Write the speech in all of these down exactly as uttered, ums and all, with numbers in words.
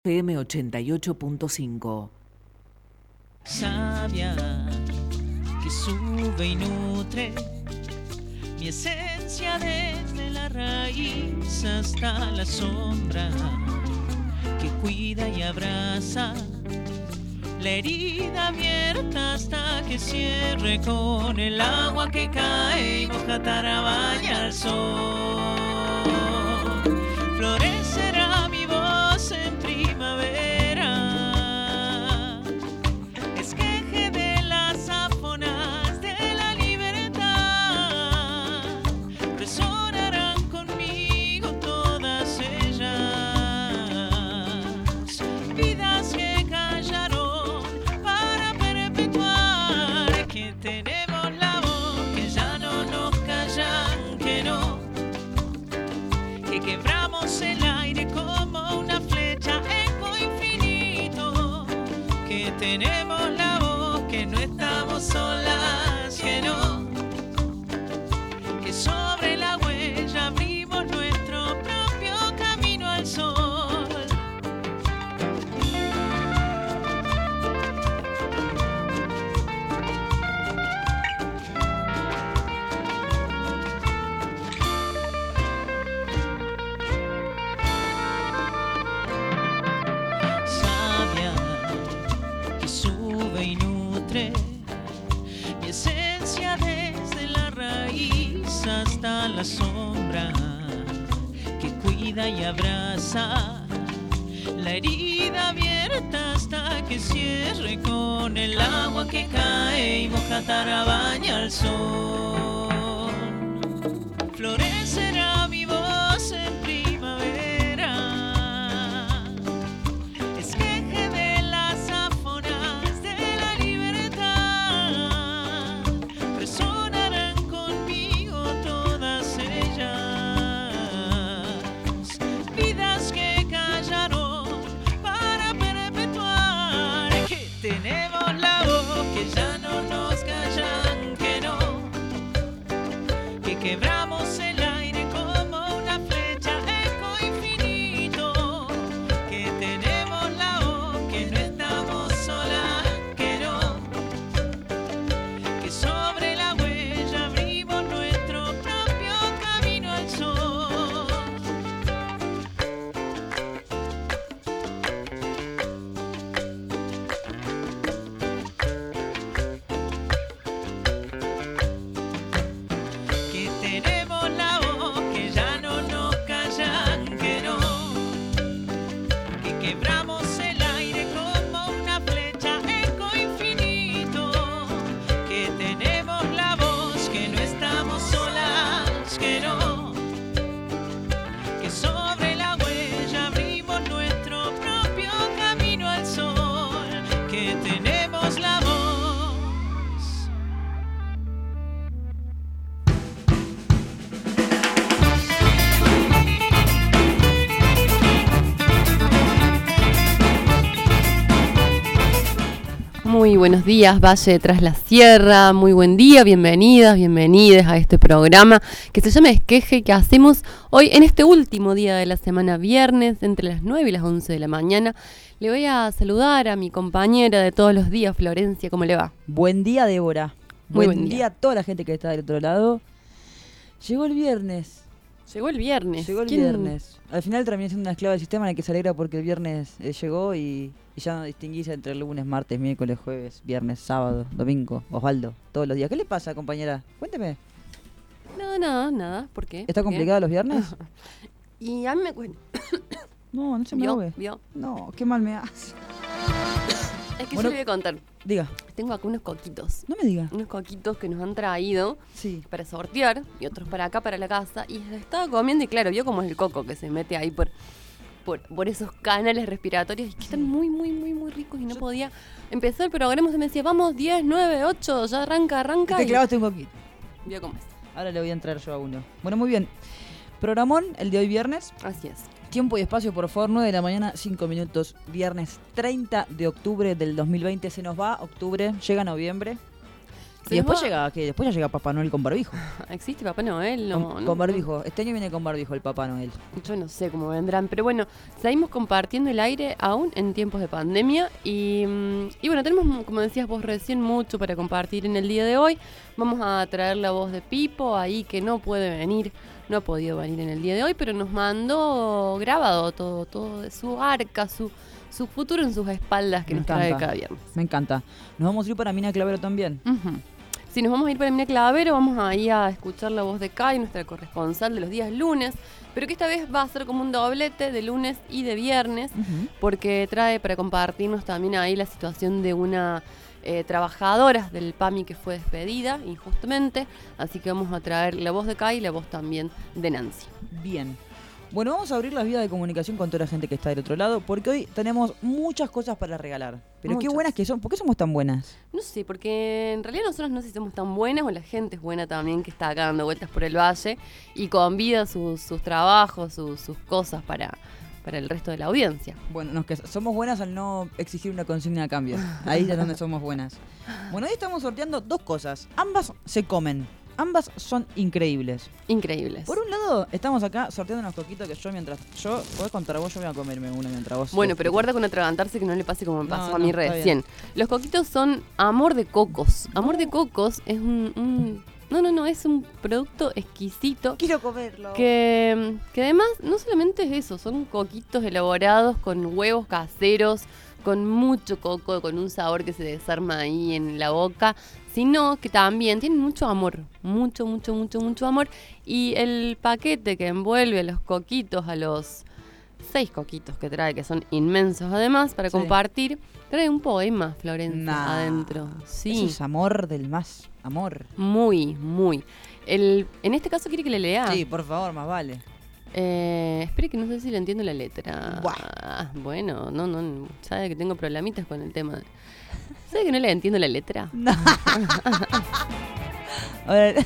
F M ochenta y ocho punto cinco. Sabia que sube y nutre mi esencia desde la raíz hasta la sombra, que cuida y abraza la herida abierta hasta que cierre con el agua que cae y moja Tarabaya al sol. Florecerá mi voz en primavera, esqueje de las afonas de la libertad, resonarán conmigo todas ellas, vidas que callaron para perpetuar, que tenemos la voz, que ya no nos callan, que no, que quebramos el aire como una flecha, eco infinito, que tenemos la voz, que no estamos solas, que no, que sobre la huella abrimos nuestro propio camino al sol. Sabia que sube y nutre mi esencia desde la raíz hasta la sombra, que cuida y abraza la herida abierta hasta que cierre con el agua que cae y moja Tarabaya al sol. Florecerá mi voz en primavera, esqueje de las afonas de la libertad, resonarán conmigo todas ellas, vidas que callaron para perpetuar, que tenemos la voz, que ya no nos callan, que no, que quebramos el aire como una flecha, eco infinito, que tenemos la voz, que no estamos solas, que no, que sobre la huella abrimos nuestro propio camino al sol. Que tenemos la voz, que ya no nos callan, que no, que quebramos el aire como una flecha, eco infinito, que tenemos la voz, que no estamos solas, que no, que sobre la huella abrimos nuestro propio camino al sol, que tenemos la voz. Muy buenos días, Valle Tras la Sierra, muy buen día, bienvenidas, bienvenides a este programa que se llama Esqueje, que hacemos hoy en este último día de la semana, viernes, entre las nueve y las once de la mañana. Le voy a saludar a mi compañera de todos los días, Florencia, ¿cómo le va? Buen día, Débora. Muy buen buen día día. a toda la gente que está del otro lado. Llegó el viernes. Llegó el viernes. Llegó el ¿Quién- viernes. Al final terminé siendo una esclava del sistema en el que se alegra porque el viernes eh, llegó y, y ya no distinguís entre lunes, martes, miércoles, jueves, viernes, sábado, domingo, Osvaldo, todos los días. ¿Qué le pasa, compañera? Cuénteme. No, no, nada, ¿por qué? ¿Está ¿Por qué? complicado los viernes? Y a mí me cuenta. No, no se me ¿Vio? ahogue. ¿Vio? No, qué mal me hace. Es que Bueno. yo le voy a contar. Diga, Tengo acá unos coquitos. no me diga. Unos coquitos que nos han traído Sí. para sortear y otros para acá, para la casa. Y estaba comiendo y claro, vio cómo es el coco que se mete ahí por, por, por esos canales respiratorios y que están muy, muy, muy, muy ricos y no podía. Empezó el programa y se me decía, vamos, diez, nueve, ocho, ya arranca, arranca. Te y clavaste un poquito. vio cómo es. Ahora le voy a entrar yo a uno. Bueno, muy bien. Programón, el de hoy viernes. Así es. Tiempo y espacio, por favor, nueve de la mañana, cinco minutos. Viernes treinta de octubre del dos mil veinte. Se nos va octubre, llega noviembre. Se Y nos después va- llega, ¿qué? Después ya llega Papá Noel con barbijo. ¿Existe Papá Noel? No, con, no, con barbijo. Este año viene con barbijo el Papá Noel. Yo no sé cómo vendrán, pero bueno, seguimos compartiendo el aire aún en tiempos de pandemia y, mm, y bueno, tenemos, como decías vos recién, mucho para compartir en el día de hoy. Vamos a traer la voz de Pipo ahí que no puede venir, no ha podido venir en el día de hoy, pero nos mandó grabado todo, todo de su arca, su, su futuro en sus espaldas que Me nos trae encanta. cada viernes. Me encanta. Nos vamos a ir para Mina Clavero también. Ujú. Si nos vamos a ir para Mina Clavero, vamos ahí a escuchar la voz de Kai, nuestra corresponsal de los días lunes, pero que esta vez va a ser como un doblete de lunes y de viernes, Ujú. porque trae para compartirnos también ahí la situación de una eh, trabajadora del PAMI que fue despedida injustamente, así que vamos a traer la voz de Kai y la voz también de Nancy. Bien. Bueno, vamos a abrir las vías de comunicación con toda la gente que está del otro lado, porque hoy tenemos muchas cosas para regalar. Pero qué Muchas. buenas que son. ¿Por qué somos tan buenas? No sé, porque en realidad nosotros no sé si somos tan buenas o la gente es buena también que está acá dando vueltas por el valle y convida sus, sus trabajos, sus, sus cosas para, para el resto de la audiencia. Bueno, nos que somos buenas al no exigir una consigna a cambio. Ahí es donde somos buenas. Bueno, hoy estamos sorteando dos cosas. Ambas se comen. Ambas son increíbles. Increíbles. Por un lado, estamos acá sorteando unos coquitos que yo mientras... Yo, podés contar vos, yo voy a comerme uno mientras vos... Bueno, vos- pero guarda con atragantarse que no le pase como me No, pasó no, a mí está recién. Los coquitos son amor de cocos. Amor de cocos es un, un- No, no, no, es un producto exquisito Quiero comerlo. que, que además no solamente es eso, son coquitos elaborados con huevos caseros, con mucho coco, con un sabor que se desarma ahí en la boca, sino que también tienen mucho amor, mucho, mucho, mucho, mucho amor. Y el paquete que envuelve a los coquitos, a los seis coquitos que trae, que son inmensos además, para Sí. compartir, trae un poema, Florencia, Nah. adentro. Sí, Eso es amor del más amor. muy, muy. El, en este caso, ¿quiere que le lea? Sí, por favor, más vale. Eh, espere que no sé si le entiendo la letra. Buah. Ah, bueno, no, no, sabe que tengo problemitas con el tema. ¿Sabe que no le entiendo la letra? No. A ver.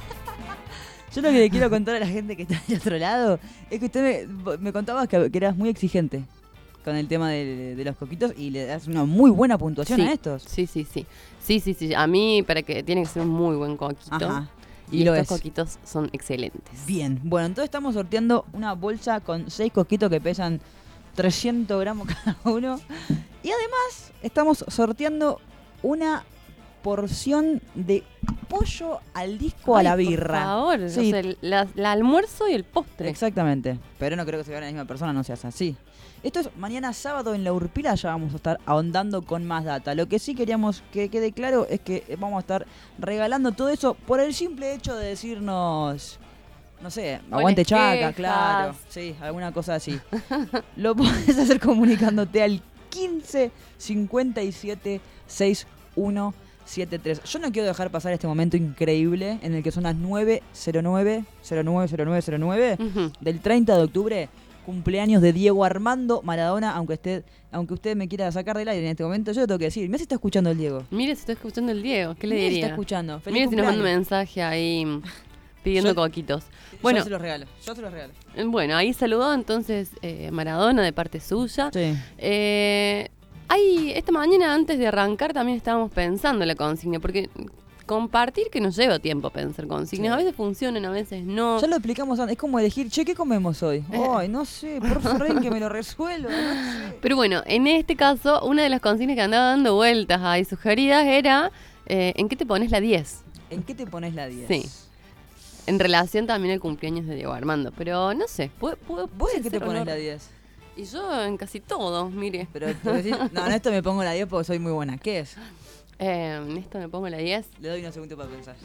Yo lo que le quiero contar a la gente que está del otro lado es que usted me, me contabas que, que eras muy exigente con el tema de, de los coquitos y le das una muy buena puntuación Sí. a estos. Sí, sí, sí. Sí, sí, sí. A mí, para que tiene que ser un muy buen coquito. Ajá. Y, Y lo estos es. coquitos son excelentes. Bien. Bueno, entonces estamos sorteando una bolsa con seis coquitos que pesan trescientos gramos cada uno. Y además estamos sorteando una porción de pollo al disco a Ay, la por birra. favor, Sí. o sea, el, la- la almuerzo y el postre. Exactamente. Pero no creo que se vea la misma persona, no seas así. Esto es mañana sábado en La Urpila, ya vamos a estar ahondando con más data. Lo que sí queríamos que quede claro es que vamos a estar regalando todo eso por el simple hecho de decirnos, no sé, aguante Buenas chaca, quejas. claro. Sí, alguna cosa así. Lo podés hacer comunicándote al quince cincuenta y siete sesenta y uno setenta y tres. Yo no quiero dejar pasar este momento increíble en el que son las nueve cero nueve cero nueve cero nueve cero nueve Ujú. del treinta de octubre, cumpleaños de Diego Armando Maradona, aunque usted, aunque usted me quiera sacar del aire en este momento, yo le tengo que decir, mira si está escuchando el Diego. Mire si está escuchando el Diego, ¿qué le Mirá si diría? está escuchando. Feliz Mire si nos manda un cumpleaños. mensaje ahí mm, pidiendo Yo- coquitos. Bueno, Yo se los regalo, yo se los regalo. eh, bueno, ahí saludó entonces eh, Maradona de parte suya. Sí. Eh, hay, esta mañana antes de arrancar también estábamos pensando en la consigna, porque compartir que nos lleva tiempo pensar consignas. Sí. A veces funcionan, a veces no. Ya lo explicamos antes, es como elegir, che, ¿qué comemos hoy? Eh. Ay, no sé, por favor, que me lo resuelva, no sé. Pero bueno, en este caso, una de las consignas que andaba dando vueltas ahí sugeridas era eh, ¿en qué te pones la diez? ¿En qué te pones la diez? Sí. En relación también al cumpleaños de Diego Armando. Pero no sé, puede, puede, ¿Vos puede en qué te ser pones olor. la diez? Y yo en casi todo, mire. Pero te voy a decir, no, en esto me pongo la diez porque soy muy buena. ¿Qué es? Eh, en esto me pongo la diez. Le doy unos segundos para pensar.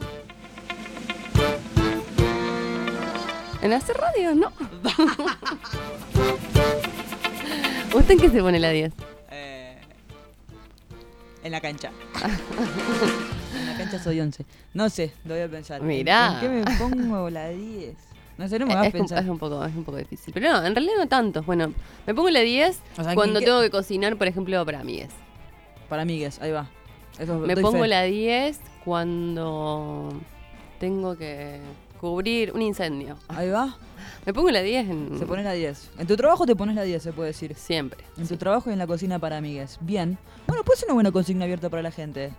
En hacer radio, no. ¿Usted en qué se pone la diez? Eh, en la cancha. En la cancha soy once. No sé, lo voy a pensar. ¿En- Mirá. ¿En qué me pongo la diez? No sé, no me vas a es, un, pensar. es un poco, es un poco difícil. Pero no, en realidad no tanto. Bueno, me pongo la diez O sea, cuando ¿en qué- tengo que cocinar, por ejemplo, para amigues. Para amigues, ahí va. Eso, Me doy pongo fe. la diez cuando tengo que cubrir un incendio. Ahí va. Me pongo la diez en... Se pones la diez. En tu trabajo te pones la diez, se puede decir. Siempre. En sí. tu trabajo y en la cocina para amigues. Bien. Bueno, puede ser una buena consigna abierta para la gente.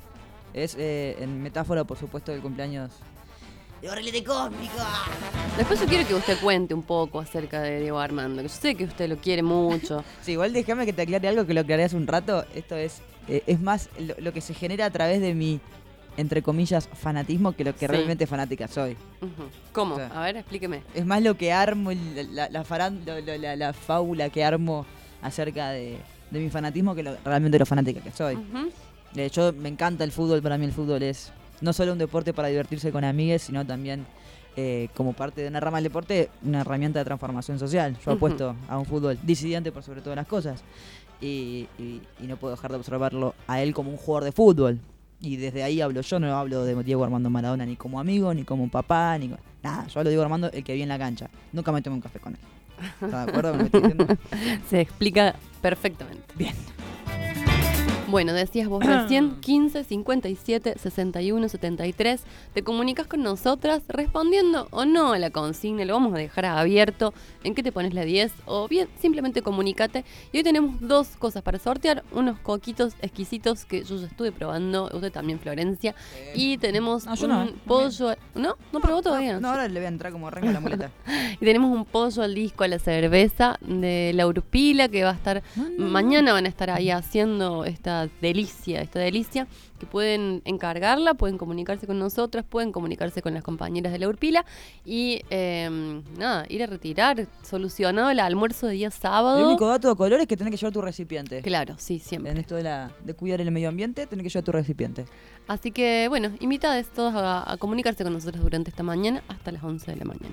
Es eh, en metáfora, por supuesto, del cumpleaños de Barrilete Cósmico. Después yo quiero que usted cuente un poco acerca de Diego Armando, que yo sé que usted lo quiere mucho. Sí, igual déjame que te aclare algo que lo aclaré hace un rato. Esto es, eh, es más lo, lo que se genera a través de mi, entre comillas, fanatismo que lo que Sí. realmente fanática soy. Ujú. ¿Cómo? O sea, A ver, explíqueme. Es más lo que armo, el- la, la, faran- lo- lo- la, la fábula que armo acerca de, de mi fanatismo que lo, realmente lo fanática que soy. Ujú. Eh, yo me encanta el fútbol, para mí el fútbol es no solo un deporte para divertirse con amigues, sino también eh, como parte de una rama del deporte, una herramienta de transformación social. Yo Ujú. apuesto a un fútbol disidente por sobre todas las cosas y, y- y no puedo dejar de observarlo a él como un jugador de fútbol. Y desde ahí hablo yo, no hablo de Diego Armando Maradona ni como amigo, ni como un papá, ni co- nada. Yo hablo de Diego Armando el que vi en la cancha. Nunca me tomé un café con él. ¿Estás de acuerdo con lo que estoy diciendo? Se explica perfectamente. Bien. Bueno, decías vos recién quince, cincuenta y siete, sesenta y uno, setenta y tres. Te comunicas con nosotras respondiendo o no a la consigna. Lo vamos a dejar abierto en qué te pones la diez o bien simplemente comunícate. Y hoy tenemos dos cosas para sortear. Unos coquitos exquisitos que yo ya estuve probando. Usted también, Florencia. Y tenemos No, yo un no, eh. pollo... ¿No? ¿No probó todavía? No, ahora le voy a entrar como arranca la muleta. Y tenemos un pollo al disco a la cerveza de la Urpila que va a estar, mañana van a estar ahí haciendo esta delicia, esta delicia, que pueden encargarla, pueden comunicarse con nosotras, pueden comunicarse con las compañeras de la Urpila y eh, nada, ir a retirar, solucionado el almuerzo de día El sábado. único dato de color es que tenés que llevar tu recipiente. Claro, sí, siempre. En esto de, la, de cuidar el medio ambiente, tenés que llevar tu recipiente. Así que bueno, invitadas todas a, a comunicarse con nosotros durante esta mañana hasta las once de la mañana.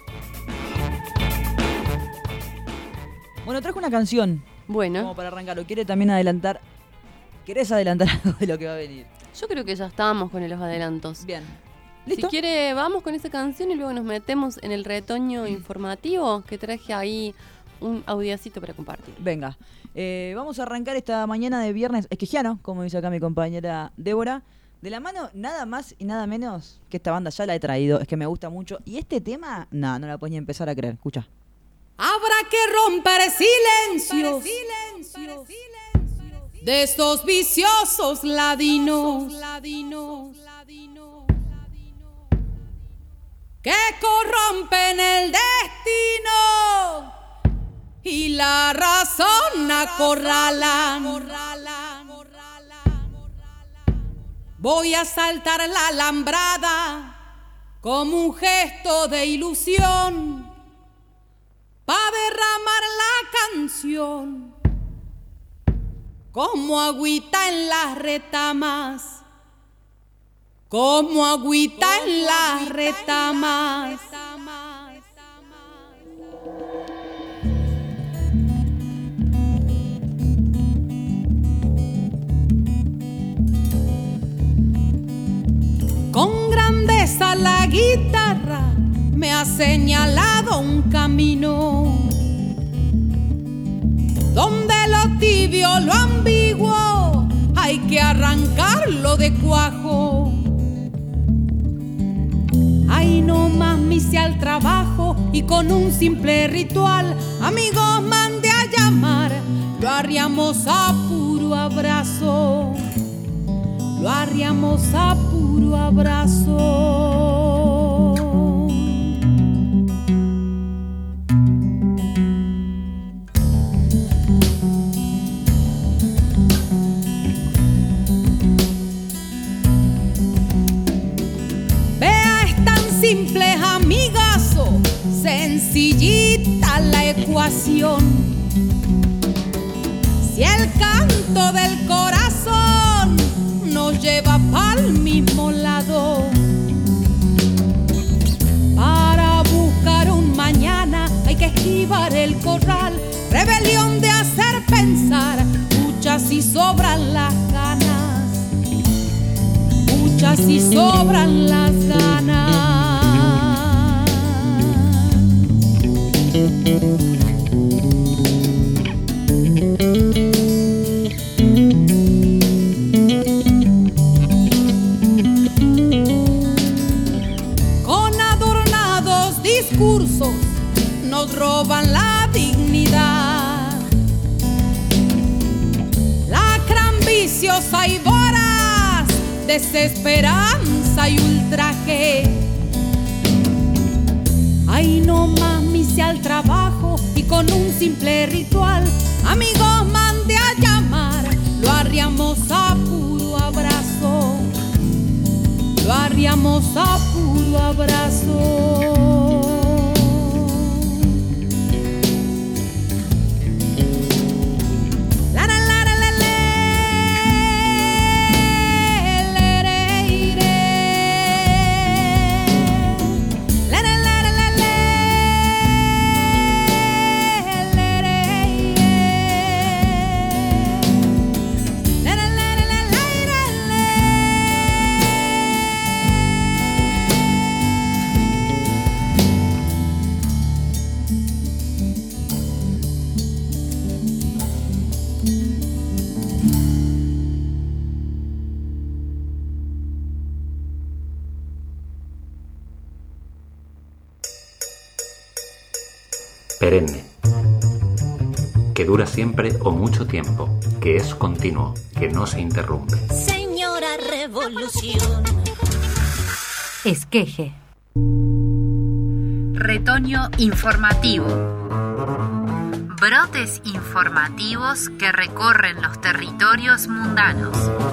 Bueno, traje una canción Bueno. como para arrancar. ¿O quiere también adelantar? ¿Querés adelantar algo de lo que va a venir? Yo creo que ya estábamos con los adelantos. Bien. ¿Listo? Si quiere, vamos con esa canción y luego nos metemos en el retoño informativo que traje ahí un audiacito para compartir. Venga. Eh, vamos a arrancar esta mañana de viernes esquigiano, como dice acá mi compañera Débora. De la mano, nada más y nada menos que esta banda ya la he traído. Es que me gusta mucho. Y este tema, no, no la puedes ni empezar a creer. Escucha. Habrá que romper silencios de esos viciosos ladinos que corrompen el destino y la razón acorralan. Voy a saltar la alambrada como un gesto de ilusión pa' derramar la canción como agüita en las retamas, como agüita en las retamas. Con grandeza la guitarra me ha señalado un camino donde lo tibio, lo ambiguo, hay que arrancarlo de cuajo. Ahí nomás me hice al trabajo y con un simple ritual, amigos mandé a llamar, lo arriamos a puro abrazo, lo arriamos a puro abrazo. Simple amigazo, sencillita la ecuación. Si el canto del corazón nos lleva pa'l mismo lado, para buscar un mañana hay que esquivar el corral. Rebelión de hacer pensar, muchas si sobran las ganas, muchas si sobran las ganas. Con adornados discursos nos roban la dignidad. Lacran viciosa y voraz desesperanza y ultraje. Ahí nomás me hice al trabajo y con un simple ritual, amigos mandé a llamar, lo arriamos a puro abrazo, lo arriamos a puro abrazo. Perenne, que dura siempre o mucho tiempo, que es continuo, que no se interrumpe. Señora Revolución. Esqueje. Retoño informativo. Brotes informativos que recorren los territorios mundanos.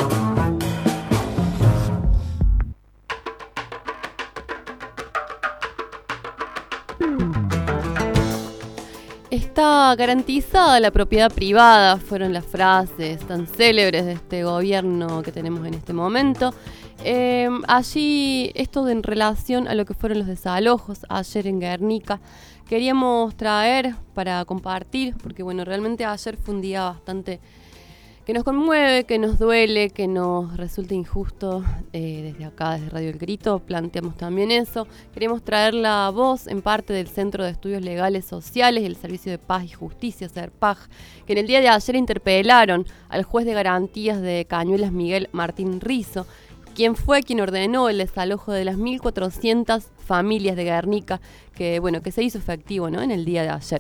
Está garantizada la propiedad privada, fueron las frases tan célebres de este gobierno que tenemos en este momento. Eh, allí, esto de en relación a lo que fueron los desalojos ayer en Guernica, queríamos traer para compartir, porque bueno, realmente ayer fue un día bastante que nos conmueve, que nos duele, que nos resulta injusto. Eh, desde acá, desde Radio El Grito, planteamos también eso. Queremos traer la voz en parte del Centro de Estudios Legales Sociales y el Servicio de Paz y Justicia, CERPAJ, que en el día de ayer interpelaron al juez de garantías de Cañuelas, Miguel Martín Rizo, quien fue quien ordenó el desalojo de las mil cuatrocientas familias de Guernica, que bueno, que se hizo efectivo, ¿no?, en el día de ayer.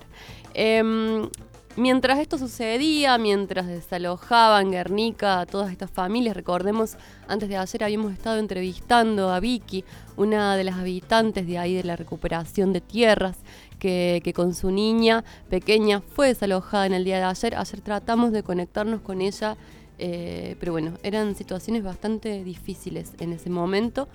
Eh, Mientras esto sucedía, mientras desalojaban Guernica a todas estas familias, recordemos, antes de ayer habíamos estado entrevistando a Vicky, una de las habitantes de ahí de la recuperación de tierras, que, que con su niña pequeña fue desalojada en el día de ayer. Ayer tratamos de conectarnos con ella, eh, pero bueno, eran situaciones bastante difíciles en ese momento.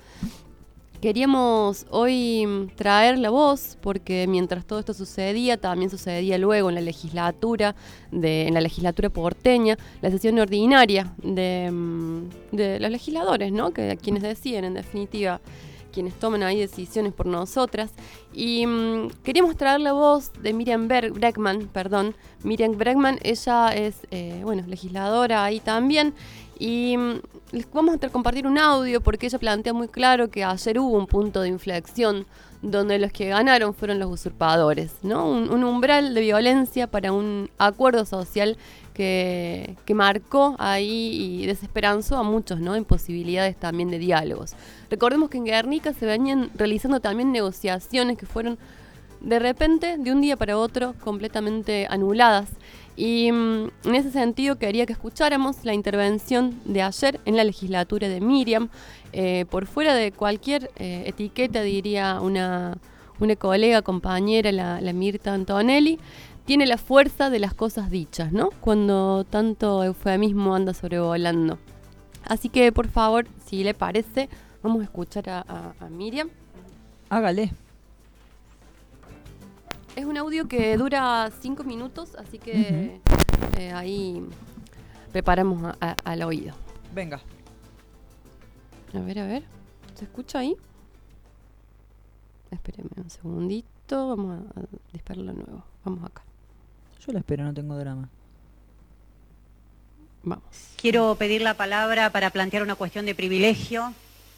Queríamos hoy traer la voz porque mientras todo esto sucedía, también sucedía luego en la legislatura, de, en la legislatura porteña, la sesión ordinaria de, de los legisladores, ¿no?, que quienes deciden, en definitiva, quienes toman ahí decisiones por nosotras. Y um, queríamos traer la voz de Miriam Ber- Bregman, perdón, Miriam Bregman, ella es, eh, bueno, legisladora ahí también. Y les vamos a compartir un audio porque ella plantea muy claro que ayer hubo un punto de inflexión donde los que ganaron fueron los usurpadores, ¿no? Un, un umbral de violencia para un acuerdo social que, que marcó ahí y desesperanzó a muchos, ¿no?, en posibilidades también de diálogos. Recordemos que en Guernica se venían realizando también negociaciones que fueron de repente, de un día para otro, completamente anuladas. Y um, en ese sentido quería que escucháramos la intervención de ayer en la legislatura de Miriam, eh, por fuera de cualquier eh, etiqueta, diría una, una colega, compañera, la, la Mirta Antonelli, tiene la fuerza de las cosas dichas, ¿no?, cuando tanto eufemismo anda sobrevolando. Así que, por favor, si le parece, vamos a escuchar a, a, a Miriam. Hágale. Es un audio que dura cinco minutos, así que uh-huh. eh, ahí preparamos a, a, al oído. Venga. A ver, a ver. ¿Se escucha ahí? Espérenme un segundito. Vamos a, a dispararlo de nuevo. Vamos acá. Yo la espero, no tengo drama. Vamos. Quiero pedir la palabra para plantear una cuestión de privilegio.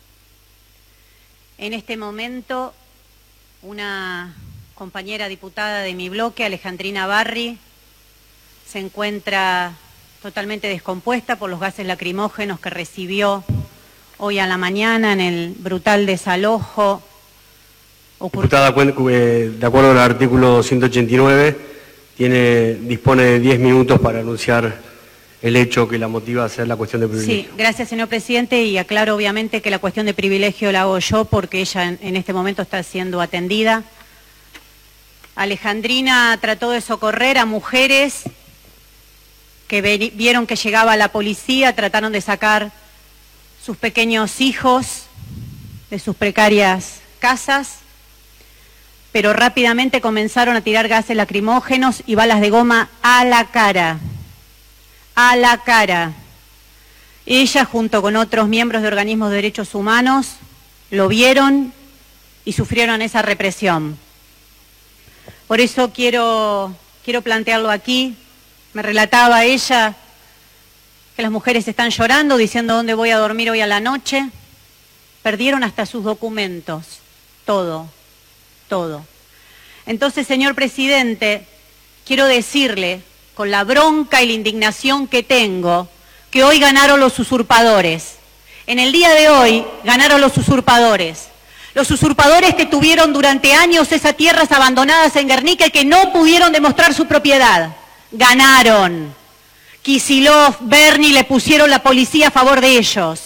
En este momento, una compañera diputada de mi bloque, Alejandrina Barri, se encuentra totalmente descompuesta por los gases lacrimógenos que recibió hoy a la mañana en el brutal desalojo. Diputada, de acuerdo al artículo ciento ochenta y nueve, tiene, dispone de diez minutos para anunciar el hecho que la motiva a hacer la cuestión de privilegio. Sí, gracias, señor presidente, y aclaro obviamente que la cuestión de privilegio la hago yo porque ella en, en este momento está siendo atendida. Alejandrina trató de socorrer a mujeres que ve, vieron que llegaba la policía, trataron de sacar sus pequeños hijos de sus precarias casas, pero rápidamente comenzaron a tirar gases lacrimógenos y balas de goma a la cara. A la cara. Ella, junto con otros miembros de organismos de derechos humanos, lo vieron y sufrieron esa represión. Por eso quiero, quiero plantearlo aquí. Me relataba ella que las mujeres están llorando, diciendo dónde voy a dormir hoy a la noche. Perdieron hasta sus documentos, todo, todo. Entonces, señor presidente, quiero decirle, con la bronca y la indignación que tengo, que hoy ganaron los usurpadores. En el día de hoy ganaron los usurpadores. Los usurpadores que tuvieron durante años esas tierras abandonadas en Guernica y que no pudieron demostrar su propiedad. Ganaron. Kicillof, Berni le pusieron la policía a favor de ellos.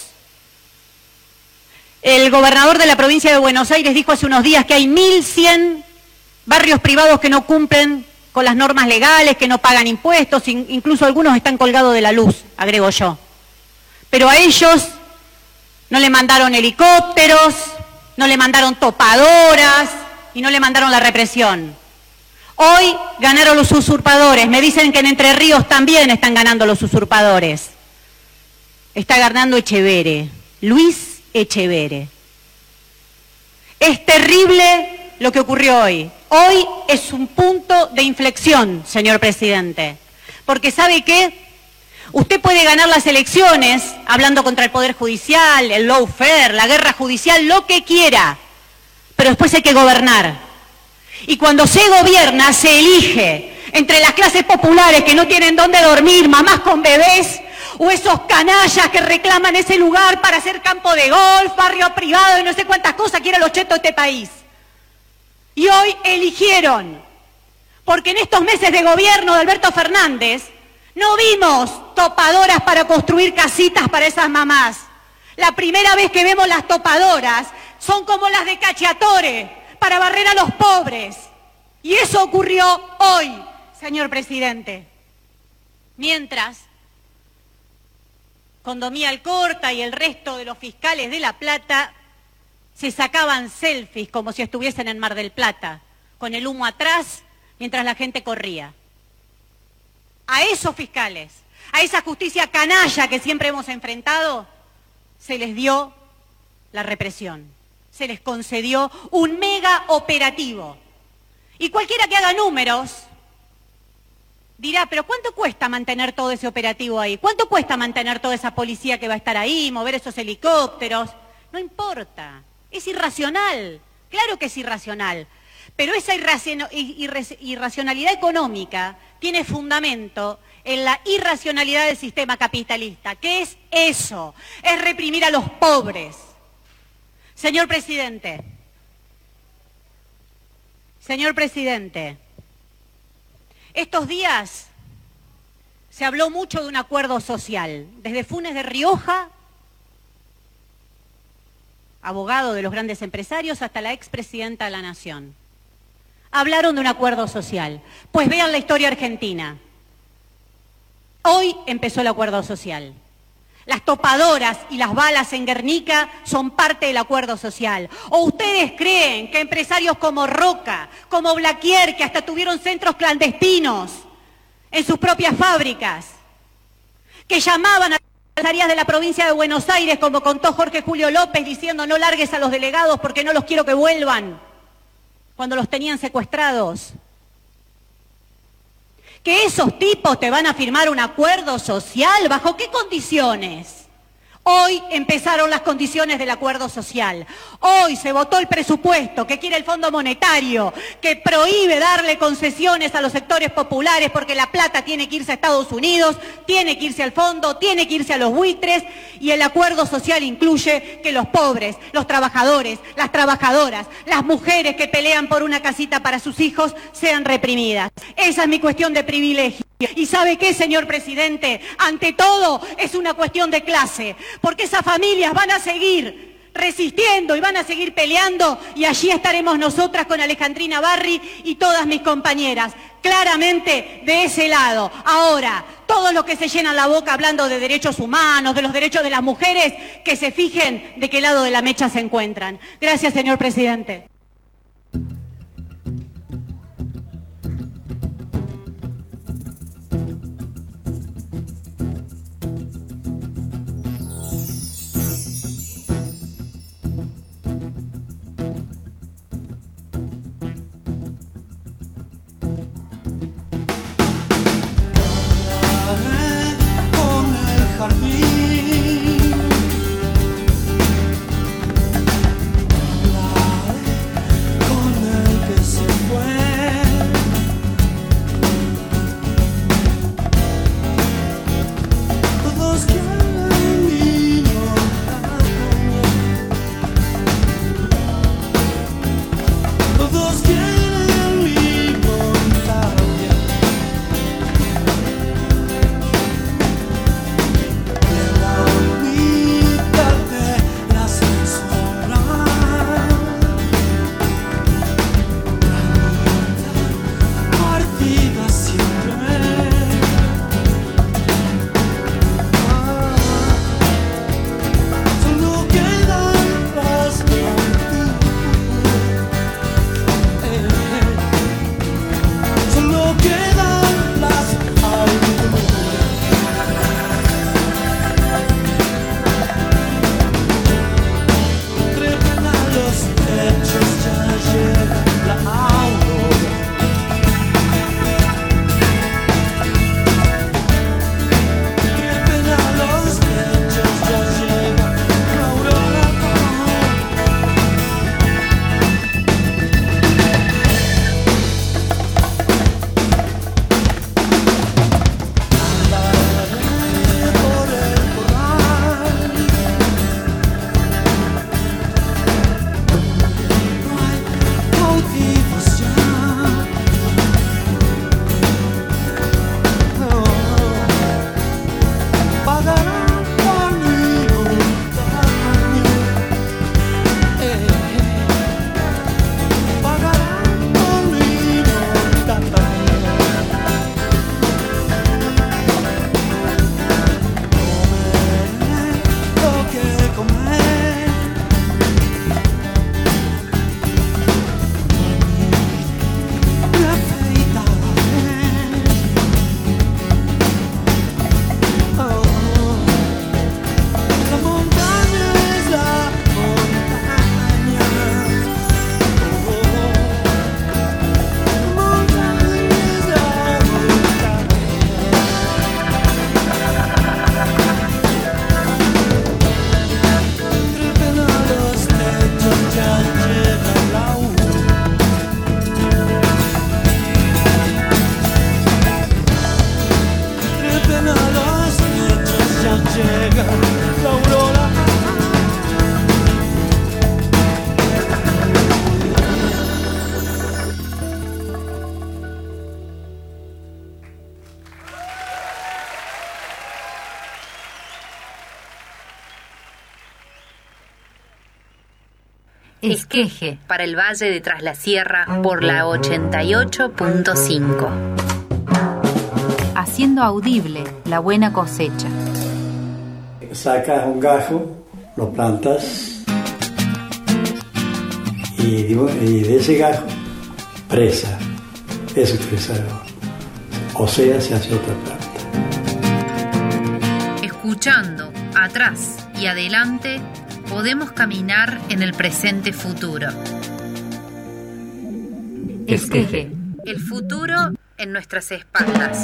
El gobernador de la provincia de Buenos Aires dijo hace unos días que hay mil cien barrios privados que no cumplen con las normas legales, que no pagan impuestos, incluso algunos están colgados de la luz, agrego yo. Pero a ellos no le mandaron helicópteros, no le mandaron topadoras y no le mandaron la represión. Hoy ganaron los usurpadores. Me dicen que en Entre Ríos también están ganando los usurpadores. Está ganando Echevere, Luis Echevere. Es terrible lo que ocurrió hoy. Hoy es un punto de inflexión, señor presidente. Porque ¿sabe qué? Usted puede ganar las elecciones hablando contra el Poder Judicial, el lawfare, la guerra judicial, lo que quiera. Pero después hay que gobernar. Y cuando se gobierna, se elige entre las clases populares que no tienen dónde dormir, mamás con bebés, o esos canallas que reclaman ese lugar para hacer campo de golf, barrio privado y no sé cuántas cosas quieren los chetos de este país. Y hoy eligieron, porque en estos meses de gobierno de Alberto Fernández no vimos topadoras para construir casitas para esas mamás. La primera vez que vemos las topadoras son como las de Cacciatore, para barrer a los pobres. Y eso ocurrió hoy, señor presidente. Mientras, Condomía Alcorta y el resto de los fiscales de La Plata se sacaban selfies como si estuviesen en Mar del Plata, con el humo atrás, mientras la gente corría. A esos fiscales, a esa justicia canalla que siempre hemos enfrentado, se les dio la represión. Se les concedió un mega operativo. Y cualquiera que haga números dirá, pero ¿cuánto cuesta mantener todo ese operativo ahí? ¿Cuánto cuesta mantener toda esa policía que va a estar ahí, mover esos helicópteros? No importa, es irracional, claro que es irracional. Pero esa irracionalidad económica tiene fundamento en la irracionalidad del sistema capitalista. ¿Qué es eso? Es reprimir a los pobres. Señor presidente, señor presidente, estos días se habló mucho de un acuerdo social, desde Funes de Rioja, abogado de los grandes empresarios, hasta la expresidenta de la Nación. Hablaron de un acuerdo social. Pues vean la historia argentina. Hoy empezó el acuerdo social. Las topadoras y las balas en Guernica son parte del acuerdo social. ¿O ustedes creen que empresarios como Roca, como Blaquier, que hasta tuvieron centros clandestinos en sus propias fábricas, que llamaban a las áreas de la provincia de Buenos Aires, como contó Jorge Julio López, diciendo no largues a los delegados porque no los quiero que vuelvan, cuando los tenían secuestrados? ¿Que esos tipos te van a firmar un acuerdo social? ¿Bajo qué condiciones? Hoy empezaron las condiciones del acuerdo social. Hoy se votó el presupuesto que quiere el Fondo Monetario, que prohíbe darle concesiones a los sectores populares porque la plata tiene que irse a Estados Unidos, tiene que irse al fondo, tiene que irse a los buitres, y el acuerdo social incluye que los pobres, los trabajadores, las trabajadoras, las mujeres que pelean por una casita para sus hijos sean reprimidas. Esa es mi cuestión de privilegio. Y ¿sabe qué, señor presidente? Ante todo es una cuestión de clase, porque esas familias van a seguir resistiendo y van a seguir peleando, y allí estaremos nosotras con Alejandrina Barri y todas mis compañeras, claramente de ese lado. Ahora, todos los que se llenan la boca hablando de derechos humanos, de los derechos de las mujeres, que se fijen de qué lado de la mecha se encuentran. Gracias, señor presidente. Esqueje, para el Valle de Tras la Sierra, por la ochenta y ocho punto cinco. Haciendo audible la buena cosecha. Sacas un gajo, lo plantas y, y de ese gajo, presa. Eso es presa. O sea, se hace otra planta. Escuchando atrás y adelante, podemos caminar en el presente futuro. Esqueje. El futuro en nuestras espaldas.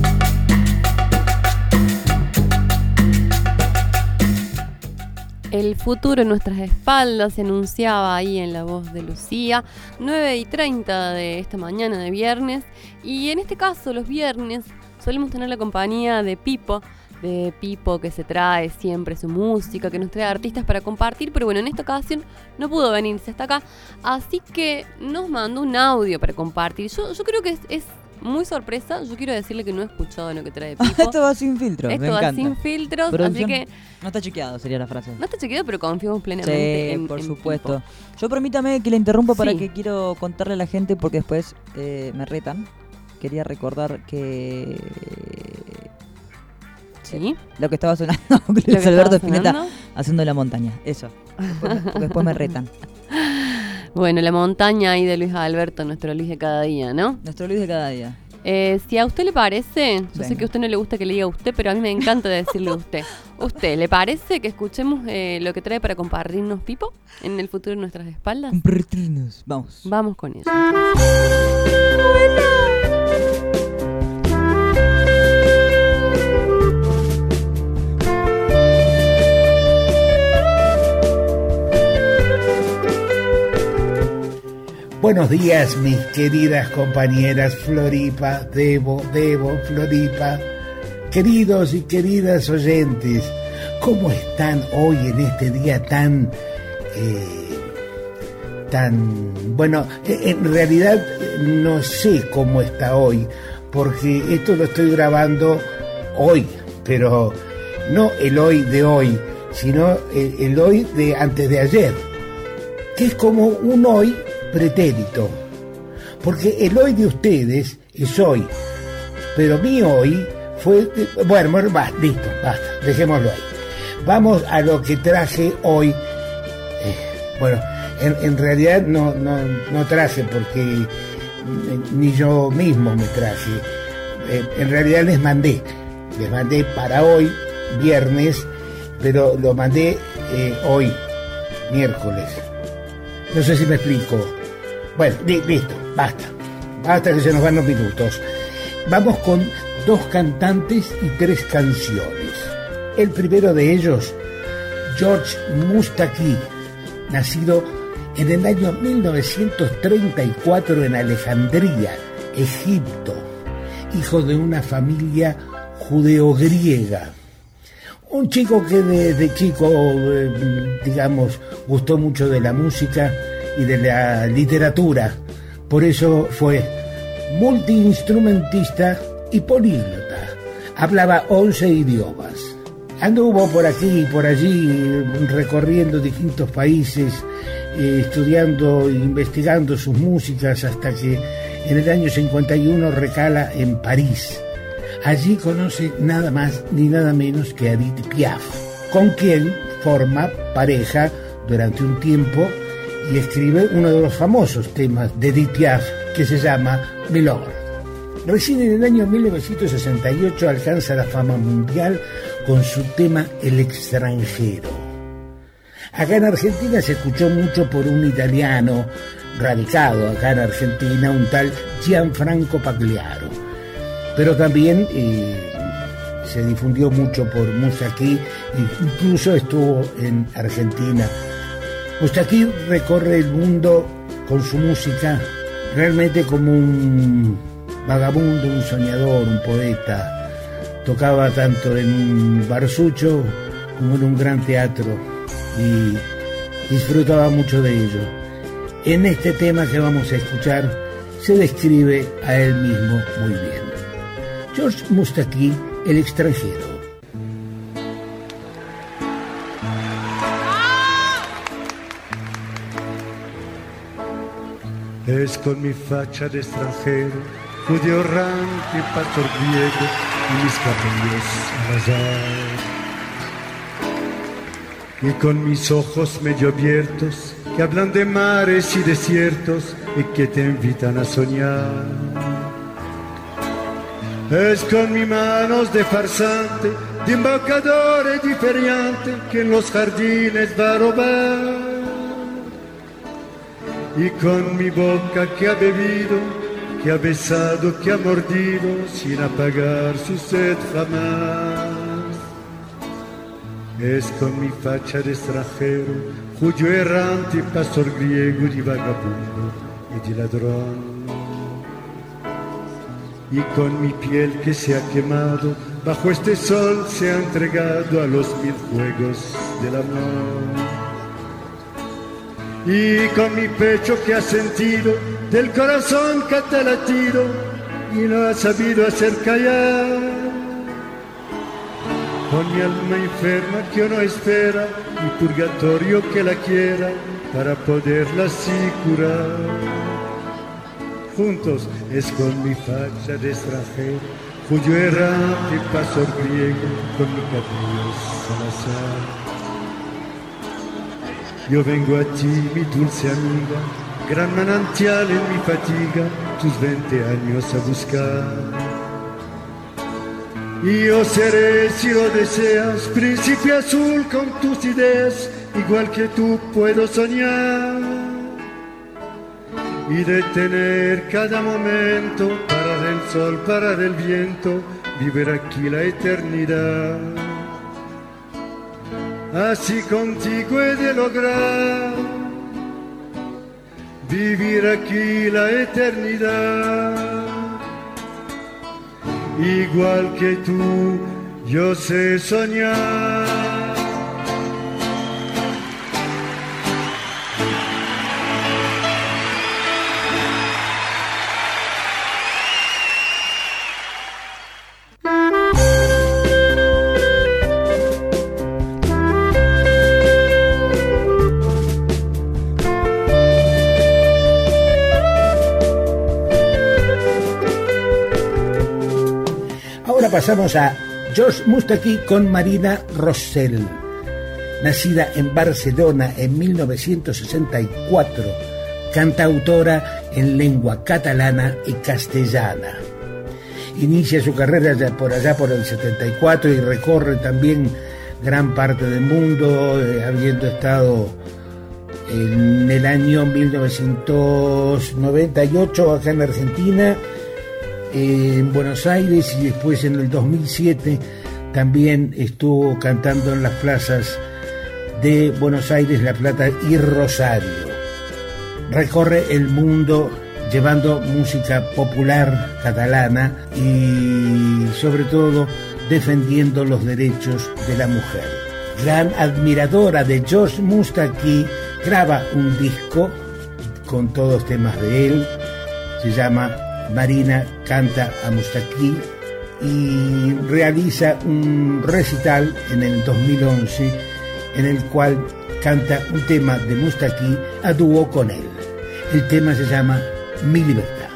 El futuro en nuestras espaldas se anunciaba ahí en la voz de Lucía, nueve y treinta de esta mañana de viernes. Y en este caso, los viernes, solemos tener la compañía de Pipo, de Pipo que se trae siempre su música, que nos trae artistas para compartir, pero bueno, en esta ocasión no pudo venirse hasta acá, así que nos mandó un audio para compartir. Yo, yo creo que es, es muy sorpresa. Yo quiero decirle que no he escuchado lo que trae Pipo. Esto va sin filtros, Esto me va encanta. sin filtros, Producción, así que... No está chequeado, sería la frase. No está chequeado, pero confiamos plenamente Sí, en por en supuesto. Pipo. Yo permítame que le interrumpa para Sí. que quiero contarle a la gente porque después eh, me retan. Quería recordar que... ¿Sí? Lo que estaba sonando, ¿Lo que Luis Alberto estaba Spinetta sonando? haciendo la montaña. Eso. Después, me- porque después me retan. Bueno, la montaña ahí de Luis Alberto, nuestro Luis de cada día, ¿no? Nuestro Luis de cada día. Eh, si a usted le parece, yo sé Venga. que a usted no le gusta que le diga usted, pero a mí me encanta decirle usted. ¿Usted le parece que escuchemos eh, lo que trae para compartirnos Pipo en el futuro en nuestras espaldas? Compartirnos. Vamos. Vamos con eso. Buenos días, mis queridas compañeras Floripa, Debo, Debo, Floripa, queridos y queridas oyentes, ¿cómo están hoy en este día tan, eh, tan, bueno, en realidad no sé cómo está hoy, porque esto lo estoy grabando hoy, pero no el hoy de hoy, sino el, el hoy de antes de ayer, que es como un hoy pretérito, porque el hoy de ustedes es hoy, pero mi hoy fue, bueno, bueno, va, listo, basta, dejémoslo ahí. Vamos a lo que traje hoy. Eh, bueno, en, en realidad no, no, no traje porque ni yo mismo me traje. Eh, en realidad les mandé, les mandé para hoy, viernes, pero lo mandé eh, hoy, miércoles. No sé si me explico. Bueno, li- listo, basta. Basta que se nos van los minutos. Vamos con dos cantantes y tres canciones. El primero de ellos, George Mustaki, nacido en el año mil novecientos treinta y cuatro en Alejandría, Egipto, hijo de una familia judeo-griega. Un chico que desde chico, eh, digamos, gustó mucho de la música y de la literatura. Por eso fue multiinstrumentista y políglota. Hablaba once idiomas. Anduvo por aquí y por allí recorriendo distintos países, eh, estudiando e investigando sus músicas hasta que en el año cincuenta y uno recala en París. Allí conoce nada más ni nada menos que a Edith Piaf, con quien forma pareja durante un tiempo y escribe uno de los famosos temas de Edith Piaf que se llama Milord. Recién en el año mil novecientos sesenta y ocho alcanza la fama mundial con su tema El extranjero. Acá en Argentina se escuchó mucho por un italiano radicado acá en Argentina, un tal Gianfranco Pagliaro. Pero también eh, se difundió mucho por Mustaki, incluso estuvo en Argentina. Mustaki recorre el mundo con su música realmente como un vagabundo, un soñador, un poeta. Tocaba tanto en un barsucho como en un gran teatro y disfrutaba mucho de ello. En este tema que vamos a escuchar se describe a él mismo muy bien. George Mustaki, El extranjero. Es con mi facha de extranjero, judío errante, pastor griego y mis cabellos rasados. Y con mis ojos medio abiertos, que hablan de mares y desiertos y que te invitan a soñar. Es con mis manos de farsante, de embaucador y de feriante, que en los jardines va a robar. Y con mi boca que ha bebido, que ha besado, que ha mordido, sin apagar su sed jamás. Es con mi facha de extranjero, judío errante, pastor griego, de vagabundo y de ladrón. Y con mi piel que se ha quemado, bajo este sol se ha entregado a los mil juegos del amor. Y con mi pecho que ha sentido, del corazón que te ha latido, y no ha sabido hacer callar. Con mi alma enferma que uno espera, y purgatorio que la quiera para poderla así curar. Juntos es con mi facha de extranjero, judío errante, pastor griego, con mi cabello salazar. Yo vengo a ti, mi dulce amiga, gran manantial en mi fatiga, tus veinte años a buscar. Y yo seré, si lo deseas, príncipe azul con tus ideas, igual que tú puedo soñar. Y detener cada momento, parar el sol, parar el viento, vivir aquí la eternidad. Así contigo he de lograr vivir aquí la eternidad. Igual que tú, yo sé soñar. Pasamos a George Moustaki con Marina Rosell, nacida en Barcelona en mil novecientos sesenta y cuatro, cantautora en lengua catalana y castellana. Inicia su carrera ya por allá por el setenta y cuatro y recorre también gran parte del mundo, eh, habiendo estado en el año mil novecientos noventa y ocho acá en Argentina, en Buenos Aires, y después en el dos mil siete también estuvo cantando en las plazas de Buenos Aires, La Plata y Rosario. Recorre el mundo llevando música popular catalana y sobre todo defendiendo los derechos de la mujer. Gran admiradora de George Moustaki, graba un disco con todos temas de él, se llama Marina canta a Moustaki, y realiza un recital en el dos mil once en el cual canta un tema de Moustaki a dúo con él. El tema se llama Mi Libertad.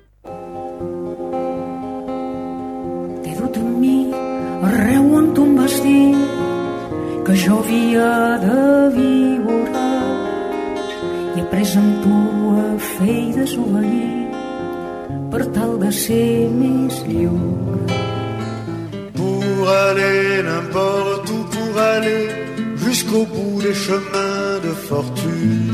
T'he dut amb mi arreu on tu em vas dir que jo havia de viure, i he après amb tu a fer i desobeir per tal de ser més lliure. Pour aller n'importe où, pour aller jusqu'au bout des chemins de fortune,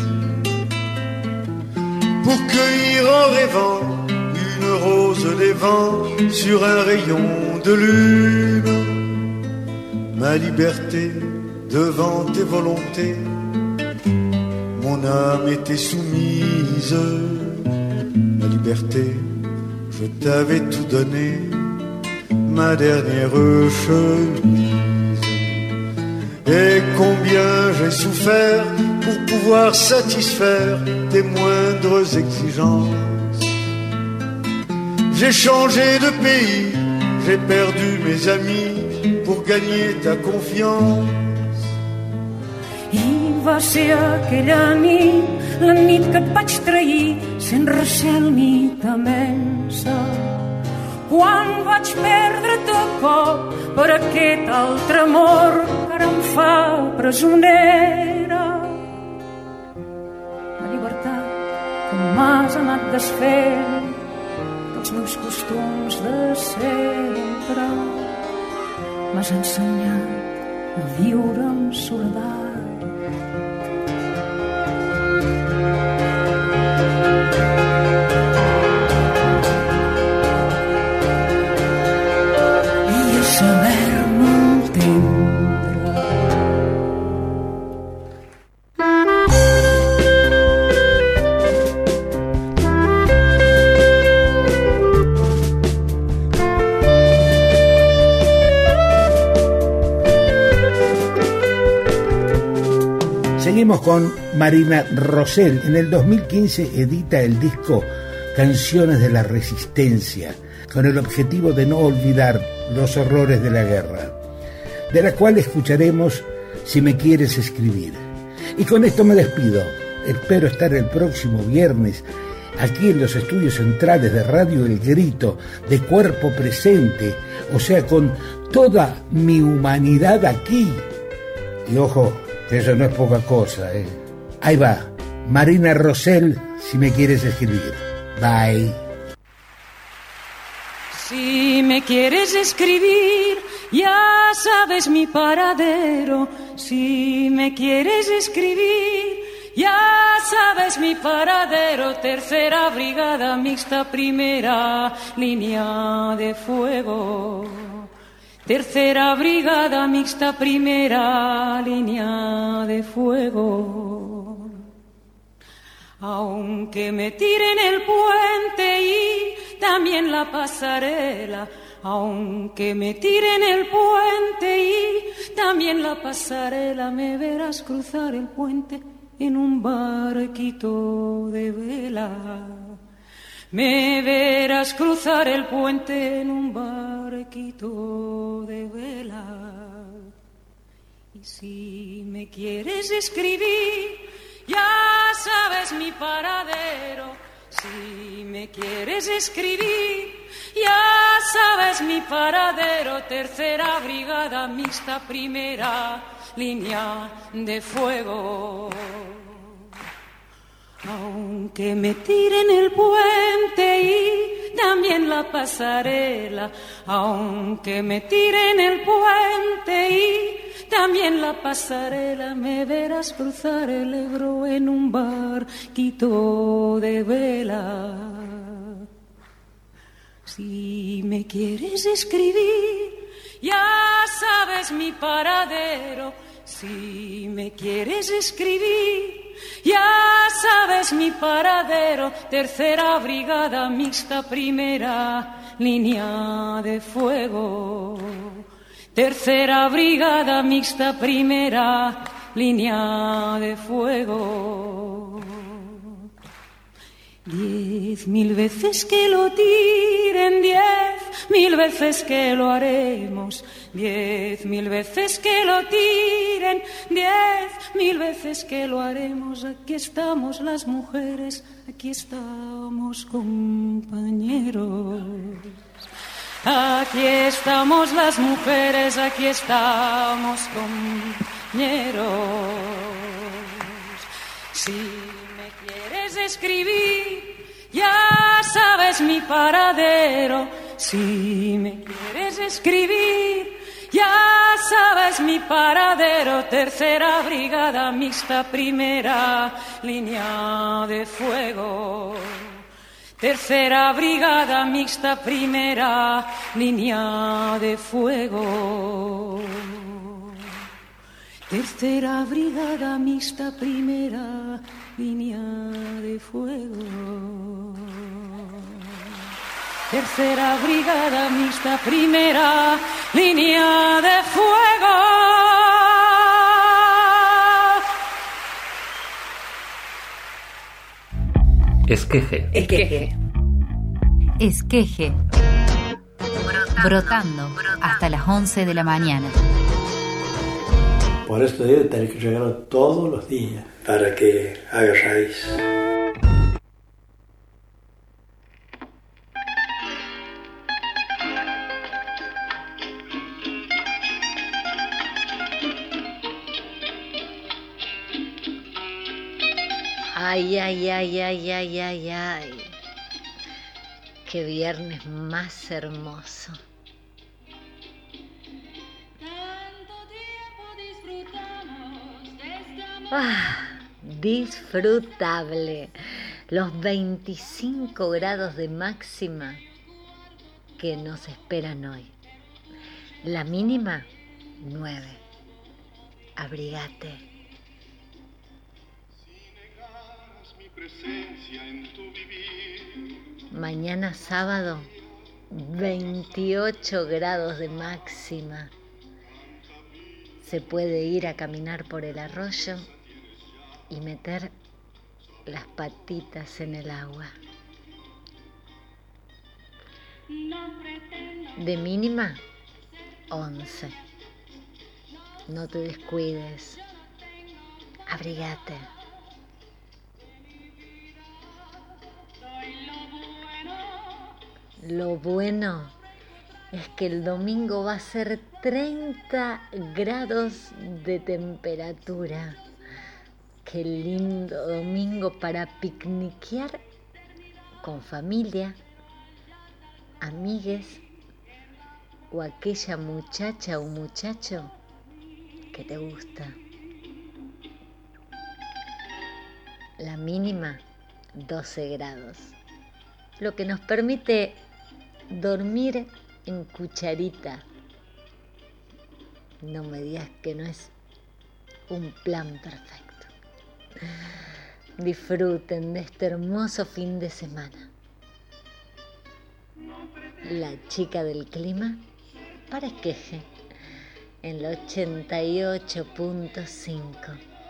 pour cueillir en rêvant une rose des vents sur un rayon de lune. Ma liberté devant tes volontés, mon âme était soumise. Ma liberté, je t'avais tout donné, ma dernière chemise. Et combien j'ai souffert pour pouvoir satisfaire tes moindres exigences. J'ai changé de pays, j'ai perdu mes amis pour gagner ta confiance. I va ser aquella nit, la nit que et vaig trair, sent recel ni temença, quan vaig perdre't a cop per aquest altre amor que ara em fa presonera. La llibertat que m'has anat desfent dels meus costums de sempre, m'has ensenyat a viure en soledat. Saber-me entendre. Seguimos con Marina Rosell. En el dos mil quince edita el disco Canciones de la Resistencia, con el objetivo de no olvidar los horrores de la guerra, de la cual escucharemos Si me quieres escribir. Y con esto me despido. Espero estar el próximo viernes aquí en los estudios centrales de Radio El Grito, de cuerpo presente, o sea, con toda mi humanidad aquí. Y ojo, que eso no es poca cosa, ¿eh? Ahí va, Marina Rosell, Si me quieres escribir. Bye. Si me quieres escribir, ya sabes mi paradero. Si me quieres escribir, ya sabes mi paradero. Tercera brigada mixta, primera línea de fuego. Tercera brigada mixta, primera línea de fuego. Aunque me tiren el puente y también la pasarela, aunque me tiren el puente y también la pasarela, me verás cruzar el puente en un barquito de vela. Me verás cruzar el puente en un barquito de vela. Y si me quieres escribir, ya sabes mi paradero. Si me quieres escribir, ya sabes mi paradero. Tercera brigada mixta, primera línea de fuego. Aunque me tiren el puente y también la pasarela, aunque me tiren el puente y también la pasarela, me verás cruzar el Ebro en un barquito de vela. Si me quieres escribir, ya sabes mi paradero. Si me quieres escribir, ya sabes mi paradero. Tercera brigada mixta, primera línea de fuego. Tercera brigada mixta, primera línea de fuego. Diez mil veces que lo tiren, diez mil veces que lo haremos. Diez mil veces que lo tiren, diez mil veces que lo haremos. Aquí estamos las mujeres, aquí estamos compañeros. Aquí estamos las mujeres, aquí estamos compañeros. Si me quieres escribir, ya sabes mi paradero. Si me quieres escribir, ya sabes mi paradero. Tercera brigada mixta, primera línea de fuego. Tercera brigada mixta, primera línea de fuego. Tercera brigada mixta, primera línea de fuego. Tercera brigada mixta, primera línea de fuego. Esqueje. Esqueje. Esqueje. Brotando hasta las once de la mañana. Por esto debe tener que regarlo todos los días para que haga raíz. Ay, ay, ay, ay, ay, ay, ay. Qué viernes más hermoso. Ah, disfrutable. Los veinticinco grados de máxima que nos esperan hoy. La mínima, nueve. Abrigate. Mañana sábado, veintiocho grados de máxima. Se puede ir a caminar por el arroyo y meter las patitas en el agua. De mínima, once. No te descuides. Abrigate. Lo bueno es que el domingo va a ser treinta grados de temperatura. Qué lindo domingo para picniquear con familia, amigues o aquella muchacha o muchacho que te gusta. La mínima, doce grados, lo que nos permite dormir en cucharita. No me digas que no es un plan perfecto. Disfruten de este hermoso fin de semana. La chica del clima para Esqueje en la ochenta y ocho punto cinco.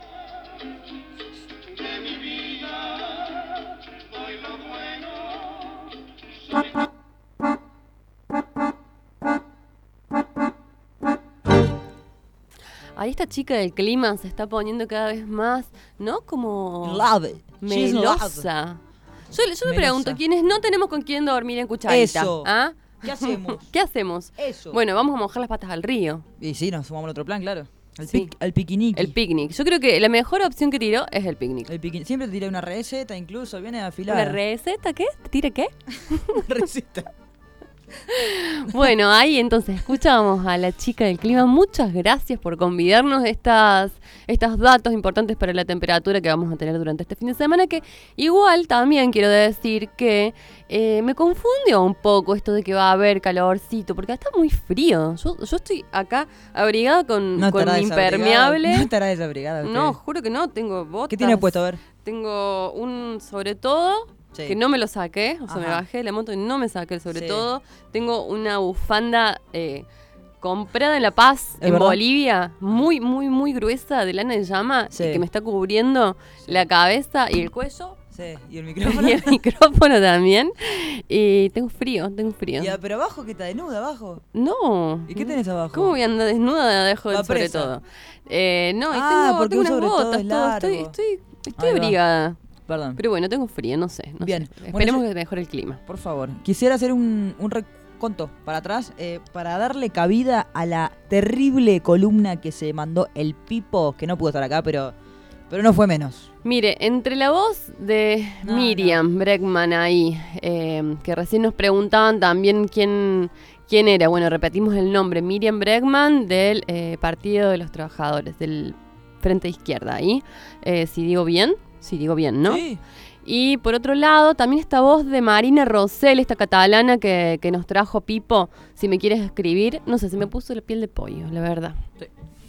Ahí esta chica del clima se está poniendo cada vez más, ¿no? Como Love it. She's melosa. Yo, yo me Melosa. pregunto, ¿quiénes no tenemos con quién dormir en cucharita? Eso. ¿Ah? ¿Qué hacemos? ¿Qué hacemos? Eso. Bueno, vamos a mojar las patas al río. Y sí, nos sumamos al otro plan, claro. El, Sí. pic, el piquiniqui. El picnic. Yo creo que la mejor opción que tiró es el picnic. El piquini- Siempre te tiré una receta, incluso, viene afilada. ¿Una receta qué? ¿Te tira qué? receta. Bueno, ahí entonces escuchamos a la chica del clima. Muchas gracias por convidarnos estas, estos datos importantes para la temperatura que vamos a tener durante este fin de semana, que igual también quiero decir que eh, me confundió un poco esto de que va a haber calorcito, porque está muy frío. Yo, yo estoy acá abrigada con, No con estará mi desabrigada. impermeable. No estará desabrigada usted. No, juro que no, tengo botas. ¿Qué tiene puesto? A ver. Tengo un sobre todo, Sí. que no me lo saqué, o sea, me Ajá. bajé de la moto y no me saqué el sobre Sí. todo. Tengo una bufanda eh, comprada en La Paz, ¿Es en verdad? Bolivia, muy, muy, muy gruesa, de lana de llama, Sí. y que me está cubriendo la cabeza y el cuello. Sí, y el micrófono. Y el micrófono también. Y tengo frío, tengo frío. Ya, pero abajo, que está desnuda abajo. No. ¿Y qué tenés abajo? ¿Cómo voy a andar desnuda debajo del Va sobre presa. todo? Eh, no, y Ah, tengo, porque tengo un unas sobre todo botas, es todo. Estoy, largo. estoy, estoy Ahí va. abrigada. Perdón. Pero bueno, tengo frío, no sé. No Bien. sé. Bueno, Esperemos yo- que mejore el clima. Por favor. Quisiera hacer un, un reconto para atrás eh, para darle cabida a la terrible columna que se mandó el Pipo, que no pudo estar acá, pero, pero no fue menos. Mire, entre la voz de No, Miriam Bregman ahí, eh, que recién nos preguntaban también quién, quién era. Bueno, repetimos el nombre. Miriam Bregman del eh, Partido de los Trabajadores, del Frente Izquierda ahí. Eh, si digo bien, si digo bien, ¿no? Sí. Y por otro lado, también esta voz de Marina Rosell, esta catalana que, que nos trajo Pipo. Si me quieres escribir, no sé, se me puso la piel de pollo, la verdad. Sí.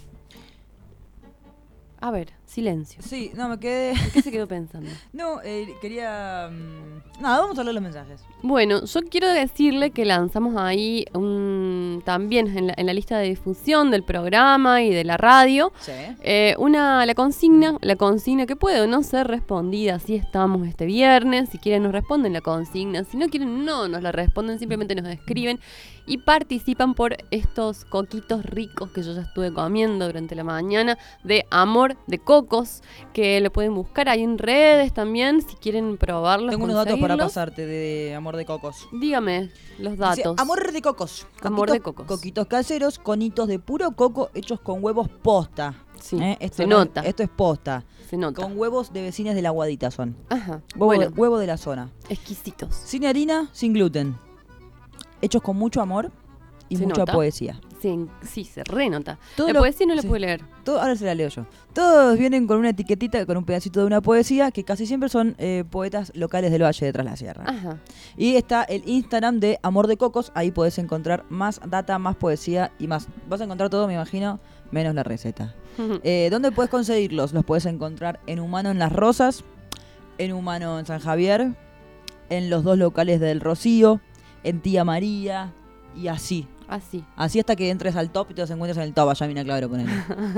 A ver, silencio. Sí, no, me quedé... ¿Qué se quedó pensando? No, eh, quería... mm, Nada, vamos a leer los mensajes. Bueno, yo quiero decirle que lanzamos ahí un, también en la, en la lista de difusión del programa y de la radio Sí. eh, una la consigna, la consigna que puede o no ser respondida. Así estamos este viernes. Si quieren nos responden la consigna, si no quieren no nos la responden, simplemente nos escriben y participan por estos coquitos ricos que yo ya estuve comiendo durante la mañana de Amor de Cocos, que lo pueden buscar ahí en redes también si quieren probarlos. Tengo unos datos para conseguirlos. pasarte de Amor de Cocos. Dígame los Dice, datos. amor de cocos. Amor Coquitos- de cocos. Coquitos caseros, conitos de puro coco hechos con huevos posta. Sí, ¿Eh? Esto se no- nota. Esto es posta. Se nota. Con huevos de vecinas de la Guadita son. Ajá. Huevo, Bueno, de, huevo de la zona. exquisitos. Sin harina, sin gluten. Hechos con mucho amor y ¿Se mucha nota? poesía. Sí, sí, se renota. Todo La lo- poesía no la sí. puedo leer. Todo, ahora se la leo yo. Todos vienen con una etiquetita, con un pedacito de una poesía, que casi siempre son eh, poetas locales del Valle de Tras la Sierra. Ajá. Y está el Instagram de Amor de Cocos, ahí podés encontrar más data, más poesía y más. Vas a encontrar todo, me imagino, menos la receta. Eh, ¿Dónde puedes conseguirlos? Los puedes encontrar en Humano en Las Rosas, en Humano en San Javier, en los dos locales del Rocío, en Tía María y así. Así. Así hasta que entres al top y te los encuentres en el top. Allá Mina Clavero, ponele.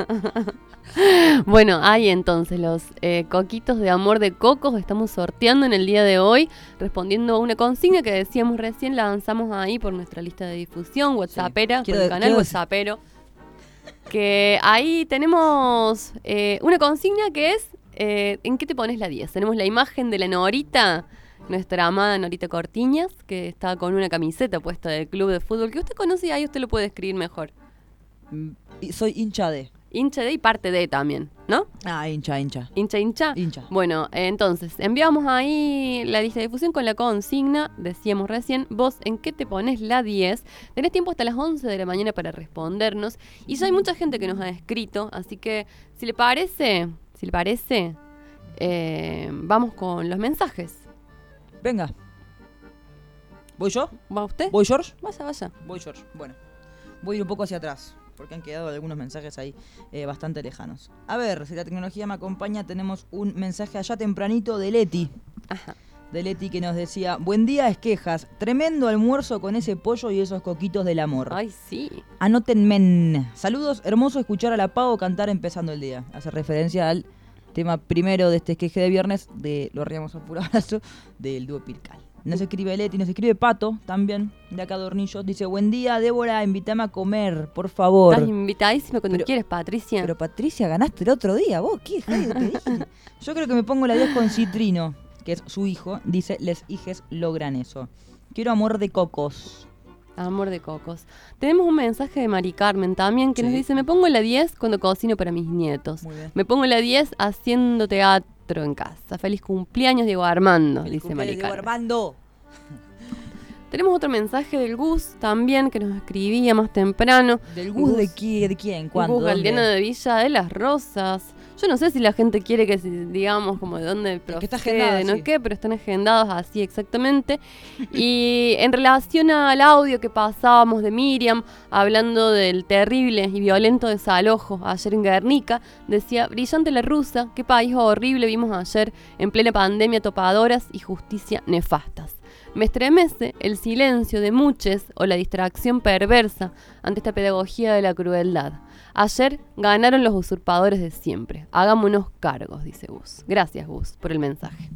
Bueno, hay entonces los eh, coquitos de amor de cocos. Estamos sorteando en el día de hoy, respondiendo a una consigna que decíamos recién, la lanzamos ahí por nuestra lista de difusión, WhatsAppera, Sí. por el canal WhatsAppero. Que ahí tenemos eh, una consigna que es, eh, ¿en qué te pones la diez? Tenemos la imagen de la Norita, nuestra amada Norita Cortiñas, que está con una camiseta puesta del club de fútbol, que usted conoce y ahí usted lo puede escribir mejor. Y soy hincha de. Hincha de y parte de también, ¿no? Ah, hincha, hincha. Hincha, hincha. Hincha. Bueno, eh, entonces, enviamos ahí la lista de difusión con la consigna, decíamos recién, vos en qué te pones la diez. Tenés tiempo hasta las once de la mañana para respondernos. Y ya hay mucha gente que nos ha escrito, así que si le parece, si le parece, eh, vamos con los mensajes. Venga. ¿Voy yo? ¿Va usted? ¿Voy George? Vaya, vaya. Voy George. Bueno, voy a ir un poco hacia atrás, porque han quedado algunos mensajes ahí eh, bastante lejanos. A ver, si la tecnología me acompaña, tenemos un mensaje allá tempranito de Leti. Ajá. De Leti que nos decía, buen día, Esquejas, tremendo almuerzo con ese pollo y esos coquitos del amor. Ay, sí. Anótenme. Saludos, hermoso escuchar a la Pau cantar empezando el día. Hace referencia al tema primero de este esqueje de viernes, de lo haríamos a puro abrazo, del dúo Pircal. Nos escribe Leti, nos escribe Pato, también, de acá de Hornillos. Dice, buen día, Débora, invítame a comer, por favor. Estás invitadísima cuando Pero- quieres, Patricia. Pero Patricia, ganaste el otro día, vos, ¿qué dejaste de pedir? Yo creo que me pongo la diez con Citrino, que es su hijo. Dice, les hijes logran eso. Quiero amor de cocos. Amor de cocos. Tenemos un mensaje de Mari Carmen también que Sí. nos dice, me pongo la diez cuando cocino para mis nietos. Muy bien. Me pongo la diez haciendo teatro en casa. Feliz cumpleaños, Diego Armando, Feliz dice Mari cumpleaños, Diego Carmen. Armando. Tenemos otro mensaje del Gus también que nos escribía más temprano. ¿Del Gus de, qui- de quién? ¿Cuándo? Gus Galdiano ¿Dónde? de Villa de las Rosas. Yo no sé si la gente quiere que si- digamos como de dónde que está procede, agendada, no sí. qué, pero están agendados así exactamente. Y en relación al audio que pasábamos de Miriam, hablando del terrible y violento desalojo ayer en Guernica, decía, brillante la rusa, qué país horrible vimos ayer en plena pandemia, topadoras y justicia nefastas. Me estremece el silencio de muchos o la distracción perversa ante esta pedagogía de la crueldad. Ayer ganaron los usurpadores de siempre. Hagámonos cargos, dice Gus. Gracias, Gus, por el mensaje.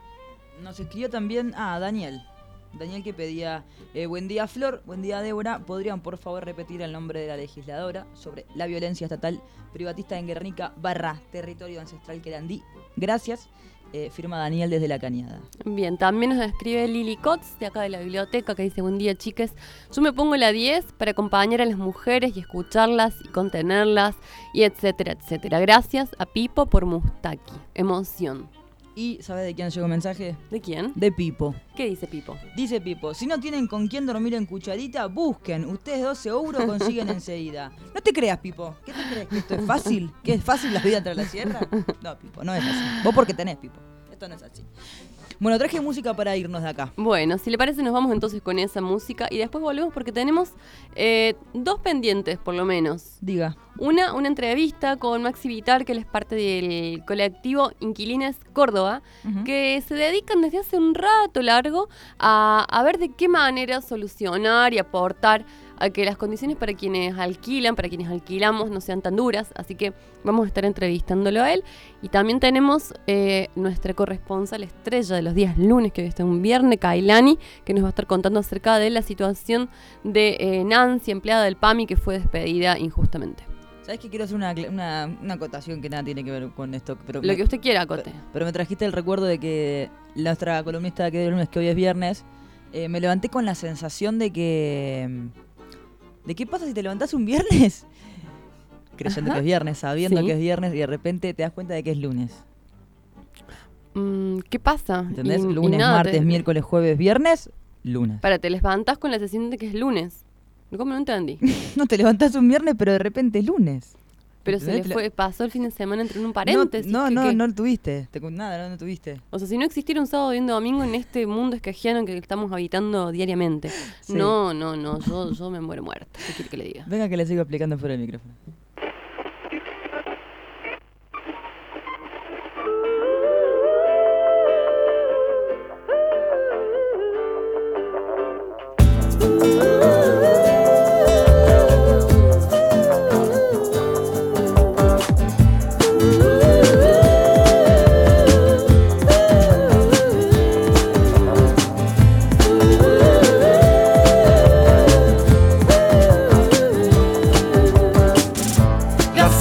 Nos escribió también, ah, Daniel. Daniel que pedía, eh, buen día Flor, buen día Débora. ¿Podrían por favor repetir el nombre de la legisladora sobre la violencia estatal privatista en Guernica barra territorio ancestral Querandí? Gracias. Eh, firma Daniel desde La Cañada. Bien, también nos escribe Lili Kotz, de acá de la biblioteca, que dice, buen día, chiques. Yo me pongo la diez para acompañar a las mujeres y escucharlas y contenerlas, y etcétera, etcétera. Gracias a Pipo por Mustaki. Emoción. ¿Y sabes de quién llegó el mensaje? ¿De quién? De Pipo. ¿Qué dice Pipo? Dice Pipo, si no tienen con quién dormir en cucharita, busquen. Ustedes doce euros consiguen enseguida. No te creas, Pipo. ¿Qué te crees? ¿Que esto es fácil? ¿Que es fácil la vida entre la sierra? No, Pipo, no es así. Vos porque tenés, Pipo. Esto no es así. Bueno, traje música para irnos de acá. Bueno, si le parece nos vamos entonces con esa música y después volvemos porque tenemos eh, dos pendientes por lo menos. Diga. Una, una entrevista con Maxi Vitar, que él es parte del colectivo Inquilines Córdoba, Ujú. que se dedican desde hace un rato largo a, a ver de qué manera solucionar y aportar a que las condiciones para quienes alquilan, para quienes alquilamos, no sean tan duras. Así que vamos a estar entrevistándolo a él. Y también tenemos eh, nuestra corresponsal estrella de los días lunes, que hoy está un viernes, Kailani, que nos va a estar contando acerca de la situación de eh, Nancy, empleada del P A M I, que fue despedida injustamente. ¿Sabes que quiero hacer una, una, una acotación que nada tiene que ver con esto? Pero Lo me- que usted quiera, Cote. Pero, pero me trajiste el recuerdo de que nuestra columnista que de lunes, que hoy es viernes, eh, me levanté con la sensación de que... ¿De qué pasa si te levantás un viernes? Creyendo Ajá. que es viernes, sabiendo Sí. que es viernes y de repente te das cuenta de que es lunes. Mm, ¿Qué pasa? ¿Entendés? Y- y lunes, nada, martes, te- miércoles, jueves, viernes, lunes. Para, te levantas con la sensación de que es lunes. ¿Cómo no entendí? No te levantás un viernes, pero de repente es lunes. Pero se le ¿Entendés? fue, pasó el fin de semana entre un paréntesis. No, que- no, que- no, no tuviste. Te, nada, no, no tuviste. O sea, si no existiera un sábado y un domingo en este mundo escajiano que estamos habitando diariamente. Sí. No, no, no, yo, yo me muero muerta. ¿Qué quiere que le diga? Venga que le sigo explicando fuera del micrófono.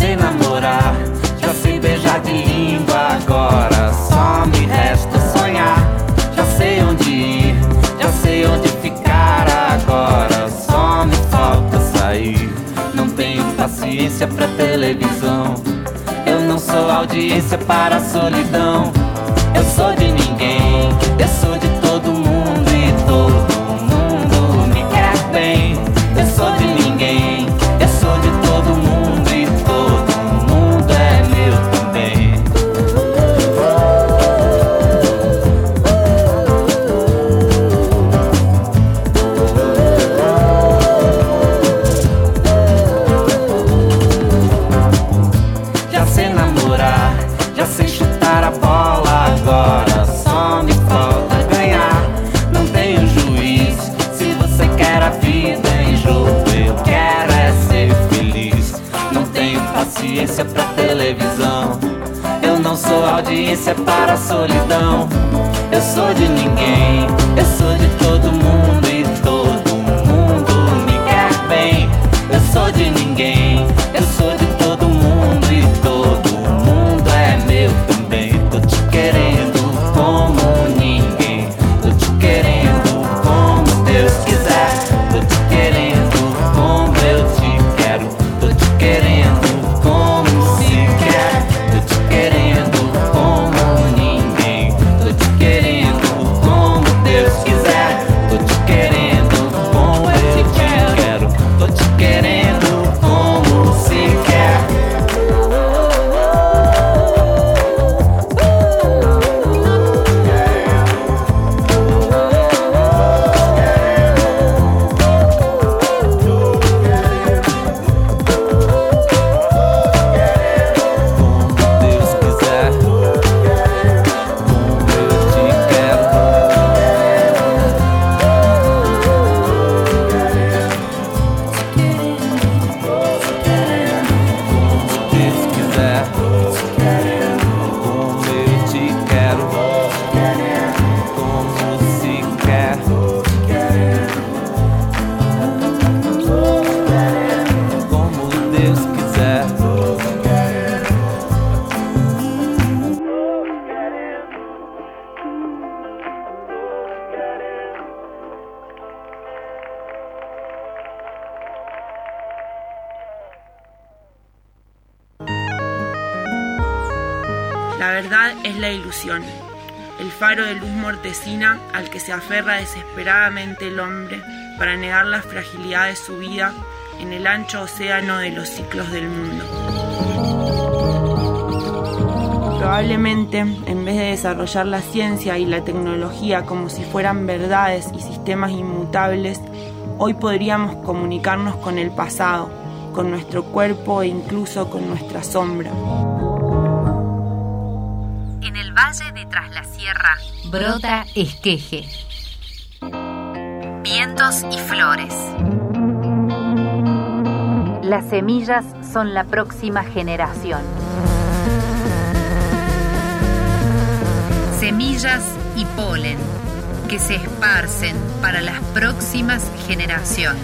sei namorar, já sei beijar de língua, agora só me resta sonhar. Já sei onde ir, já sei onde ficar, agora só me falta sair. Não tenho paciência pra televisão, eu não sou audiência para a solidão. Eu sou de ninguém, eu sou de todo mundo e todo mundo me quer bem. Eu sou de ninguém, eu sou de todo mundo e todo mundo é meu também. Já sei namorar, já sei chutar a bola, agora só me falta ganhar. Não tenho juiz, se você quer a vida em jogo, eu quero é ser feliz. Não tenho paciência pra televisão, eu não sou audiência para a solidão. Eu sou de ninguém, eu sou de todo mundo e todo mundo me quer bem. Eu sou de ninguém, eu sou de todo mundo e todo mundo é meu também. Tô te querendo como ninguém, tô te querendo como Deus quiser. Tô te querendo como eu te quero, tô te querendo como se quer. Tô te querendo como ninguém, tô te querendo como Deus quiser. Tô te querendo como eu te quero, tô te querendo como se quer. Deus quiser, como eu te quero. Deus quiser, como eu te quero. Como se quer. Como Deus quiser. La verdad es la ilusión, el faro de luz mortecina al que se aferra desesperadamente el hombre para negar la fragilidad de su vida en el ancho océano de los ciclos del mundo. Probablemente, en vez de desarrollar la ciencia y la tecnología como si fueran verdades y sistemas inmutables, hoy podríamos comunicarnos con el pasado, con nuestro cuerpo e incluso con nuestra sombra. En el valle de Tras la Sierra brota esqueje. Vientos y flores. Las semillas son la próxima generación. Semillas y polen que se esparcen para las próximas generaciones.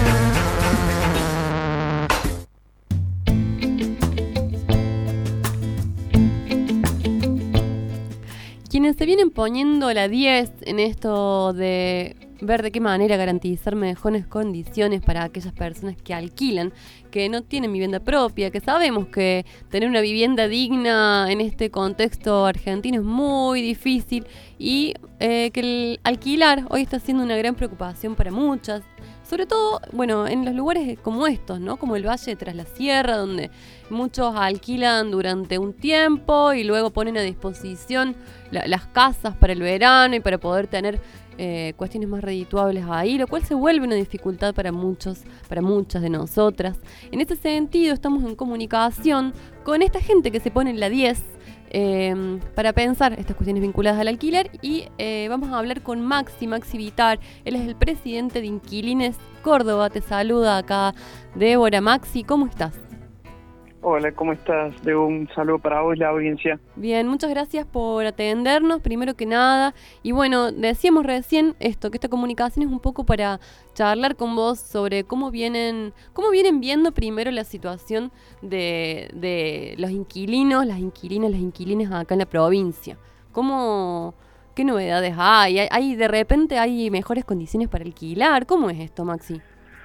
Quienes se vienen poniendo la diez en esto de ver de qué manera garantizar mejores condiciones para aquellas personas que alquilan, que no tienen vivienda propia, que sabemos que tener una vivienda digna en este contexto argentino es muy difícil y eh, que el alquilar hoy está siendo una gran preocupación para muchas. Sobre todo, bueno, en los lugares como estos, ¿no? Como el Valle de Tras la Sierra, donde muchos alquilan durante un tiempo y luego ponen a disposición la, las casas para el verano y para poder tener eh, cuestiones más redituables ahí, lo cual se vuelve una dificultad para muchos, para muchas de nosotras. En este sentido, estamos en comunicación con esta gente que se pone en la diez, Eh, para pensar estas cuestiones vinculadas al alquiler y eh, vamos a hablar con Maxi, Maxi Vitar. Él es el presidente de Inquilines Córdoba. Te saluda acá Débora. Maxi, ¿cómo estás? Hola, ¿cómo estás? De un saludo para vos y la audiencia. Bien, muchas gracias por atendernos, primero que nada. Y bueno, decíamos recién esto, que esta comunicación es un poco para charlar con vos sobre cómo vienen, cómo vienen viendo primero la situación de, de los inquilinos, las inquilinas, las inquilinas acá en la provincia. ¿Cómo, qué novedades hay? ¿Hay, hay de repente hay mejores condiciones para alquilar? ¿Cómo es esto, Maxi?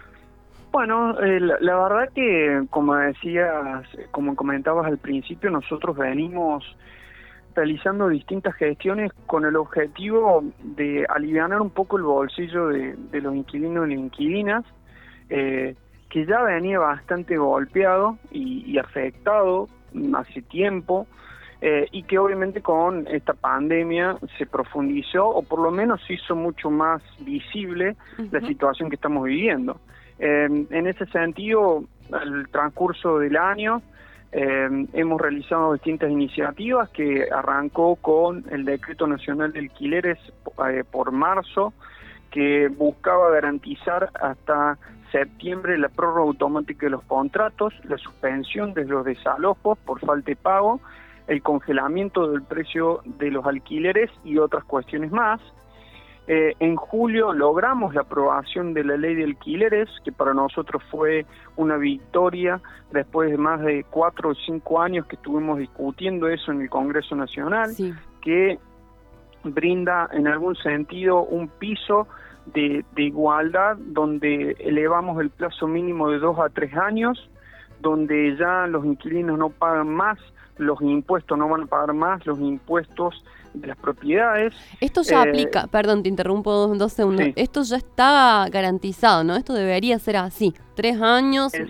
Bueno, eh, la, la verdad que, como decías, como comentabas al principio, nosotros venimos realizando distintas gestiones con el objetivo de alivianar un poco el bolsillo de, de los inquilinos y las inquilinas, eh, que ya venía bastante golpeado y, y afectado hace tiempo, eh, y que obviamente con esta pandemia se profundizó, o por lo menos se hizo mucho más visible uh-huh. la situación que estamos viviendo. Eh, en ese sentido, al transcurso del año, eh, hemos realizado distintas iniciativas que arrancó con el Decreto Nacional de Alquileres eh, por marzo, que buscaba garantizar hasta septiembre la prórroga automática de los contratos, la suspensión de los desalojos por falta de pago, el congelamiento del precio de los alquileres y otras cuestiones más. Eh, en julio logramos la aprobación de la ley de alquileres, que para nosotros fue una victoria después de más de cuatro o cinco años que estuvimos discutiendo eso en el Congreso Nacional, sí. que brinda en algún sentido un piso de, de igualdad, donde elevamos el plazo mínimo de dos a tres años, donde ya los inquilinos no pagan más los impuestos, no van a pagar más los impuestos de las propiedades. Esto ya eh, aplica, perdón, te interrumpo dos, dos segundos. Sí. Esto ya está garantizado, ¿no? Esto debería ser así. Tres años. Es,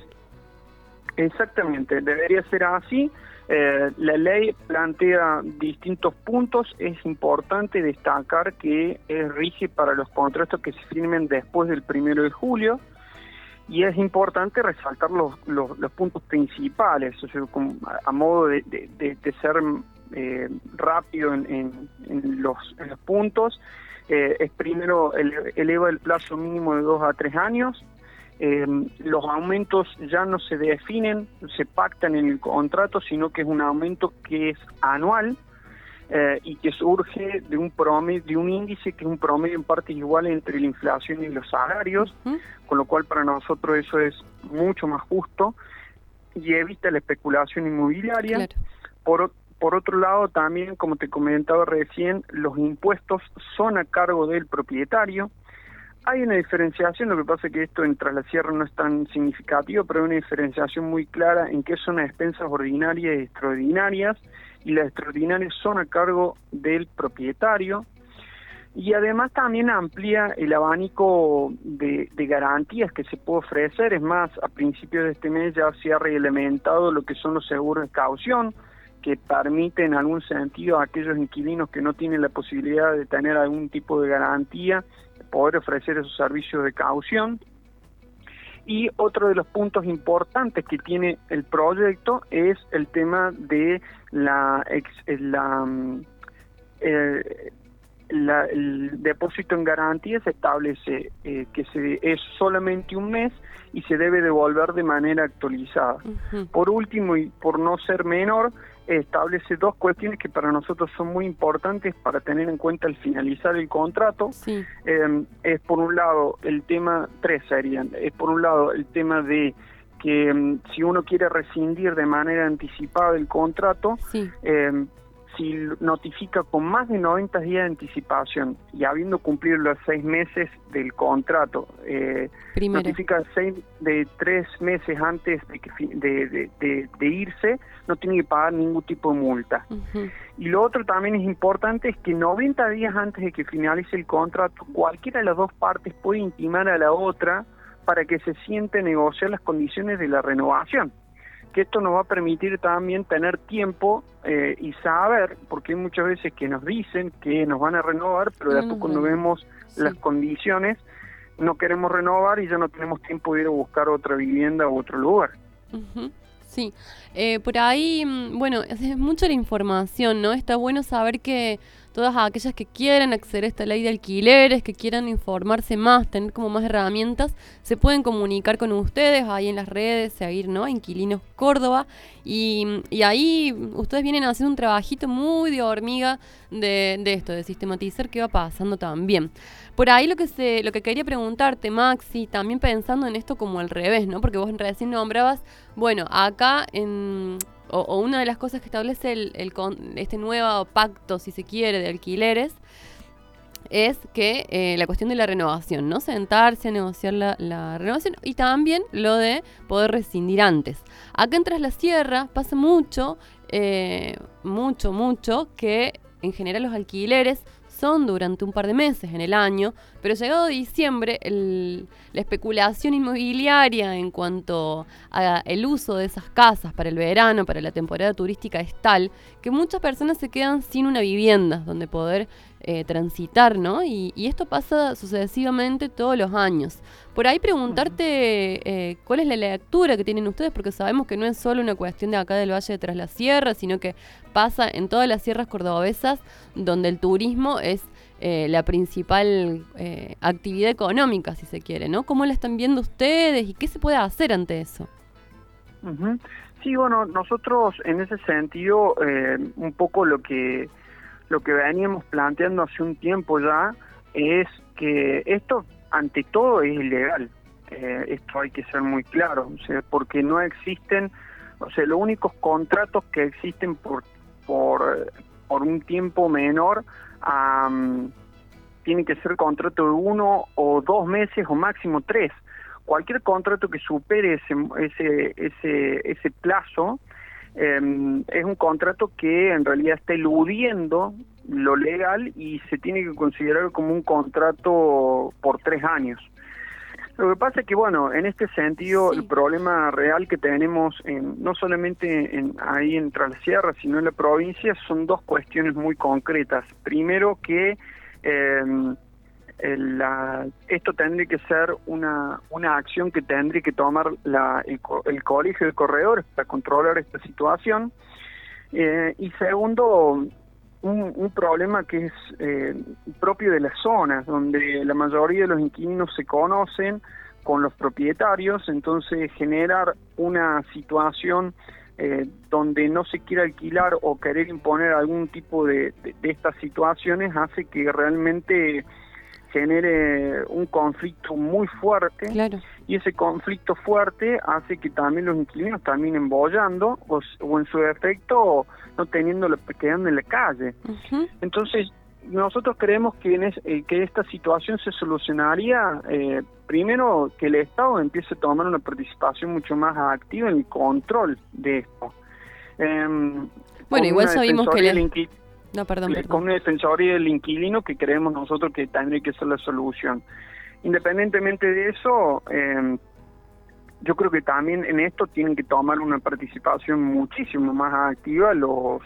exactamente, debería ser así. Eh, la ley plantea distintos puntos. Es importante destacar que es rige para los contratos que se firmen después del primero de julio. Y es importante resaltar los, los, los puntos principales, o sea, como a, a modo de, de, de, de ser eh, rápido en, en, en, los, en los puntos. Eh, es primero, ele, eleva el plazo mínimo de dos a tres años. Eh, los aumentos ya no se definen, se pactan en el contrato, sino que es un aumento que es anual. Eh, y que surge de un promedio, de un índice que es un promedio en parte igual entre la inflación y los salarios, uh-huh. con lo cual para nosotros eso es mucho más justo y evita la especulación inmobiliaria. Claro. Por, por otro lado, también, como te comentaba recién, los impuestos son a cargo del propietario. Hay una diferenciación, lo que pasa es que esto en Tras la Sierra no es tan significativo, pero hay una diferenciación muy clara en qué son las expensas ordinarias y extraordinarias, y las extraordinarias son a cargo del propietario, y además también amplía el abanico de, de garantías que se puede ofrecer. Es más, a principios de este mes ya se ha reimplementado lo que son los seguros de caución, que permiten en algún sentido a aquellos inquilinos que no tienen la posibilidad de tener algún tipo de garantía, poder ofrecer esos servicios de caución. Y otro de los puntos importantes que tiene el proyecto es el tema de la, ex, la, eh, la el depósito en garantía. Se establece eh, que se, es solamente un mes y se debe devolver de manera actualizada. Uh-huh. Por último, y por no ser menor, establece dos cuestiones que para nosotros son muy importantes para tener en cuenta al finalizar el contrato. Sí. Eh, es por un lado el tema, tres serían, es por un lado el tema de que um, si uno quiere rescindir de manera anticipada el contrato, sí. eh, si notifica con más de noventa días de anticipación y habiendo cumplido los seis meses del contrato, eh, notifica seis de tres meses antes de, que, de, de, de, de irse, no tiene que pagar ningún tipo de multa. Uh-huh. Y lo otro también es importante, es que noventa días antes de que finalice el contrato, cualquiera de las dos partes puede intimar a la otra para que se siente a negociar las condiciones de la renovación. Que esto nos va a permitir también tener tiempo eh, y saber, porque hay muchas veces que nos dicen que nos van a renovar, pero después uh-huh. cuando vemos sí. las condiciones, no queremos renovar y ya no tenemos tiempo de ir a buscar otra vivienda u otro lugar. Uh-huh. Sí, eh, por ahí, bueno, es mucha la información, ¿no? Está bueno saber que todas aquellas que quieran acceder a esta ley de alquileres, que quieran informarse más, tener como más herramientas, se pueden comunicar con ustedes ahí en las redes, seguir, ¿no? Inquilinos Córdoba, y, y ahí ustedes vienen haciendo un trabajito muy de hormiga de, de esto, de sistematizar qué va pasando también. Por ahí lo que se, lo que quería preguntarte, Maxi, también pensando en esto como al revés, ¿no? Porque vos recién nombrabas, bueno, acá en, o, o una de las cosas que establece el, el, este nuevo pacto, si se quiere, de alquileres, es que eh, la cuestión de la renovación, ¿no? Sentarse a negociar la, la renovación y también lo de poder rescindir antes. Acá en Tras la Sierra pasa mucho, eh, mucho, mucho, que en general los alquileres son durante un par de meses en el año, pero llegado diciembre el, la especulación inmobiliaria en cuanto a el uso de esas casas para el verano, para la temporada turística es tal que muchas personas se quedan sin una vivienda donde poder eh, transitar, ¿no? Y, y esto pasa sucesivamente todos los años. Por ahí preguntarte eh, cuál es la lectura que tienen ustedes, porque sabemos que no es solo una cuestión de acá del Valle de Tras la Sierra, sino que pasa en todas las sierras cordobesas donde el turismo es eh, la principal eh, actividad económica, si se quiere, ¿no? ¿Cómo la están viendo ustedes y qué se puede hacer ante eso? Uh-huh. Sí, bueno, nosotros en ese sentido, eh, un poco lo que lo que veníamos planteando hace un tiempo ya es que esto, ante todo, es ilegal. Eh, esto hay que ser muy claro, o sea, porque no existen, o sea, los únicos contratos que existen por por, por un tiempo menor um, tienen que ser contrato de uno o dos meses o máximo tres. Cualquier contrato que supere ese ese ese, ese plazo eh, es un contrato que en realidad está eludiendo lo legal y se tiene que considerar como un contrato por tres años. Lo que pasa es que, bueno, en este sentido, sí, el problema real que tenemos, en, no solamente en, ahí en Tras la Sierra, sino en la provincia, son dos cuestiones muy concretas. Primero, que eh, el, la, esto tendría que ser una, una acción que tendría que tomar la, el, el Colegio de Corredores para controlar esta situación. Eh, y segundo, Un, un problema que es eh, propio de las zonas, donde la mayoría de los inquilinos se conocen con los propietarios, entonces generar una situación eh, donde no se quiera alquilar o querer imponer algún tipo de, de, de estas situaciones hace que realmente genere un conflicto muy fuerte. Claro. Y ese conflicto fuerte hace que también los inquilinos terminen bollando o, o en su defecto no teniendo la, quedando en la calle. Uh-huh. Entonces nosotros creemos que, en es, eh, que esta situación se solucionaría eh, primero que el Estado empiece a tomar una participación mucho más activa en el control de esto. Eh, bueno, igual sabemos que le... inqui... no, perdón, perdón. con una defensoría del inquilino que creemos nosotros que tendría que ser la solución. Independientemente de eso, eh, yo creo que también en esto tienen que tomar una participación muchísimo más activa los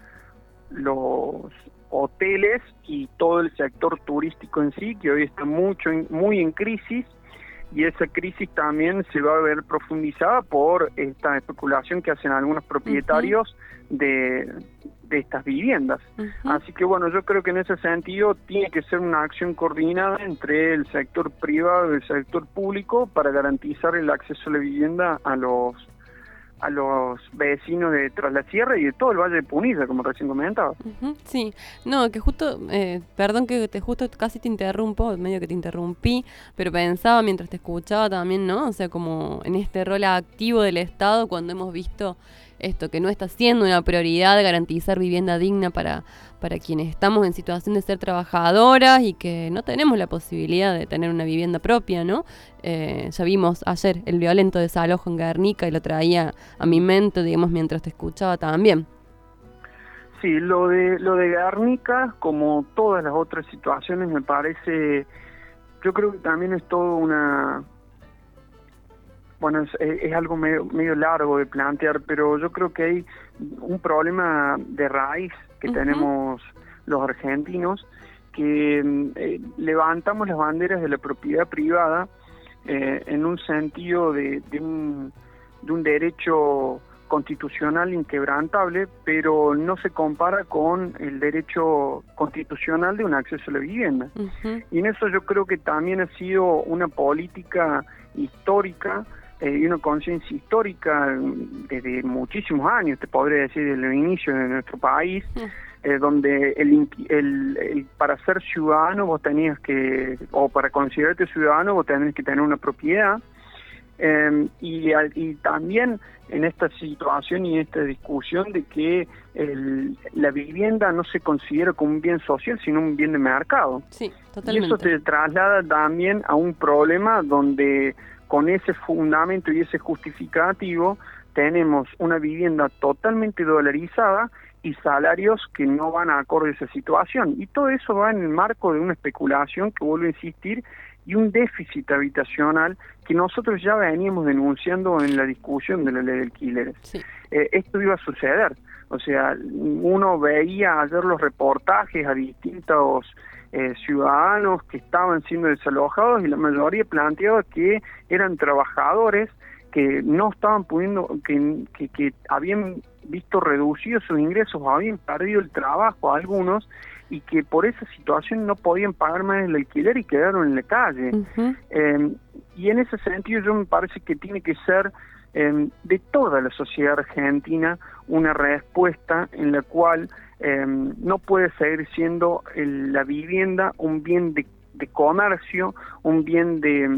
los hoteles y todo el sector turístico en sí, que hoy está mucho muy en crisis, y esa crisis también se va a ver profundizada por esta especulación que hacen algunos propietarios uh-huh. de, de estas viviendas. Uh-huh. Así que bueno, yo creo que en ese sentido tiene que ser una acción coordinada entre el sector privado y el sector público para garantizar el acceso a la vivienda a los a los vecinos de Tras la Sierra y de todo el Valle de Punilla, como recién comentaba. Uh-huh, sí, no, que justo, eh, perdón que te justo casi te interrumpo, medio que te interrumpí, pero pensaba mientras te escuchaba también, ¿no? O sea, como en este rol activo del Estado, cuando hemos visto esto, que no está siendo una prioridad garantizar vivienda digna para, para quienes estamos en situación de ser trabajadoras y que no tenemos la posibilidad de tener una vivienda propia, ¿no? Eh, ya vimos ayer el violento desalojo en Guernica y lo traía a mi mente, digamos, mientras te escuchaba también. Sí, lo de lo de Guernica, como todas las otras situaciones, me parece, yo creo que también es todo una... Bueno, es, es algo medio, medio largo de plantear, pero yo creo que hay un problema de raíz que uh-huh. tenemos los argentinos, que eh, levantamos las banderas de la propiedad privada eh, en un sentido de, de, un, de un derecho constitucional inquebrantable, pero no se compara con el derecho constitucional de un acceso a la vivienda. Uh-huh. Y en eso yo creo que también ha sido una política histórica eh, y una conciencia histórica desde muchísimos años, te podría decir, desde el inicio de nuestro país, uh-huh. eh, donde el, el, el, para ser ciudadano vos tenías que, o para considerarte ciudadano vos tenías que tener una propiedad. Eh, y, y también en esta situación y en esta discusión de que el, la vivienda no se considera como un bien social, sino un bien de mercado. Sí, totalmente. Y eso te traslada también a un problema donde con ese fundamento y ese justificativo tenemos una vivienda totalmente dolarizada y salarios que no van a acorde a esa situación. Y todo eso va en el marco de una especulación que, vuelvo a insistir, y un déficit habitacional que nosotros ya veníamos denunciando en la discusión de la ley de alquileres. Sí. Eh, esto iba a suceder. O sea, uno veía ayer los reportajes a distintos eh, ciudadanos que estaban siendo desalojados y la mayoría planteaba que eran trabajadores que no estaban pudiendo, que, que, que habían visto reducidos sus ingresos, habían perdido el trabajo algunos, y que por esa situación no podían pagar más el alquiler y quedaron en la calle. Uh-huh. Eh, y en ese sentido yo me parece que tiene que ser eh, de toda la sociedad argentina una respuesta en la cual eh, no puede seguir siendo el, la vivienda un bien de, de comercio, un bien de,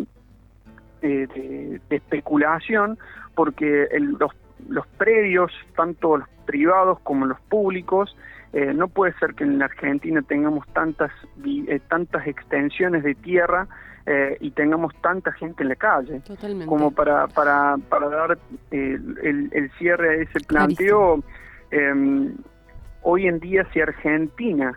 de, de, de especulación, porque el, los, los predios, tanto los privados como los públicos, Eh, no puede ser que en la Argentina tengamos tantas eh, tantas extensiones de tierra eh, y tengamos tanta gente en la calle. Totalmente. Como para para para dar eh, el, el cierre a ese planteo. Eh, hoy en día, si Argentina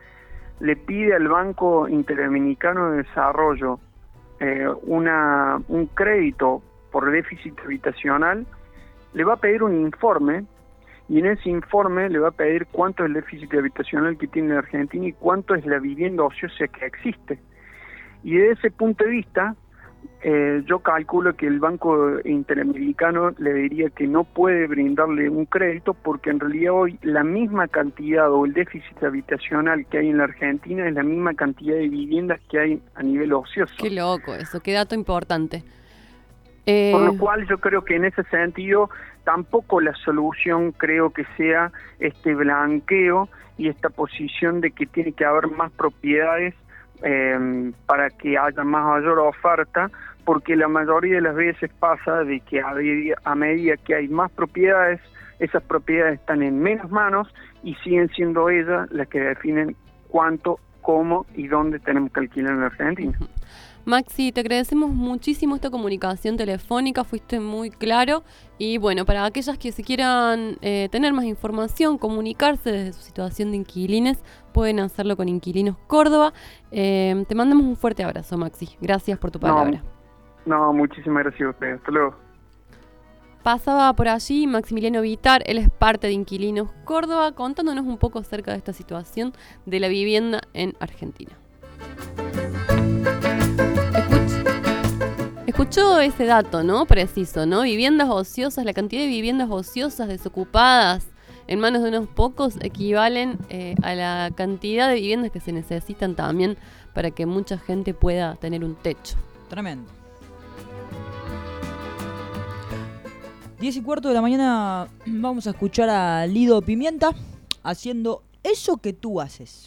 le pide al Banco Interamericano de Desarrollo eh, una un crédito por déficit habitacional, le va a pedir un informe. Y en ese informe le va a pedir cuánto es el déficit habitacional que tiene la Argentina y cuánto es la vivienda ociosa que existe. Y desde ese punto de vista, eh, yo calculo que el Banco Interamericano le diría que no puede brindarle un crédito porque en realidad hoy la misma cantidad o el déficit habitacional que hay en la Argentina es la misma cantidad de viviendas que hay a nivel ocioso. Qué loco eso, qué dato importante. Eh... Por lo cual yo creo que en ese sentido tampoco la solución creo que sea este blanqueo y esta posición de que tiene que haber más propiedades eh, para que haya más mayor oferta, porque la mayoría de las veces pasa de que a, a medida que hay más propiedades, esas propiedades están en menos manos y siguen siendo ellas las que definen cuánto, cómo y dónde tenemos que alquilar en la Argentina. Maxi, te agradecemos muchísimo esta comunicación telefónica, fuiste muy claro y bueno, para aquellas que se quieran eh, tener más información, comunicarse desde su situación de inquilines, pueden hacerlo con Inquilinos Córdoba. Eh, te mandamos un fuerte abrazo, Maxi. Gracias por tu palabra. No, no muchísimas gracias a ustedes. Hasta luego. Pasaba por allí Maximiliano Vitar, él es parte de Inquilinos Córdoba, contándonos un poco acerca de esta situación de la vivienda en Argentina. Escuchó ese dato, ¿no? Preciso, ¿no? Viviendas ociosas, la cantidad de viviendas ociosas desocupadas en manos de unos pocos equivalen eh, a la cantidad de viviendas que se necesitan también para que mucha gente pueda tener un techo. Tremendo. Diez y cuarto de la mañana vamos a escuchar a Lido Pimienta haciendo Eso que tú haces.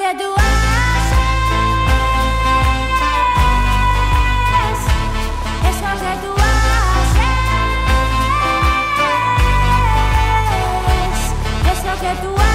que tú haces, eso que tú haces, eso que tú haces.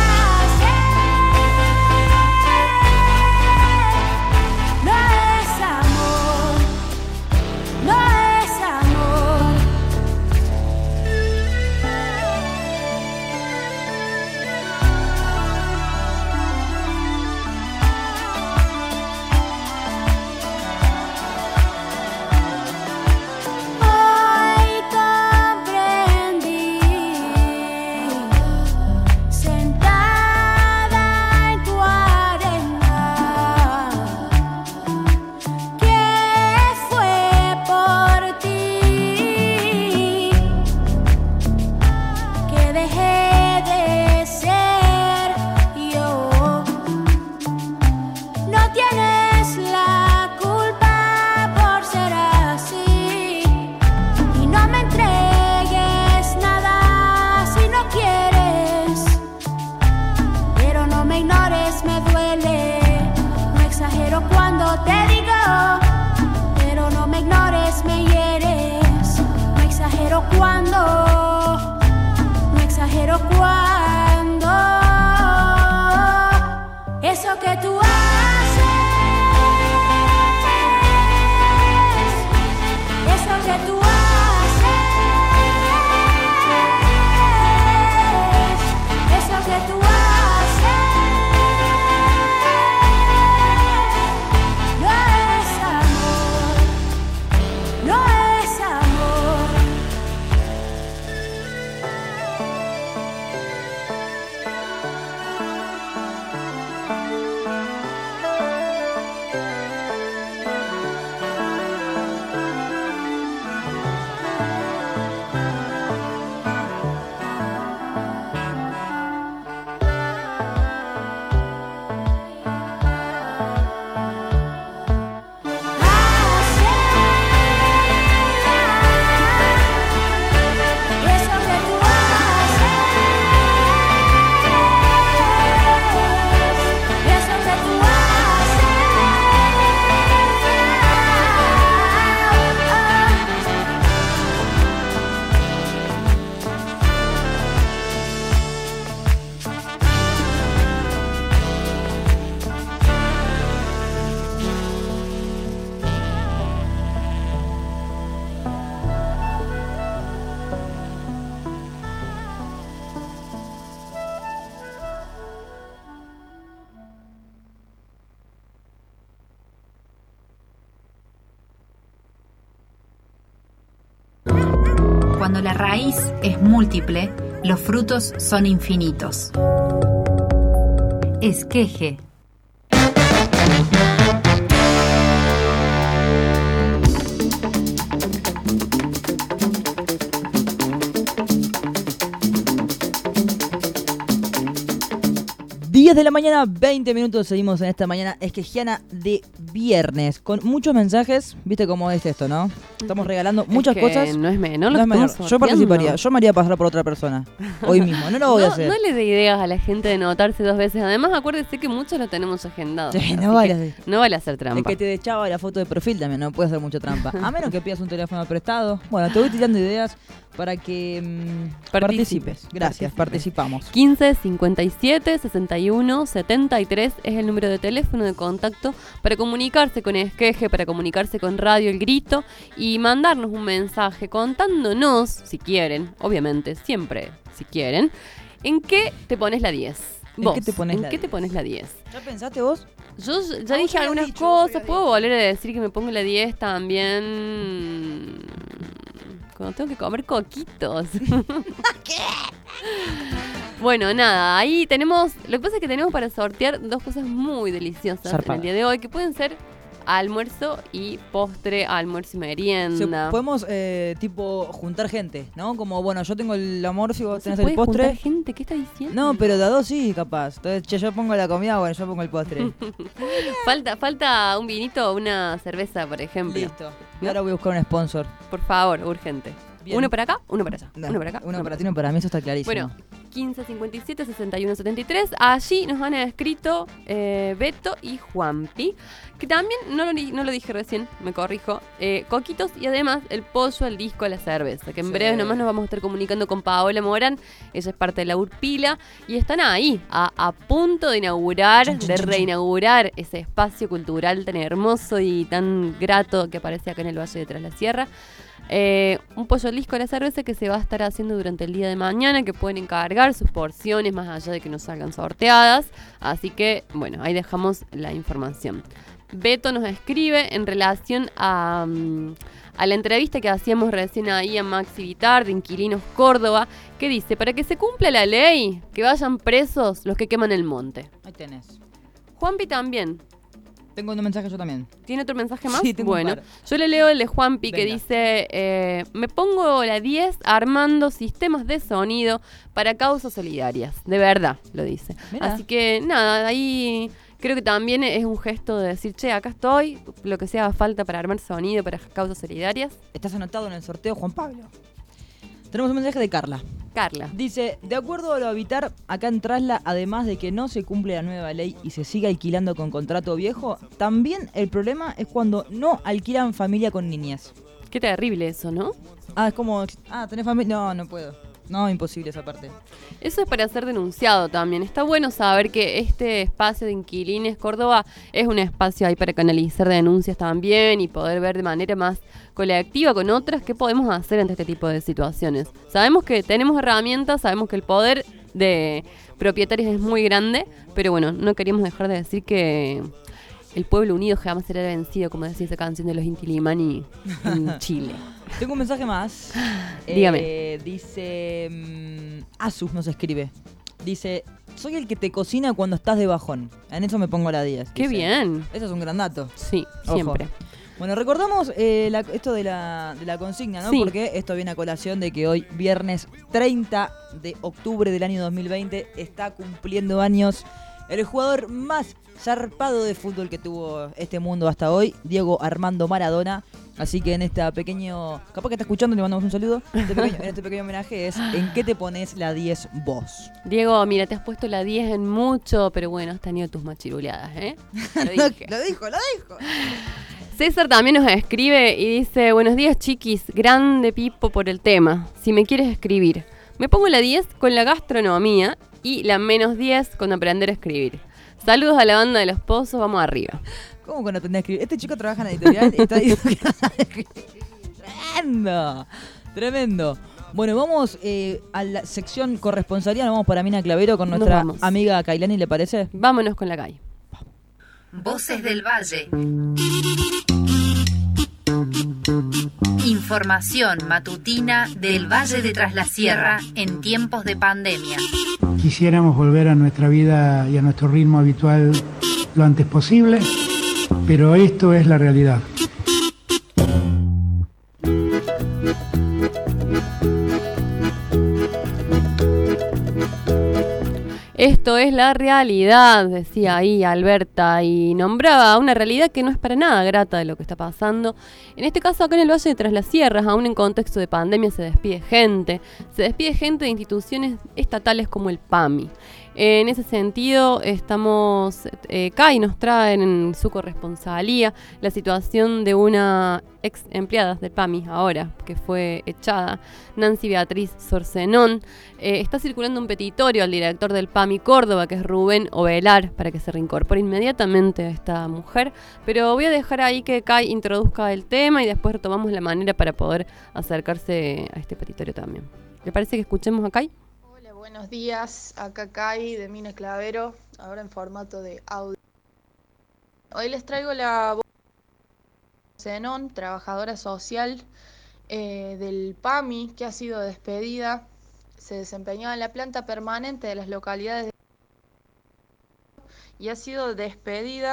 Cuando, no exagero cuando, eso que tú haces, eso que tú haces, eso que tú haces, no es amor, no es amor. Cuando la raíz es múltiple, los frutos son infinitos. Esqueje. diez de la mañana, veinte minutos, seguimos en esta mañana esquejiana de viernes, con muchos mensajes, viste cómo es esto, ¿no? Estamos regalando muchas que cosas. No es menor, no lo es menor. estamos Yo sorteando. participaría, yo me haría pasar por otra persona, hoy mismo, no lo voy no, a hacer. No le dé ideas a la gente de notarse dos veces, además acuérdese que muchos lo tenemos agendado. Sí, no así vale. que no vale hacer El trampa. que te dechaba la foto de perfil también, no puede hacer mucha trampa. A menos que pidas un teléfono prestado. Bueno, te voy tirando ideas para que mmm, participes. Gracias, Participes. participamos. quince cincuenta y siete sesenta y uno setenta y tres es el número de teléfono de contacto para comunicarse con Esqueje, para comunicarse con Radio El Grito y mandarnos un mensaje contándonos, si quieren, obviamente, siempre si quieren, en qué te pones la diez. ¿En Vos, qué te pones ¿en la qué te diez? pones la diez? ¿Ya pensaste vos? Yo ya Ah, dije vos algunas habías dicho, vos cosas, puedo volver a decir que me pongo la diez también cuando tengo que comer coquitos. ¿Qué? Bueno, nada, ahí tenemos, lo que pasa es que tenemos para sortear dos cosas muy deliciosas Zarpada. en el día de hoy, que pueden ser almuerzo y postre, almuerzo y Se- merienda. podemos, eh, tipo, juntar gente, ¿no? Como, bueno, yo tengo el amorcio, vos ¿Se tenés puede el postre. juntar gente? ¿Qué está diciendo? No, pero de a dos sí, capaz. Entonces, che, yo pongo la comida, bueno, yo pongo el postre. falta, falta un vinito o una cerveza, por ejemplo. Listo. Y ahora voy a buscar un sponsor. Por favor, urgente. Bien. Uno para acá, uno para allá. No, uno para acá. Uno para ti, uno para mí, eso está clarísimo. Bueno, quince cincuenta y siete sesenta y uno setenta y tres. Allí nos han escrito eh, Beto y Juanpi, que también, no lo, no lo dije recién, me corrijo, eh, coquitos y además el pollo, el disco, la cerveza, que en Sí. breve nomás nos vamos a estar comunicando con Paola Morán. Ella es parte de la Urpila y están ahí, a, a punto de inaugurar, de reinaugurar ese espacio cultural tan hermoso y tan grato que aparece acá en el Valle de Tras la Sierra. Eh, un pollo al disco de la cerveza que se va a estar haciendo durante el día de mañana, que pueden encargar sus porciones más allá de que no salgan sorteadas. Así que, bueno, ahí dejamos la información. Beto nos escribe en relación a, um, a la entrevista que hacíamos recién ahí a Maxi Vitar de Inquilinos Córdoba, que dice, para que se cumpla la ley, que vayan presos los que queman el monte. Ahí tenés. Juanpi también. Tengo un mensaje yo también. ¿Tiene otro mensaje más? Sí, tengo un Bueno, par. yo le leo el de Juanpi que Venga. dice, eh, me pongo la diez armando sistemas de sonido para causas solidarias. De verdad, lo dice. Mirá. Así que nada, ahí creo que también es un gesto de decir, che, acá estoy, lo que sea falta para armar sonido para causas solidarias. Estás anotado en el sorteo, Juan Pablo. Tenemos un mensaje de Carla. Carla. Dice, de acuerdo a lo habitar, acá en Trasla, además de que no se cumple la nueva ley y se sigue alquilando con contrato viejo, también el problema es cuando no alquilan familia con niñas. Qué terrible eso, ¿no? Ah, es como, ah, ¿tenés familia? No, no puedo. No, imposible esa parte. Eso es para ser denunciado también. Está bueno saber que este espacio de Inquilines Córdoba es un espacio ahí para canalizar denuncias también y poder ver de manera más colectiva con otras qué podemos hacer ante este tipo de situaciones. Sabemos que tenemos herramientas, sabemos que el poder de propietarios es muy grande, pero bueno, no queríamos dejar de decir que el pueblo unido jamás será vencido, como decía esa canción de los Inti Illimani en Chile. Tengo un mensaje más. Dígame. Eh, dice, mm, Asus nos escribe. Dice, soy el que te cocina cuando estás de bajón. En eso me pongo a la diez. Qué dice. bien. Eso es un gran dato. Sí, Ojo. siempre. Bueno, recordamos eh, la- esto de la, de la consigna, ¿no? Sí. Porque esto viene a colación de que hoy, viernes treinta de octubre del año dos mil veinte, está cumpliendo años el jugador más zarpado de fútbol que tuvo este mundo hasta hoy, Diego Armando Maradona. Así que en este pequeño, capaz que está escuchando, le mandamos un saludo. Este pequeño- en este pequeño homenaje es, ¿en qué te pones la diez vos? Diego, mira, te has puesto la diez en mucho, pero bueno, has tenido tus machiruleadas, ¿eh? Lo dije. Lo dijo, lo dijo. César también nos escribe y dice, buenos días chiquis, grande Pipo por el tema. Si me quieres escribir, me pongo la diez con la gastronomía y la menos diez con aprender a escribir. Saludos a la banda de Los Pozos, vamos arriba. ¿Cómo que no aprendí a escribir? Este chico trabaja en la editorial y está diciendo que no sabe escribir. Tremendo. Tremendo. Bueno, vamos eh, a la sección corresponsalía. Nos vamos para Mina Clavero con Nos nuestra vamos. amiga Kailani, ¿le parece? Vámonos con la calle. Voces del Valle. Información matutina del Valle de Tras la Sierra en tiempos de pandemia. Quisiéramos volver a nuestra vida y a nuestro ritmo habitual lo antes posible, pero esto es la realidad. Esto es la realidad, decía ahí Alberta, y nombraba una realidad que no es para nada grata de lo que está pasando. En este caso, acá en el Valle de Tras las Sierras, aún en contexto de pandemia, se despide gente. Se despide gente de instituciones estatales como el PAMI. En ese sentido, estamos, eh, C A I nos trae en su corresponsalía la situación de una ex empleada del PAMI ahora, que fue echada, Nancy Beatriz Sorcenón. Eh, está circulando un petitorio al director del PAMI Córdoba, que es Rubén Ovelar, para que se reincorpore inmediatamente a esta mujer. Pero voy a dejar ahí que C A I introduzca el tema y después retomamos la manera para poder acercarse a este petitorio también. ¿Le parece que escuchemos a C A I? Buenos días, acá Kai de Mina Clavero, ahora en formato de audio. Hoy les traigo la voz de Zenón, trabajadora social eh, del PAMI, que ha sido despedida. Se desempeñaba en la planta permanente de las localidades de... y ha sido despedida.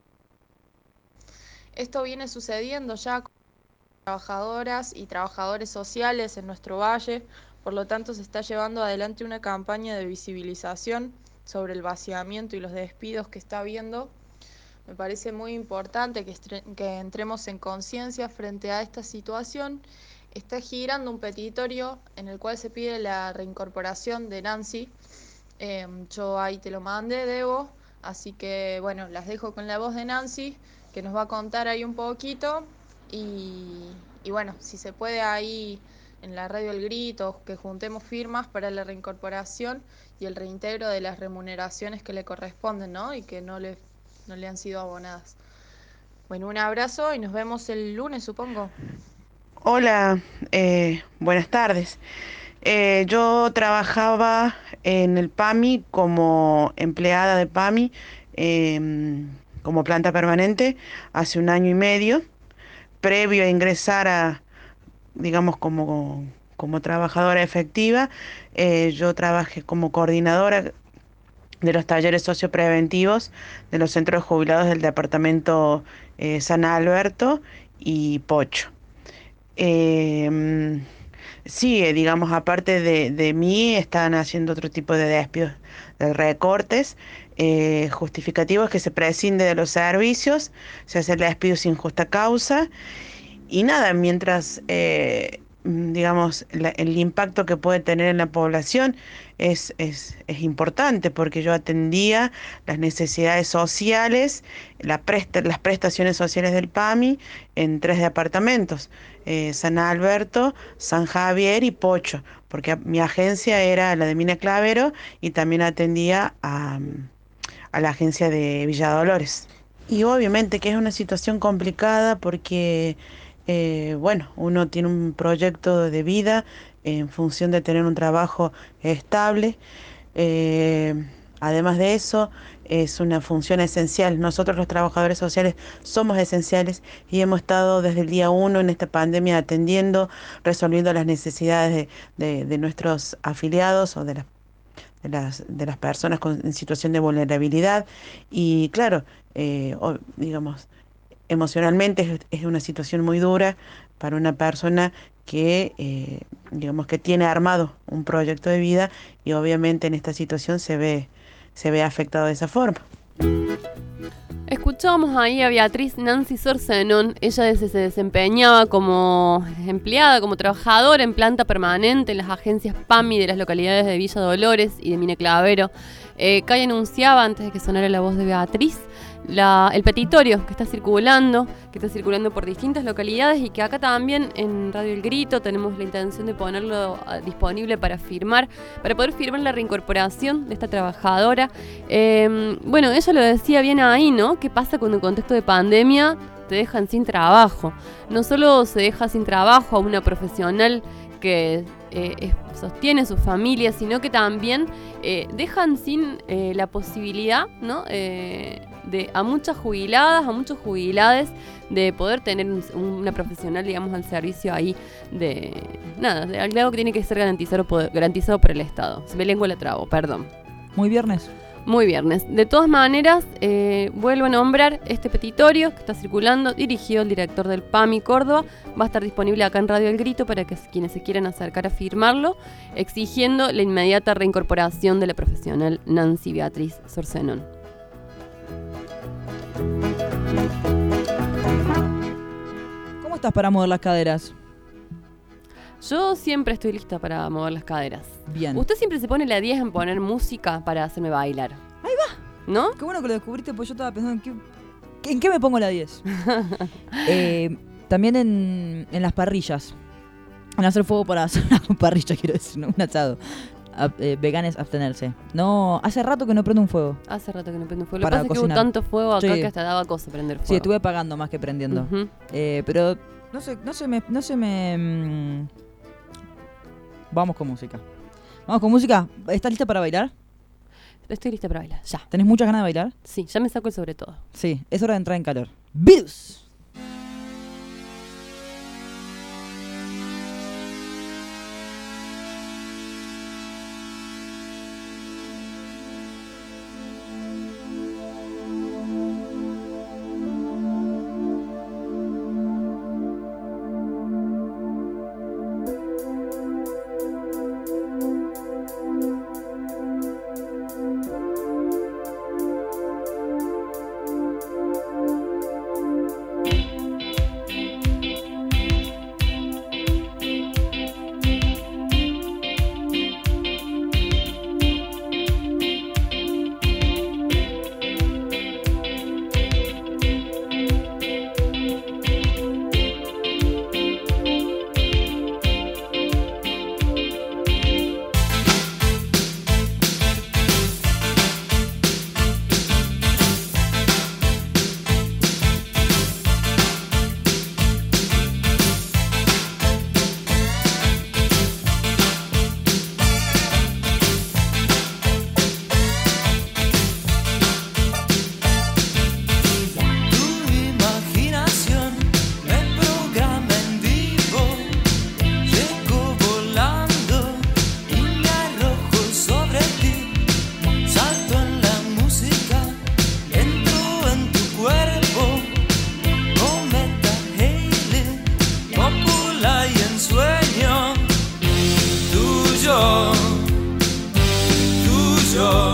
Esto viene sucediendo ya con trabajadoras y trabajadores sociales en nuestro valle. Por lo tanto, se está llevando adelante una campaña de visibilización sobre el vaciamiento y los despidos que está habiendo. Me parece muy importante que, estre- que entremos en conciencia frente a esta situación está girando un petitorio en el cual se pide la reincorporación de Nancy. Eh, yo ahí te lo mandé, Debo, así que bueno, las dejo con la voz de Nancy, que nos va a contar ahí un poquito, y, y bueno, si se puede ahí en la radio El Grito, que juntemos firmas para la reincorporación y el reintegro de las remuneraciones que le corresponden, ¿no? Y que no le, no le han sido abonadas. Bueno, un abrazo y nos vemos el lunes, supongo. Hola, eh, buenas tardes. Eh, yo trabajaba en el PAMI como empleada de PAMI, eh, como planta permanente, hace un año y medio, previo a ingresar a, digamos, como, como trabajadora efectiva. Eh, yo trabajé como coordinadora de los talleres sociopreventivos de los centros jubilados del departamento eh, San Alberto y Pocho. Eh, sí, eh, digamos, aparte de, de mí, están haciendo otro tipo de despidos, de recortes eh, justificativos, que se prescinde de los servicios, se hace el despido sin justa causa, y nada, mientras, eh, digamos, la- el impacto que puede tener en la población es, es, es importante, porque yo atendía las necesidades sociales, la presta- las prestaciones sociales del PAMI en tres departamentos, eh, San Alberto, San Javier y Pocho, porque a- mi agencia era la de Mina Clavero y también atendía a, a la agencia de Villa Dolores. Y obviamente que es una situación complicada porque, eh, bueno, uno tiene un proyecto de vida en función de tener un trabajo estable. Eh, además de eso, es una función esencial. Nosotros los trabajadores sociales somos esenciales y hemos estado desde el día uno en esta pandemia atendiendo, resolviendo las necesidades de, de- de nuestros afiliados o de las de las, de las personas con, en situación de vulnerabilidad. Y claro, eh, o- digamos, emocionalmente es, es una situación muy dura para una persona que, eh, digamos, que tiene armado un proyecto de vida y obviamente en esta situación se ve, se ve afectado de esa forma. Escuchábamos ahí a Beatriz Nancy Sorcenón. Ella se se desempeñaba como empleada, como trabajadora en planta permanente en las agencias PAMI de las localidades de Villa Dolores y de Mina Clavero. Eh, Cay anunciaba, antes de que sonara la voz de Beatriz, la, el petitorio que está circulando, que está circulando por distintas localidades y que acá también en Radio El Grito tenemos la intención de ponerlo ah, disponible para firmar, para poder firmar la reincorporación de esta trabajadora. Eh, bueno, ella lo decía bien ahí, ¿no? ¿Qué pasa cuando en contexto de pandemia te dejan sin trabajo? No solo se deja sin trabajo a una profesional que eh, es- sostiene su familia, sino que también eh, dejan sin eh, la posibilidad, ¿no? Eh, de a muchas jubiladas, a muchos jubilades, de poder tener un- una profesional, digamos, al servicio ahí de nada, de algo que tiene que ser garantizado por, garantizado por el Estado. Se me lengua la trabo, perdón. Muy viernes. Muy viernes. De todas maneras, eh, vuelvo a nombrar este petitorio que está circulando, dirigido al director del PAMI Córdoba. Va a estar disponible acá en Radio El Grito para que quienes se quieran acercar a firmarlo, exigiendo la inmediata reincorporación de la profesional Nancy Beatriz Sorcenón. ¿Cómo estás para mover las caderas? Yo siempre estoy lista para mover las caderas. Bien. Usted siempre se pone la diez en poner música para hacerme bailar. Ahí va. ¿No? Qué bueno que lo descubriste, pues yo estaba pensando en qué, ¿en qué me pongo la diez? Eh, también en, en las parrillas. En hacer fuego para hacer una parrilla, quiero decir, ¿no? Un asado. A- eh, veganes, abstenerse. No, hace rato que no prendo un fuego. Hace rato que no prendo fuego. Lo que Para pasa es que hubo cocinar. tanto fuego acá Sí. que hasta daba cosa prender fuego. Sí, estuve apagando más que prendiendo. Ujú. Eh, pero no sé, no se me, no se me. mm, Vamos con música. Vamos con música. ¿Estás lista para bailar? Estoy lista para bailar, ya. ¿Tenés muchas ganas de bailar? Sí, ya me saco el sobre todo. Sí, es hora de entrar en calor. ¡Virus!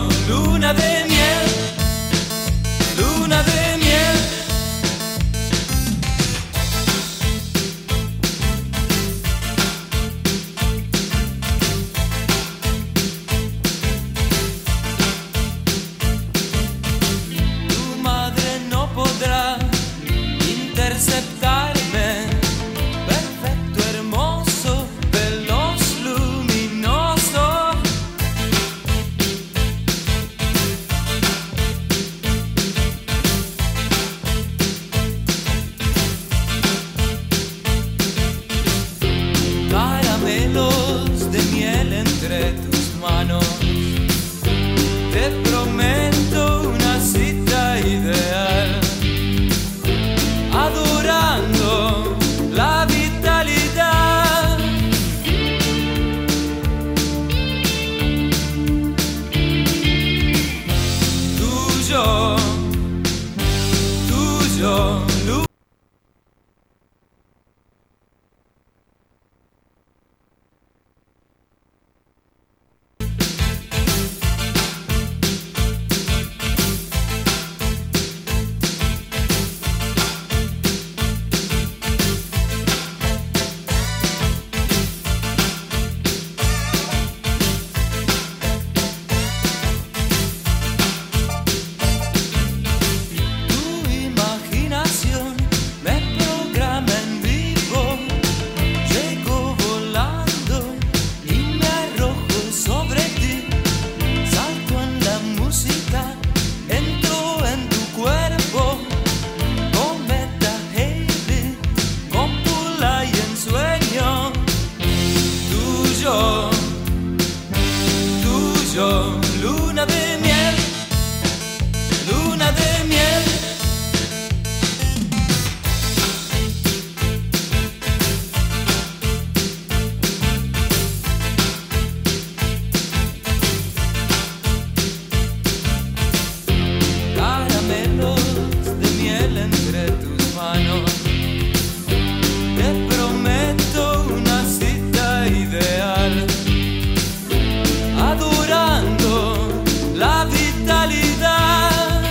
luna de miel, luna de miel. Tu madre no podrá interceptarme, perfecto, hermoso, veloz, luminoso. Caramelos de miel entre tus manos, te prometo una cita ideal, adorando la vitalidad. Tuyo, tuyo, luz. Tu imaginación me programa en vivo. Llego volando y me arrojo sobre ti. Salto en la música, entro en tu cuerpo. Cometa Halley, cópula y ensueño. Tuyo, tuyo, luna de miel, luna de miel. Caramelos de miel entre tus manos, te prometo una cita ideal, adorando la vitalidad.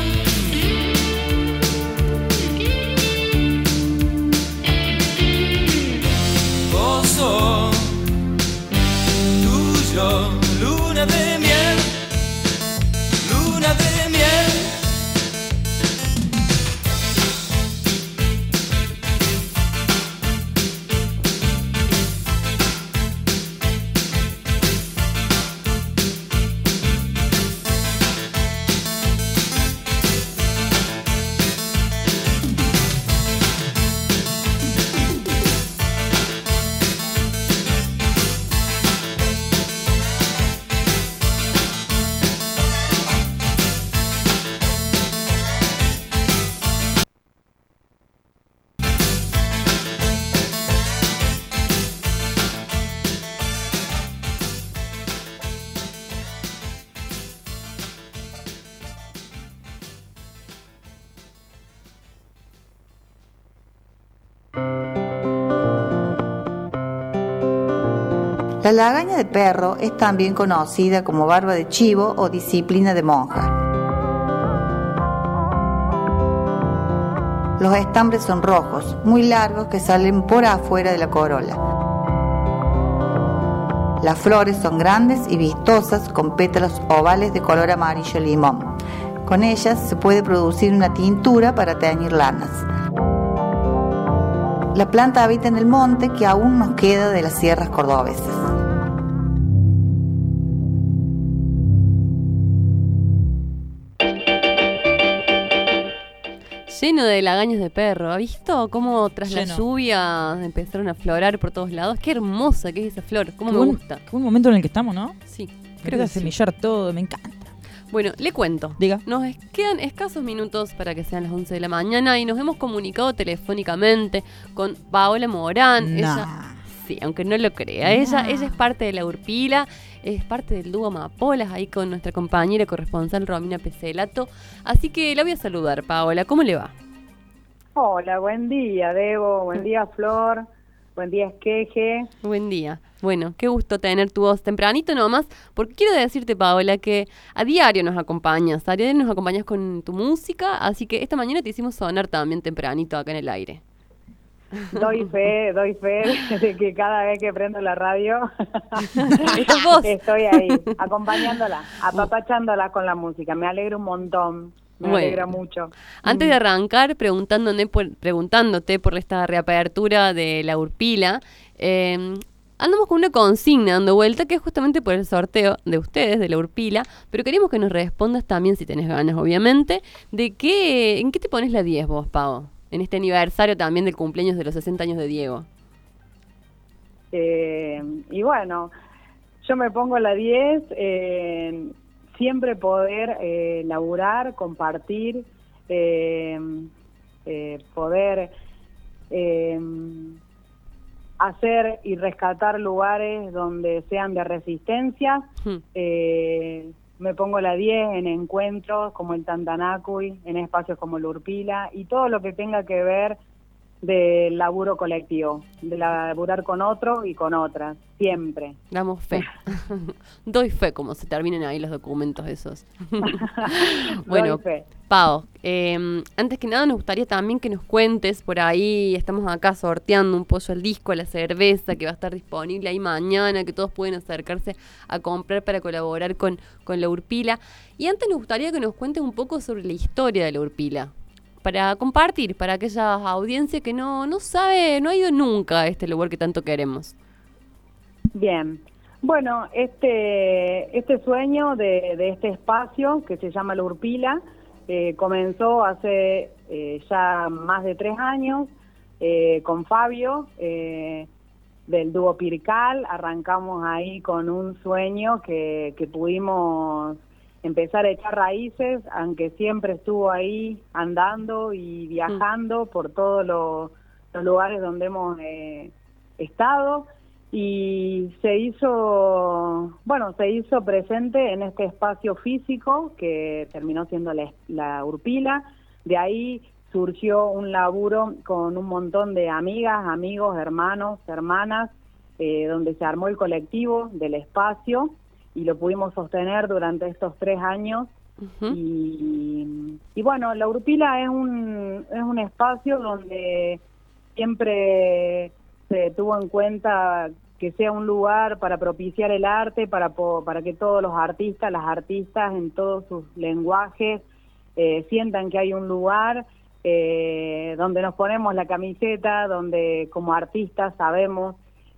Gozo, tuyo, luna de miel, luna de miel. La lagaña de perro es también conocida como barba de chivo o disciplina de monja. Los estambres son rojos, muy largos, que salen por afuera de la corola. Las flores son grandes y vistosas, con pétalos ovales de color amarillo limón. Con ellas se puede producir una tintura para teñir lanas. La planta habita en el monte que aún nos queda de las sierras cordobesas. Lleno de lagañas de perro. ¿Ha visto cómo tras Lleno. la lluvia empezaron a florar por todos lados? Qué hermosa que es esa flor. Cómo Qué me buen- gusta. Qué buen momento en el que estamos, ¿no? Sí, Creo creo que que sí. semillar todo, me encanta. Bueno, le cuento. Diga. Nos es- quedan escasos minutos para que sean las once de la mañana y nos hemos comunicado telefónicamente con Paola Morán. Nah. Ella, sí, aunque no lo crea, Nah. ella, ella es parte de la Urpila, es parte del dúo Amapolas, ahí con nuestra compañera corresponsal Romina Peselato. Así que la voy a saludar, Paola. ¿Cómo le va? Hola, buen día, Debo. Buen día, Flor. Buen día, Esqueje. Buen día. Bueno, qué gusto tener tu voz tempranito nomás, porque quiero decirte, Paola, que a diario nos acompañas, a diario nos acompañas con tu música, así que esta mañana te hicimos sonar también tempranito acá en el aire. Doy fe, doy fe de que cada vez que prendo la radio estoy ahí, acompañándola, apapachándola con la música. Me alegra un montón, me Bueno. alegra mucho. Antes de arrancar, preguntándote por, preguntándote por esta reapertura de la Urpila, eh, andamos con una consigna dando vuelta, que es justamente por el sorteo de ustedes, de la Urpila, pero queremos que nos respondas también, si tenés ganas, obviamente, de qué, ¿en qué te pones la diez vos, Pau? En este aniversario también del cumpleaños de los sesenta años de Diego. Eh, y bueno, yo me pongo la diez, eh, siempre poder eh, laburar, compartir, eh, eh, poder eh, hacer y rescatar lugares donde sean de resistencia. Hmm. Eh, me pongo la diez en encuentros como el Tantanacuy, en espacios como el Urpila y todo lo que tenga que ver del laburo colectivo, de laburar con otro y con otras, siempre. Damos fe. Doy fe, como se terminen ahí los documentos esos. Bueno, Doy fe. Pau, eh, antes que nada nos gustaría también que nos cuentes por ahí, estamos acá sorteando un pollo al disco, la cerveza que va a estar disponible ahí mañana, que todos pueden acercarse a comprar para colaborar con, con la Urpila. Y antes nos gustaría que nos cuentes un poco sobre la historia de la Urpila, para compartir, para aquella audiencia que no, no sabe, no ha ido nunca a este lugar que tanto queremos. Bien, bueno, este este sueño de, de este espacio que se llama La Urpila eh, comenzó hace eh, ya más de tres años eh, con Fabio eh, del dúo Pircal. Arrancamos ahí con un sueño que, que pudimos empezar a echar raíces, aunque siempre estuvo ahí andando y viajando por todos los, los lugares donde hemos eh, estado, y se hizo, bueno, se hizo presente en este espacio físico que terminó siendo la, la Urpila. De ahí surgió un laburo con un montón de amigas, amigos, hermanos, hermanas, eh, donde se armó el colectivo del espacio y lo pudimos sostener durante estos tres años. Uh-huh. y, y bueno, la Urpila es un, es un espacio donde siempre se tuvo en cuenta que sea un lugar para propiciar el arte, para, para que todos los artistas, las artistas en todos sus lenguajes eh, sientan que hay un lugar eh, donde nos ponemos la camiseta, donde como artistas sabemos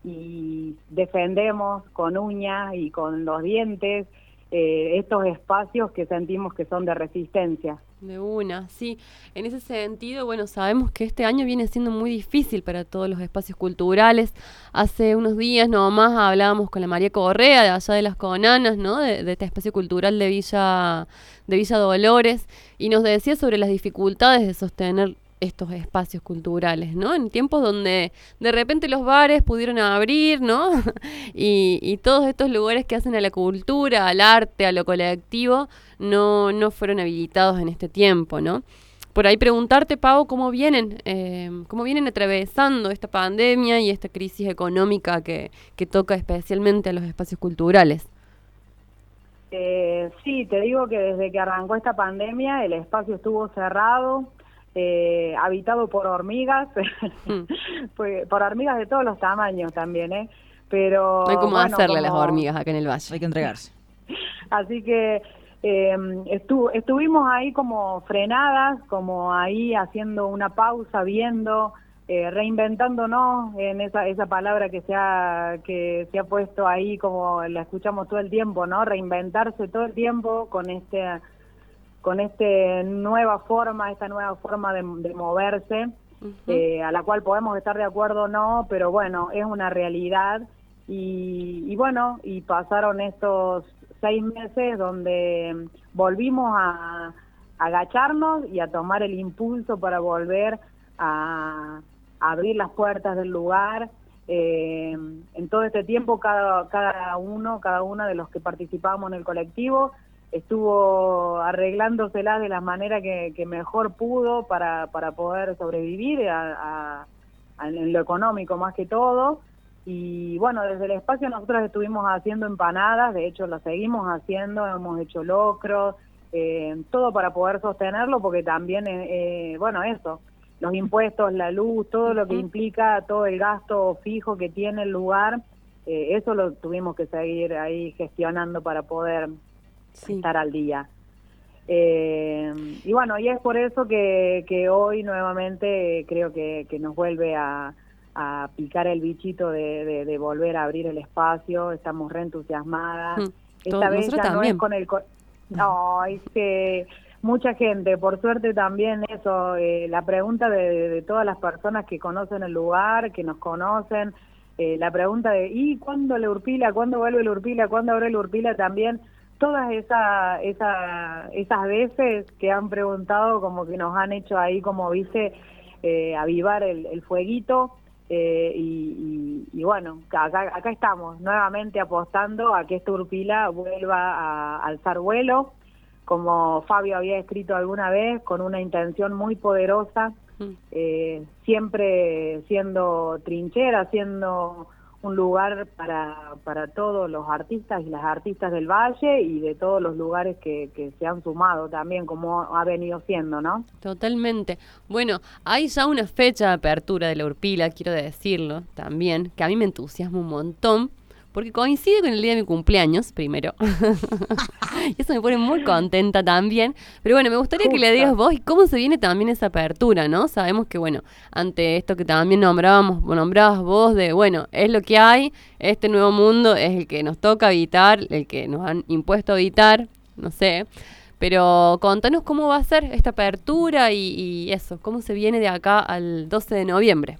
y defendemos con uñas y con los dientes eh, estos espacios que sentimos que son de resistencia. De una, sí. En ese sentido, bueno, sabemos que este año viene siendo muy difícil para todos los espacios culturales. Hace unos días nomás hablábamos con la María Correa de allá de Las Conanas, ¿no? De, de este espacio cultural de Villa, de Villa Dolores, y nos decía sobre las dificultades de sostener estos espacios culturales, ¿no? En tiempos donde de repente los bares pudieron abrir, ¿no? y, y todos estos lugares que hacen a la cultura, al arte, a lo colectivo, no, no fueron habilitados en este tiempo, ¿no? Por ahí preguntarte, Pau, ¿cómo vienen, eh, cómo vienen atravesando esta pandemia y esta crisis económica que, que toca especialmente a los espacios culturales? Eh, sí, te digo que desde que arrancó esta pandemia el espacio estuvo cerrado, Eh, habitado por hormigas, pues, por hormigas de todos los tamaños también, ¿eh? Pero no hay cómo bueno, hacerle como... a las hormigas acá en el valle. Hay que entregarse. Así que eh, estu estuvimos ahí como frenadas, como ahí haciendo una pausa, viendo, eh, reinventándonos en esa esa palabra que se ha que se ha puesto ahí, como la escuchamos todo el tiempo, ¿no? Reinventarse todo el tiempo con este con esta nueva forma, esta nueva forma de, de moverse, uh-huh. eh, a la cual podemos estar de acuerdo o no, pero bueno, es una realidad. Y, y bueno, y pasaron estos seis meses donde volvimos a, a agacharnos y a tomar el impulso para volver a, a abrir las puertas del lugar. Eh, en todo este tiempo, cada, cada uno, cada una de los que participamos en el colectivo, estuvo arreglándoselas de la manera que, que mejor pudo para, para poder sobrevivir a, a, a, en lo económico más que todo, Y bueno, desde el espacio nosotros estuvimos haciendo empanadas, de hecho lo seguimos haciendo, hemos hecho locro, eh, todo para poder sostenerlo, porque también, eh, bueno, eso, los impuestos, la luz, todo lo que implica, todo el gasto fijo que tiene el lugar, eh, eso lo tuvimos que seguir ahí gestionando para poder sí. estar al día. Eh, y bueno, y es por eso que, que hoy nuevamente creo que, que nos vuelve a, a picar el bichito de, de, de volver a abrir el espacio, estamos reentusiasmadas. Mm, Esta vez ya también. no es con el... Co no, es que... Mucha gente, por suerte también eso, eh, la pregunta de, de, de todas las personas que conocen el lugar, que nos conocen, eh, la pregunta de ¿y cuándo la Urpila? ¿Cuándo vuelve la Urpila? ¿Cuándo abre la Urpila? También todas esa, esa, esas veces que han preguntado como que nos han hecho ahí, como viste, eh, avivar el, el fueguito eh, y, y, y bueno, acá, acá estamos nuevamente apostando a que esta Urpila vuelva a alzar vuelo, como Fabio había escrito alguna vez, con una intención muy poderosa, mm. eh, siempre siendo trinchera, siendo un lugar para, para todos los artistas y las artistas del Valle y de todos los lugares que, que se han sumado también, como ha venido siendo, ¿no? Totalmente. Bueno, hay ya una fecha de apertura de la Urpila, quiero decirlo también, que a mí me entusiasma un montón, porque coincide con el día de mi cumpleaños, primero. Y eso me pone muy contenta también. Pero bueno, me gustaría Justo. que le digas vos cómo se viene también esa apertura, ¿no? Sabemos que, bueno, ante esto que también nombrábamos, nombrabas vos de, bueno, es lo que hay, este nuevo mundo es el que nos toca habitar, el que nos han impuesto a habitar, no sé. Pero contanos cómo va a ser esta apertura y, y eso, cómo se viene de acá al doce de noviembre.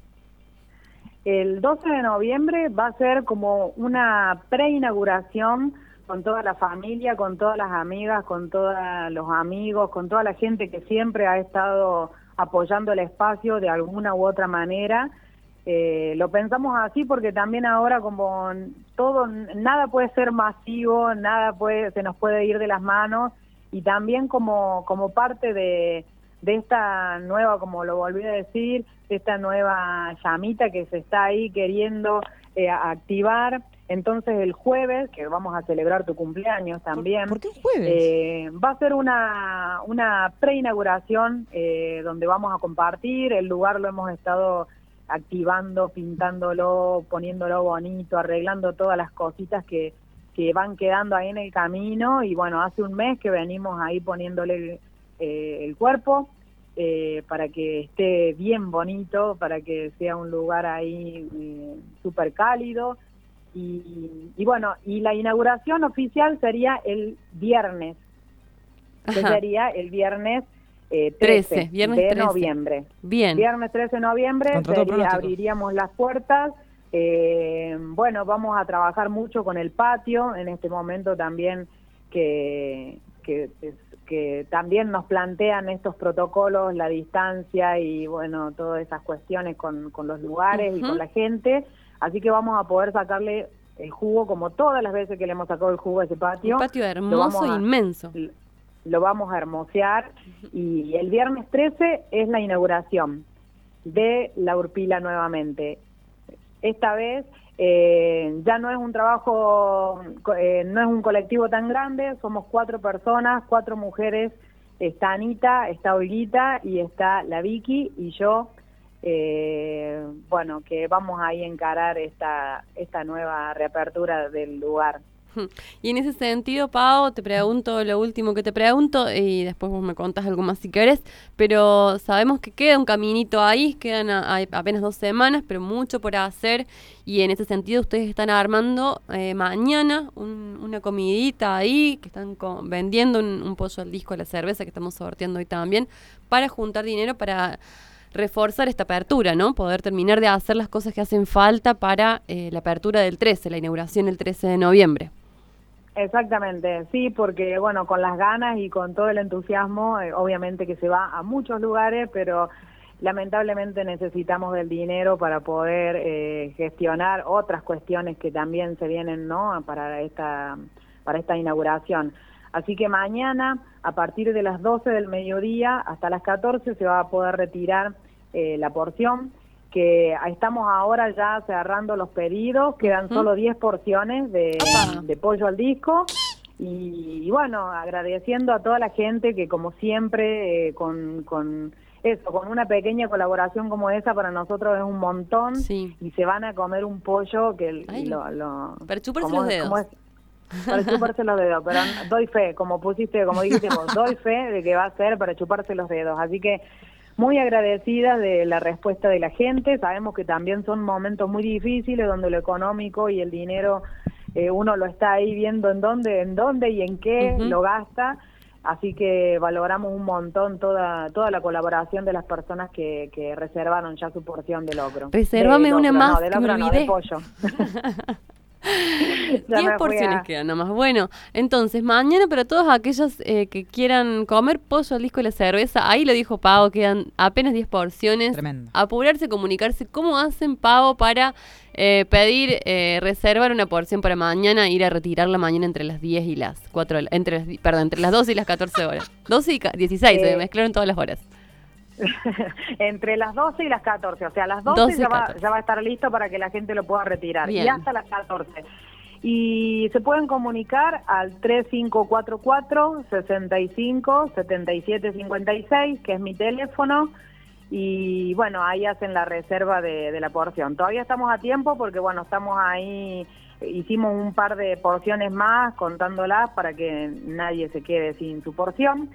El doce de noviembre va a ser como una preinauguración con toda la familia, con todas las amigas, con todos los amigos, con toda la gente que siempre ha estado apoyando el espacio de alguna u otra manera. Eh, lo pensamos así porque también ahora como todo, nada puede ser masivo, nada puede, se nos puede ir de las manos, y también como, como parte de... de esta nueva, como lo volví a decir, de esta nueva llamita que se está ahí queriendo eh, activar. Entonces el jueves, que vamos a celebrar tu cumpleaños también, ¿por qué el jueves? Eh, va a ser una, una preinauguración eh, donde vamos a compartir. El lugar lo hemos estado activando, pintándolo, poniéndolo bonito, arreglando todas las cositas que, que van quedando ahí en el camino. Y bueno, hace un mes que venimos ahí poniéndole Eh, el cuerpo eh, para que esté bien bonito, para que sea un lugar ahí eh, súper cálido y, y bueno, y la inauguración oficial sería el viernes, que Ajá. sería el viernes eh, trece, trece, viernes de trece. noviembre. Bien. Viernes trece de noviembre sería, abriríamos las puertas. Eh, bueno, vamos a trabajar mucho con el patio en este momento también, que, que, que también nos plantean estos protocolos, la distancia y bueno, todas esas cuestiones con, con los lugares uh-huh. y con la gente. Así que vamos a poder sacarle el jugo, como todas las veces que le hemos sacado el jugo a ese patio. Un patio hermoso e inmenso. Lo vamos a hermosear y el viernes trece es la inauguración de la Urpila nuevamente. Esta vez eh, ya no es un trabajo, eh, no es un colectivo tan grande, somos cuatro personas, cuatro mujeres, está Anita, está Olguita y está la Vicky y yo, eh, bueno, que vamos ahí a encarar esta, esta nueva reapertura del lugar. Y en ese sentido, Pau, te pregunto lo último que te pregunto y después vos me contás algo más si querés, pero sabemos que queda un caminito ahí, quedan a, a apenas dos semanas, pero mucho por hacer y en ese sentido ustedes están armando eh, mañana un, una comidita ahí, que están con, vendiendo un, un pollo al disco, la cerveza que estamos sorteando hoy también, para juntar dinero para reforzar esta apertura, ¿no? Poder terminar de hacer las cosas que hacen falta para eh, la apertura del trece, la inauguración el trece de noviembre. Exactamente, sí, porque bueno, con las ganas y con todo el entusiasmo, eh, obviamente que se va a muchos lugares, pero lamentablemente necesitamos del dinero para poder eh, gestionar otras cuestiones que también se vienen, ¿no? Para esta, para esta inauguración. Así que mañana, a partir de las doce del mediodía hasta las catorce, se va a poder retirar eh, la porción, que estamos ahora ya cerrando los pedidos, quedan Ujú. solo diez porciones de, de pollo al disco. Y, y bueno, agradeciendo a toda la gente que como siempre, eh, con, con eso, con una pequeña colaboración como esa, para nosotros es un montón. Sí. Y se van a comer un pollo que el- Ay, lo, lo- para chuparse ¿cómo los es? dedos. ¿Cómo es? Para chuparse los dedos, pero doy fe, como pusiste, como dijiste vos, doy fe de que va a ser para chuparse los dedos. Así que muy agradecidas de la respuesta de la gente. Sabemos que también son momentos muy difíciles donde lo económico y el dinero eh, uno lo está ahí viendo en dónde, en dónde y en qué Ujú. lo gasta. Así que valoramos un montón toda toda la colaboración de las personas que, que reservaron ya su porción de locro. Resérvame De una locro, más, no, de que me locro no, olvidé. de pollo. Ya diez me fui porciones a- quedan nomás. Bueno, entonces, mañana para todos aquellos eh, que quieran comer pollo al disco y la cerveza, ahí lo dijo Pavo, quedan apenas diez porciones. Tremendo. Apurarse, comunicarse. ¿Cómo hacen, Pavo, para eh, pedir, eh, reservar una porción para mañana, ir a retirarla mañana entre las diez y las cuatro, de la- entre las, di- perdón, entre las doce y las catorce horas? doce y ca- dieciséis, Eh, se mezclaron todas las horas. Entre las doce y las catorce, o sea, a las doce doce y ya va, catorce. ya va a estar listo para que la gente lo pueda retirar, Bien. y hasta las catorce. Y se pueden comunicar al tres cinco cuatro cuatro, seis cinco, siete siete cinco seis, que es mi teléfono, y bueno, ahí hacen la reserva de, de la porción. Todavía estamos a tiempo porque bueno, estamos ahí, hicimos un par de porciones más contándolas para que nadie se quede sin su porción.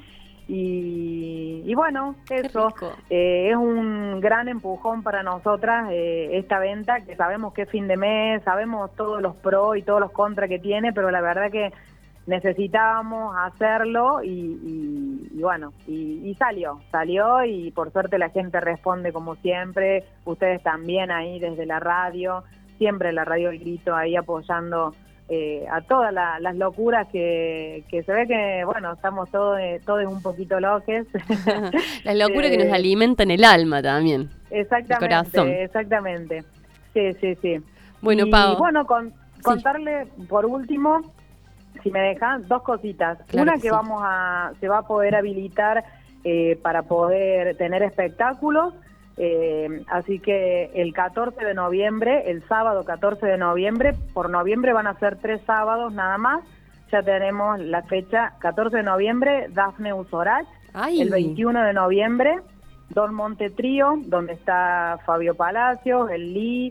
Y, y bueno, eso eh, es un gran empujón para nosotras, eh, esta venta, que sabemos que es fin de mes, sabemos todos los pros y todos los contras que tiene, pero la verdad que necesitábamos hacerlo y, y, y bueno, y, y salió, salió y por suerte la gente responde como siempre, ustedes también ahí desde la radio, siempre la radio El Grito ahí apoyando eh, a todas la- las locuras que, que se ve que, bueno, estamos todos eh, todos un poquito loques. Las locuras que nos Eh, alimentan el alma también. Exactamente, El corazón. exactamente. Sí, sí, sí. Bueno, y, Pau. bueno, con, contarle por último, si me dejan, dos cositas. Claro Una que que sí. vamos a, se va a poder habilitar eh, para poder tener espectáculos. Eh, así que el catorce de noviembre, el sábado catorce de noviembre, por noviembre van a ser tres sábados nada más. Ya tenemos la fecha catorce de noviembre, Dafne Usorach. Ay. El veintiuno de noviembre, Don Monte Trío, donde está Fabio Palacios, el Lee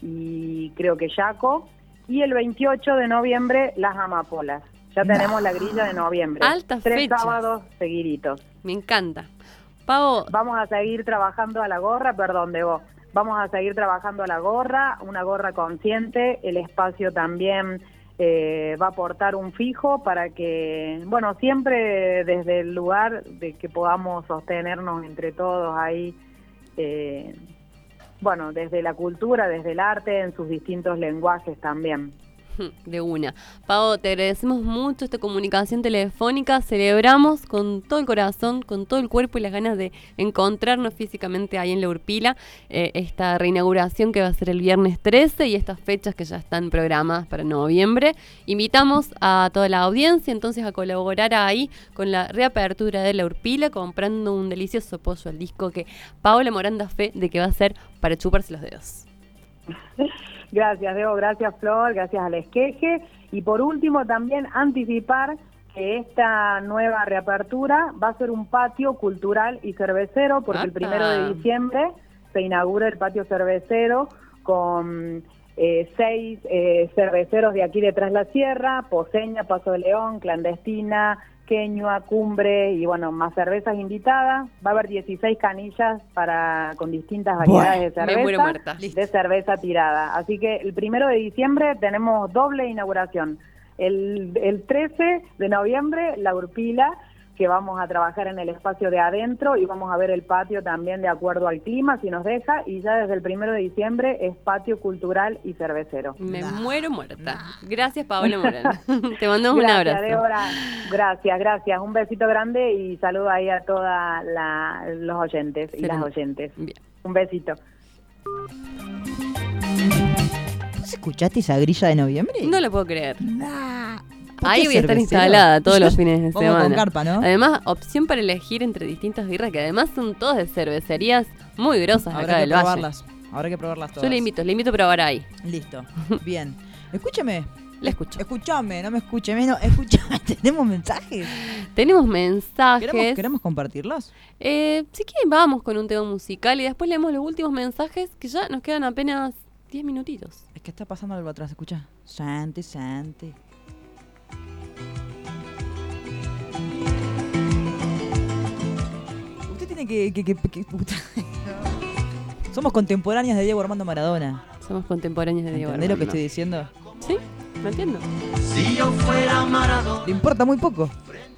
y creo que Yaco. Y el veintiocho de noviembre, Las Amapolas. Ya tenemos la grilla de noviembre. Altas Tres fechas. sábados seguiditos. Me encanta. Pavo. Vamos a seguir trabajando a la gorra, perdón, de vos. Vamos a seguir trabajando a la gorra, una gorra consciente. El espacio también eh, va a aportar un fijo para que, bueno, siempre desde el lugar de que podamos sostenernos entre todos ahí, eh, bueno, desde la cultura, desde el arte, en sus distintos lenguajes también. De una. Pavo, te agradecemos mucho esta comunicación telefónica. Celebramos con todo el corazón, con todo el cuerpo y las ganas de encontrarnos físicamente ahí en La Urpila. Eh, esta reinauguración que va a ser el viernes trece y estas fechas que ya están programadas para noviembre. Invitamos a toda la audiencia entonces a colaborar ahí con la reapertura de La Urpila, comprando un delicioso pollo al disco que Paola Morán da fe de que va a ser para chuparse los dedos. Gracias, Debo, gracias, Flor, gracias al Esqueje. Y por último, también anticipar que esta nueva reapertura va a ser un patio cultural y cervecero, porque el ¡Apa! primero de diciembre se inaugura el patio cervecero con eh, seis eh, cerveceros de aquí de Tras la Sierra, Poseña, Paso de León, Clandestina, Queñua, Cumbre y bueno, más cervezas invitadas. Va a haber dieciséis canillas para con distintas variedades Buah, de me muero cerveza, muerta. de cerveza tirada. Así que el primero de diciembre tenemos doble inauguración. El, el trece de noviembre, La Urpila, que vamos a trabajar en el espacio de adentro y vamos a ver el patio también de acuerdo al clima, si nos deja, y ya desde el primero de diciembre es patio cultural y cervecero. Me muero muerta. Gracias, Paola Morán. Te mandamos Gracias, un abrazo. Débora. Gracias, gracias. Un besito grande y saludo ahí a todos los oyentes y las oyentes. Un besito. ¿Vos escuchaste esa grilla de noviembre? No lo puedo creer. ¿Por Ahí qué voy a estar cervecero? instalada todos los fines de Vamos semana. con carpa, ¿no? Además, opción para elegir entre distintas birras que además son todas de cervecerías muy grosas Habrá acá que del Valle. probarlas. Habrá que probarlas todas. Yo le invito, le invito a probar ahí. Listo. Bien. Escúchame. Le escucho. Escúchame, no me escuche. No, escúchame. ¿Tenemos mensajes? Tenemos mensajes. ¿Queremos, ¿queremos compartirlos? Eh, si quieren, vamos con un tema musical y después leemos los últimos mensajes que ya nos quedan apenas diez minutitos. Es que está pasando algo atrás, escucha. Santi, Santi. Usted tiene que... que, que, que puta. Somos contemporáneas de Diego Armando Maradona. Somos contemporáneos de Diego ¿Entendés Armando. lo que estoy diciendo? Sí, me entiendo. Si yo fuera Maradona. Le importa muy poco.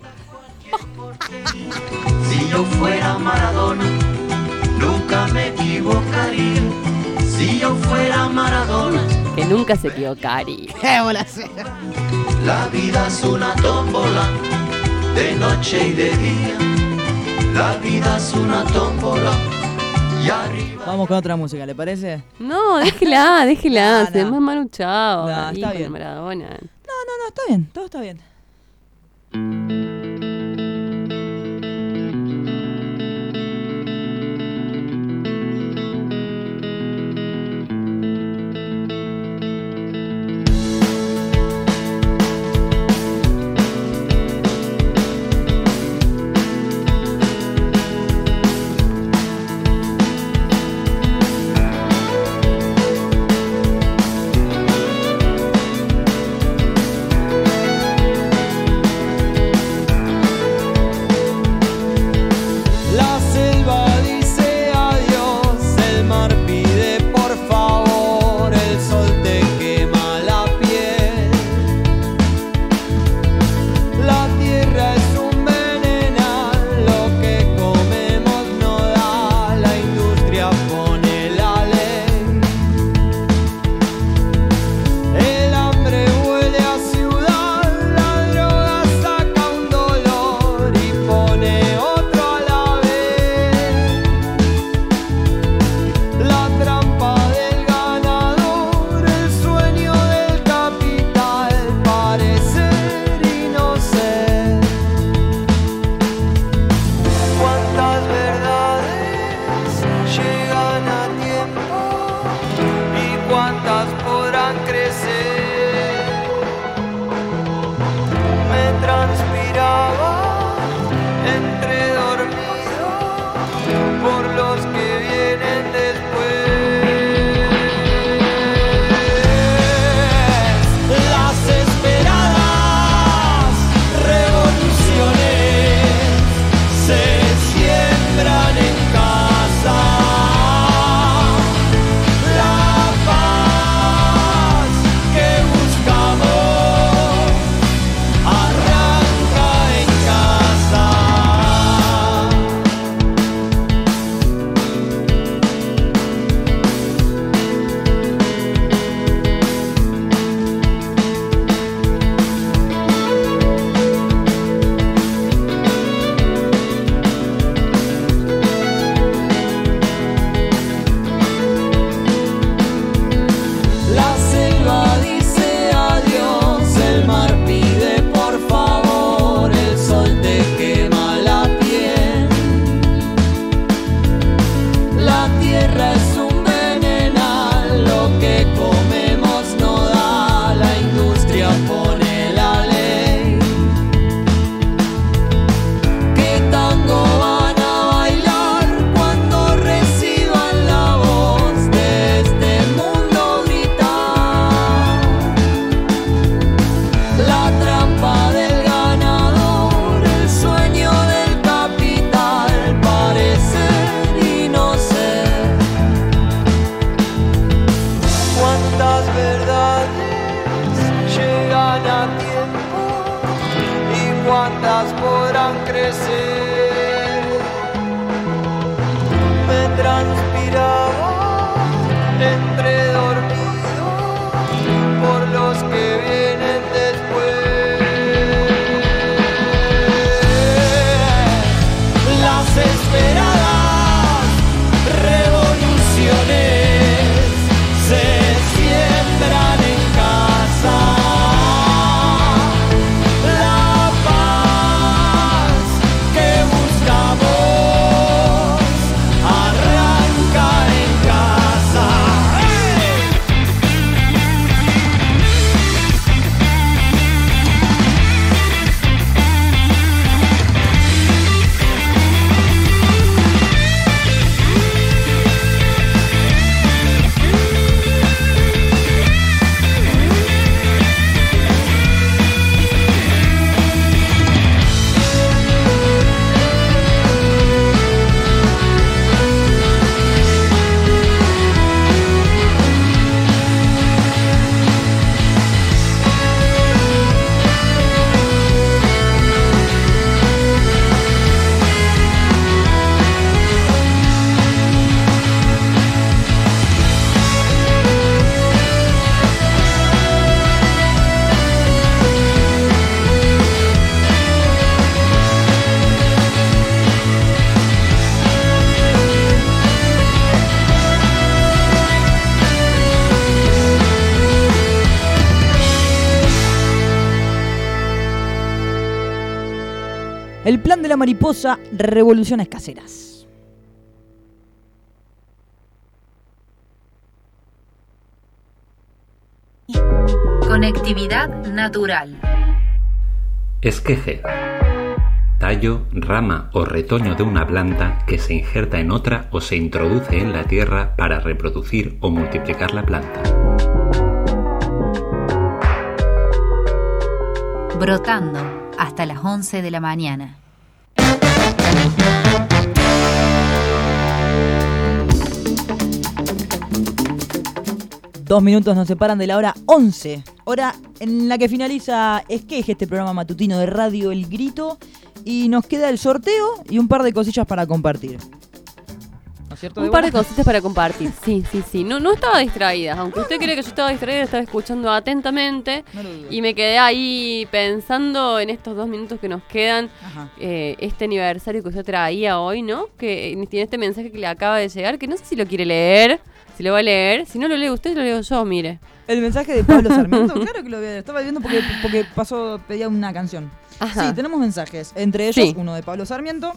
Si yo fuera Maradona, nunca me equivocaría. Si yo fuera Maradona, que nunca se equivocaría. ¡Qué bola sea! La vida es una tómbola, de noche y de día. La vida es una tómbola, y arriba. Vamos con otra música, ¿le parece? No, déjela, déjela. No, Se no. más Manu Chao. No, ahí está con bien. Maradona. No, no, no, está bien, todo está bien. de la mariposa, revoluciones caseras. Conectividad natural. Esqueje. Tallo, rama o retoño de una planta que se injerta en otra o se introduce en la tierra para reproducir o multiplicar la planta. Brotando hasta las once de la mañana. Dos minutos nos separan de la hora once, hora en la que finaliza Esqueje, este programa matutino de Radio El Grito, y nos queda el sorteo y un par de cosillas para compartir. ¿No es cierto, Un Débora? par de cositas para compartir, sí, sí, sí. No, no estaba distraída, aunque usted cree que yo estaba distraída, estaba escuchando atentamente No lo dudo. y me quedé ahí pensando en estos dos minutos que nos quedan, Ajá. eh, este aniversario que usted traía hoy, ¿no? Que tiene este mensaje que le acaba de llegar, que no sé si lo quiere leer, si lo va a leer, si no lo lee usted, lo leo yo, mire. El mensaje de Pablo Sarmiento, claro que lo vi, estaba viendo porque, porque pasó, pedía una canción. Ajá. Sí, tenemos mensajes, entre ellos Sí. uno de Pablo Sarmiento.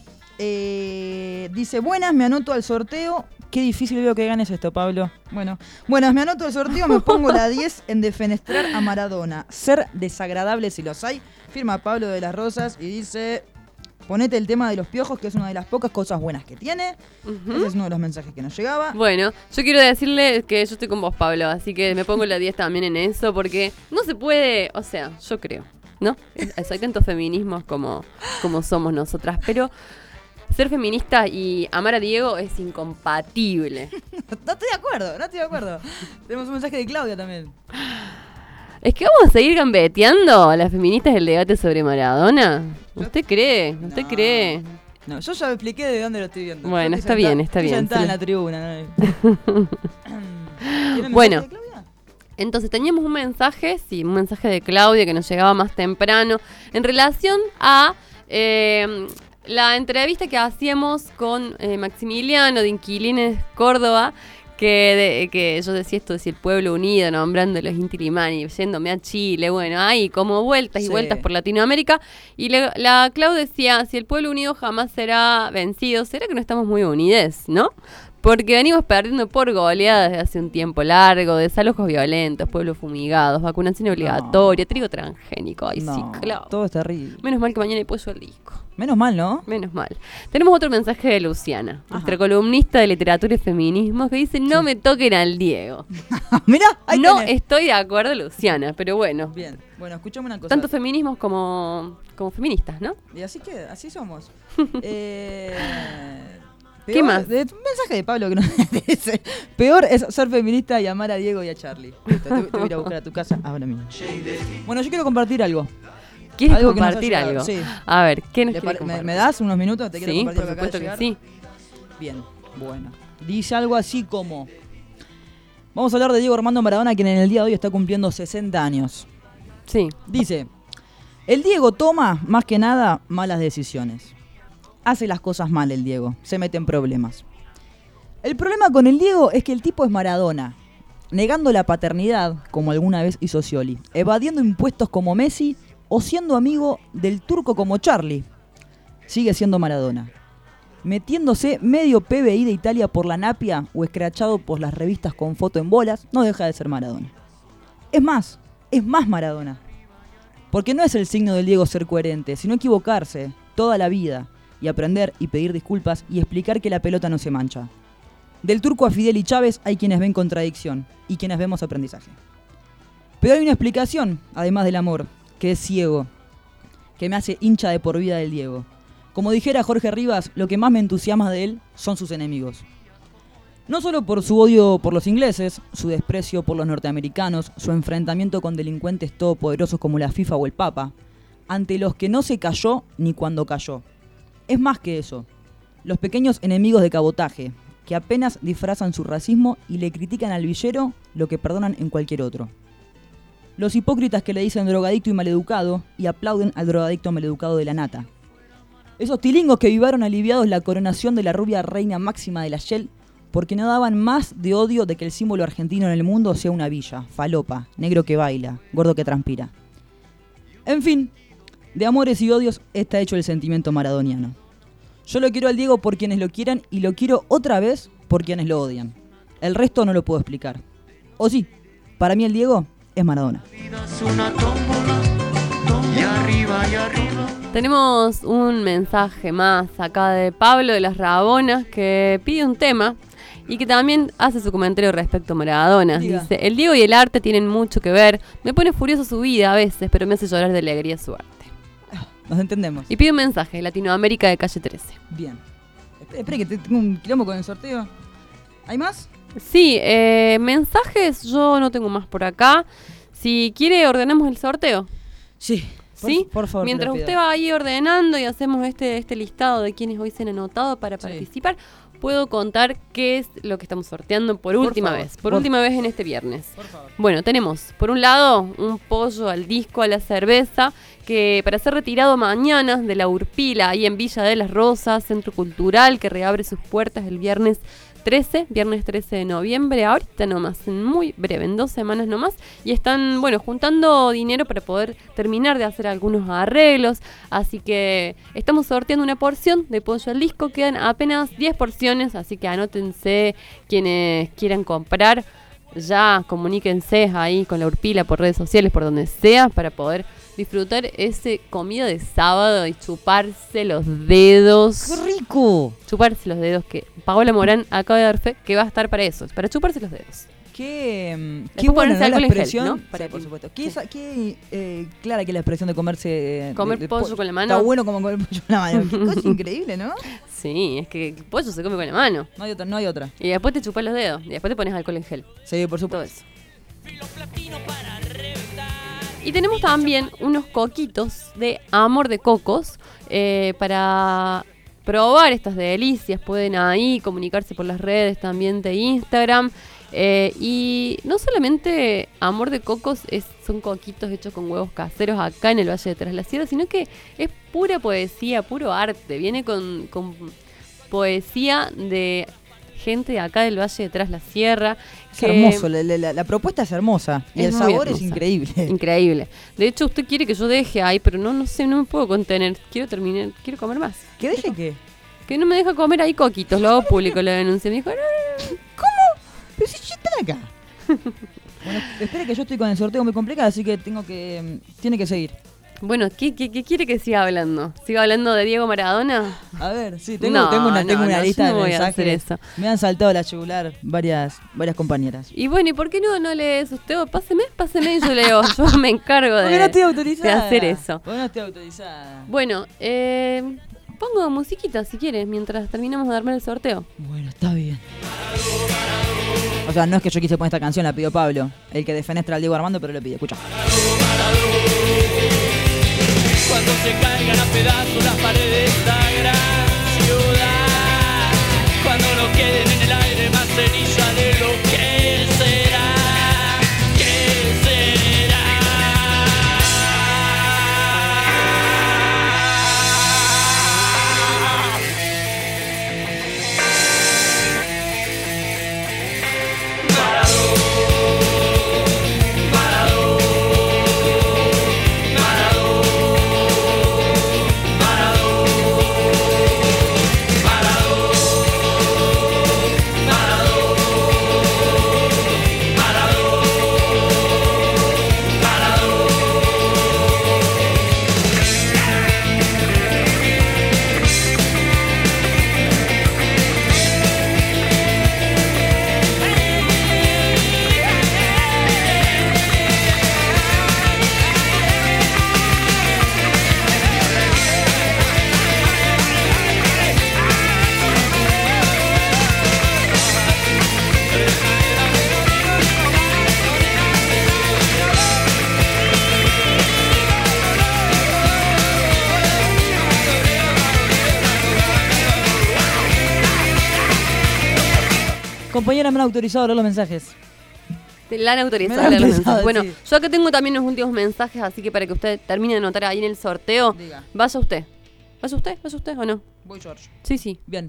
Eh, dice, buenas, me anoto al sorteo. Qué difícil veo que ganes esto, Pablo. Bueno, buenas, me anoto al sorteo, me pongo la diez en defenestrar a Maradona. Ser desagradable si los hay. Firma Pablo de las Rosas y dice, ponete el tema de los piojos, que es una de las pocas cosas buenas que tiene. Ujú. Ese es uno de los mensajes que nos llegaba. Bueno, yo quiero decirle que yo estoy con vos, Pablo, así que me pongo la diez también en eso, porque no se puede, o sea, yo creo, ¿no? Es- es- Hay tantos feminismos como, como somos nosotras, pero ser feminista y amar a Diego es incompatible. No estoy de acuerdo, no estoy de acuerdo. Tenemos un mensaje de Claudia también. ¿Es que vamos a seguir gambeteando a las feministas del debate sobre Maradona? ¿Usted cree? ¿Usted No. cree? No, yo ya me expliqué de dónde lo estoy viendo. Bueno, Yo está estoy bien, sentada- está estoy bien. sentada Se en le- la tribuna. ¿no? ¿Tienen Bueno. mensaje de Claudia? Entonces teníamos un mensaje, sí, un mensaje de Claudia que nos llegaba más temprano en relación a eh, la entrevista que hacíamos con eh, Maximiliano de Inquilines Córdoba, que, de- que yo decía esto de si el pueblo unido, nombrando los Inti Illimani, yéndome a Chile, bueno, ahí como vueltas y Sí. vueltas por Latinoamérica, y le- la Clau decía, si el pueblo unido jamás será vencido, ¿será que no estamos muy unides, no? Porque venimos perdiendo por goleadas desde hace un tiempo largo, desalojos violentos, pueblos fumigados, vacunación obligatoria, trigo transgénico. Ay, No, sí, Clau. todo es terrible. Menos mal que mañana hay pollo al disco. Menos mal, ¿no? Menos mal. Tenemos otro mensaje de Luciana, nuestra columnista de literatura y feminismo, que dice, no me toquen al Diego. Mirá, ahí No tenés. estoy de acuerdo, Luciana, pero bueno. Bien, bueno, escuchame una cosa. Tanto feminismos como, como feministas, ¿no? Y así que, así somos. eh, ¿Qué peor- más? De, un mensaje de Pablo que nos dice, peor es ser feminista y amar a Diego y a Charlie. Listo, te, te voy a ir a buscar a tu casa ahora mismo. Bueno, yo quiero compartir algo. ¿Quieres Algo que nos ha compartir llegado, algo? sí. A ver, ¿qué nos ¿Le quiere pare- me, compartir? me das unos minutos? Te quiero Sí, compartir por lo que acaba de supuesto que llegar. sí. Bien, bueno. Dice algo así como... Vamos a hablar de Diego Armando Maradona, quien en el día de hoy está cumpliendo sesenta años. Sí. Dice, el Diego toma, más que nada, malas decisiones. Hace las cosas mal el Diego, se mete en problemas. El problema con el Diego es que el tipo es Maradona, negando la paternidad, como alguna vez hizo Scioli, evadiendo impuestos como Messi o siendo amigo del turco como Charlie. Sigue siendo Maradona. Metiéndose medio P B I de Italia por la napia o escrachado por las revistas con foto en bolas, no deja de ser Maradona. Es más, es más Maradona. Porque no es el signo del Diego ser coherente, sino equivocarse toda la vida y aprender y pedir disculpas y explicar que la pelota no se mancha. Del turco a Fidel y Chávez hay quienes ven contradicción y quienes vemos aprendizaje. Pero hay una explicación, además del amor, que es ciego, que me hace hincha de por vida del Diego. Como dijera Jorge Rivas, lo que más me entusiasma de él son sus enemigos. No solo por su odio por los ingleses, su desprecio por los norteamericanos, su enfrentamiento con delincuentes todopoderosos como la FIFA o el Papa, ante los que no se cayó ni cuando cayó. Es más que eso. Los pequeños enemigos de cabotaje, que apenas disfrazan su racismo y le critican al villero lo que perdonan en cualquier otro. Los hipócritas que le dicen drogadicto y maleducado y aplauden al drogadicto maleducado de la nata. Esos tilingos que vivaron aliviados la coronación de la rubia reina máxima de la Shell porque no daban más de odio de que el símbolo argentino en el mundo sea una villa, falopa, negro que baila, gordo que transpira. En fin, De amores y odios está hecho el sentimiento maradoniano. Yo lo quiero al Diego por quienes lo quieran y lo quiero otra vez por quienes lo odian. El resto no lo puedo explicar. O sí, para mí el Diego es Maradona. Tenemos un mensaje más acá de Pablo de las Rabonas que pide un tema y que también hace su comentario respecto a Maradona. Diga. Dice, el Diego y el arte tienen mucho que ver. Me pone furioso su vida a veces, pero me hace llorar de alegría su arte. Nos entendemos. Y pide un mensaje, Latinoamérica de calle trece. Bien. Espera que te- tengo un quilombo con el sorteo. ¿Hay más? Sí, eh, mensajes yo no tengo más por acá. Si quiere ordenamos el sorteo. Sí. ¿Sí? Por, por favor. Mientras te lo usted pido. va ahí ordenando y hacemos este, este listado de quienes hoy se han anotado para participar, puedo contar qué es lo que estamos sorteando por, Por última favor, vez. Por, por- última vez en este viernes. Bueno, tenemos por un lado un pollo al disco, a la cerveza, que para ser retirado mañana de la Urpila, ahí en Villa de las Rosas, Centro Cultural, que reabre sus puertas el viernes trece, viernes trece de noviembre, ahorita nomás, en muy breve, en dos semanas nomás, y están, bueno, juntando dinero para poder terminar de hacer algunos arreglos, así que estamos sorteando una porción de pollo al disco, quedan apenas diez porciones, así que anótense quienes quieran comprar, ya comuníquense ahí con la Urpila por redes sociales, por donde sea, para poder disfrutar ese comida de sábado y chuparse los dedos. ¡Qué rico! Chuparse los dedos, que Paola Morán acaba de dar fe que va a estar para eso, para chuparse los dedos. Qué, mm, qué Después buena, ponerse ¿no? La alcohol en gel, expresión. ¿no? Sí, Para por que- supuesto. Qué, esa- qué eh, clara que es la expresión de comerse... eh, Comer de- de pollo po- con la mano. Está bueno como comer pollo con la mano. Qué cosa increíble, ¿no? Sí, es que el pollo se come con la mano. No hay otra, no hay otra. Y después te chupas los dedos. Y después te pones alcohol en gel. Sí, por supuesto. Todo eso. Y tenemos también unos coquitos de amor de cocos eh, para probar estas delicias. Pueden ahí comunicarse por las redes también de Instagram. Eh, y no solamente amor de cocos es, son coquitos hechos con huevos caseros acá en el Valle de Tras la Sierra, sino que es pura poesía, puro arte. Viene con, con poesía de gente de acá del Valle de Tras la Sierra. Es que hermoso, la, la- la propuesta es hermosa. Y es el muy sabor es hermosa. increíble. Increíble. De hecho, usted quiere que yo deje ahí, pero no, no sé, no me puedo contener. Quiero terminar, quiero comer más. ¿Que deje qué? Que no me deja comer ahí coquitos, lo hago público, lo denuncié. Me dijo, no, no, no. Pero si ya están acá. Bueno, espera que yo estoy con el sorteo muy complicado, así que tengo que... mm, Tiene que seguir. Bueno, ¿qué, qué, qué quiere que siga hablando? ¿Siga hablando de Diego Maradona? A ver, sí, tengo, No, tengo una, no, tengo una no, lista yo no de voy a hacer mensajes. eso. Me han saltado la yugular varias, varias compañeras. Y bueno, ¿y por qué no, no lees usted? Páseme, páseme y yo leo. Yo me encargo de, Porque no estoy autorizada. de hacer eso. Porque no estoy autorizada. Bueno, eh, pongo musiquita si quieres, mientras terminamos de armar el sorteo. Bueno, está bien. O sea, no es que yo quise poner esta canción, la pidió Pablo. El que defenestra al Diego Armando, pero lo pide. Escucha. Cuando se caigan a pedazos las paredes de esta gran ciudad, cuando no queden en el aire más ceniza de lo que será, que será. Compañera, me han autorizado a leer los mensajes. Te la han autorizado Me la han a leer los autorizado, mensajes. Bueno, sí. yo acá tengo también unos últimos mensajes, así que para que usted termine de anotar ahí en el sorteo, Diga. vaya usted. ¿Vaya usted? ¿Vaya usted o no? Voy, George. Sí, sí. Bien.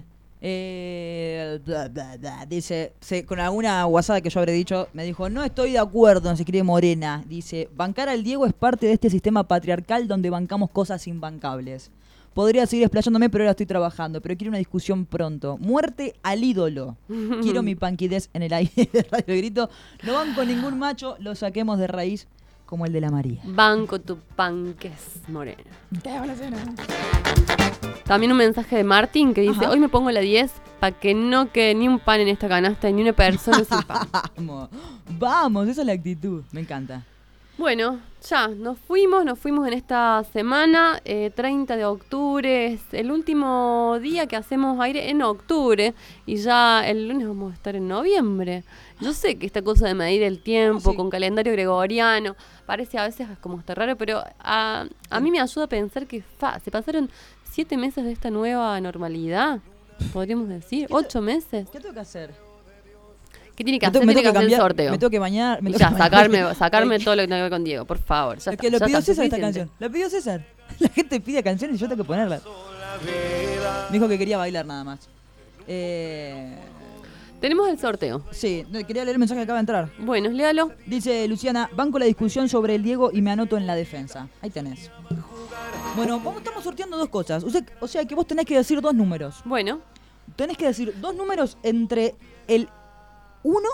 Eh, bla, bla, bla. Dice, se, con alguna guasada que yo habré dicho, me dijo, no estoy de acuerdo, no se escribe Morena. Dice, bancar al Diego es parte de este sistema patriarcal donde bancamos cosas imbancables. Podría seguir explayándome, pero ahora estoy trabajando. Pero quiero una discusión pronto. Muerte al ídolo. Quiero mi panquidez en el aire de Radio El Grito. No banco ningún macho, lo saquemos de raíz como el de la María. Banco tu panques, Morena. También un mensaje de Martín que dice, Ajá. hoy me pongo la diez para que no quede ni un pan en esta canasta y ni una persona sin pan. Vamos, vamos, esa es la actitud. Me encanta. Bueno, ya, nos fuimos, nos fuimos en esta semana, eh, treinta de octubre, es el último día que hacemos aire en octubre y ya el lunes vamos a estar en noviembre. Yo sé que esta cosa de medir el tiempo Sí. con calendario gregoriano parece a veces como está raro, pero a, a mí me ayuda a pensar que fa, se pasaron siete meses de esta nueva normalidad, podríamos decir, ocho meses. ¿Qué tengo que hacer? ¿Qué tiene que Me hacer? tengo- me Tiene que tengo que hacer el cambiar, sorteo. me tengo que bañar, me Y tengo ya, que bañar. sacarme, sacarme Es todo lo que tenga que ver con Diego, por favor. Ya Es está, que lo ya pidió está, César esta suficiente. canción. La pidió César. La gente pide canciones y yo tengo que ponerla. Me dijo que quería bailar nada más. Eh... Tenemos el sorteo. Sí, no, quería leer el mensaje que acaba de entrar. Bueno, léalo. Dice Luciana, banco la discusión sobre el Diego y me anoto en la defensa. Ahí tenés. Bueno, vamos, estamos sorteando dos cosas. O sea, o sea que vos tenés que decir dos números. Bueno. Tenés que decir dos números entre el uno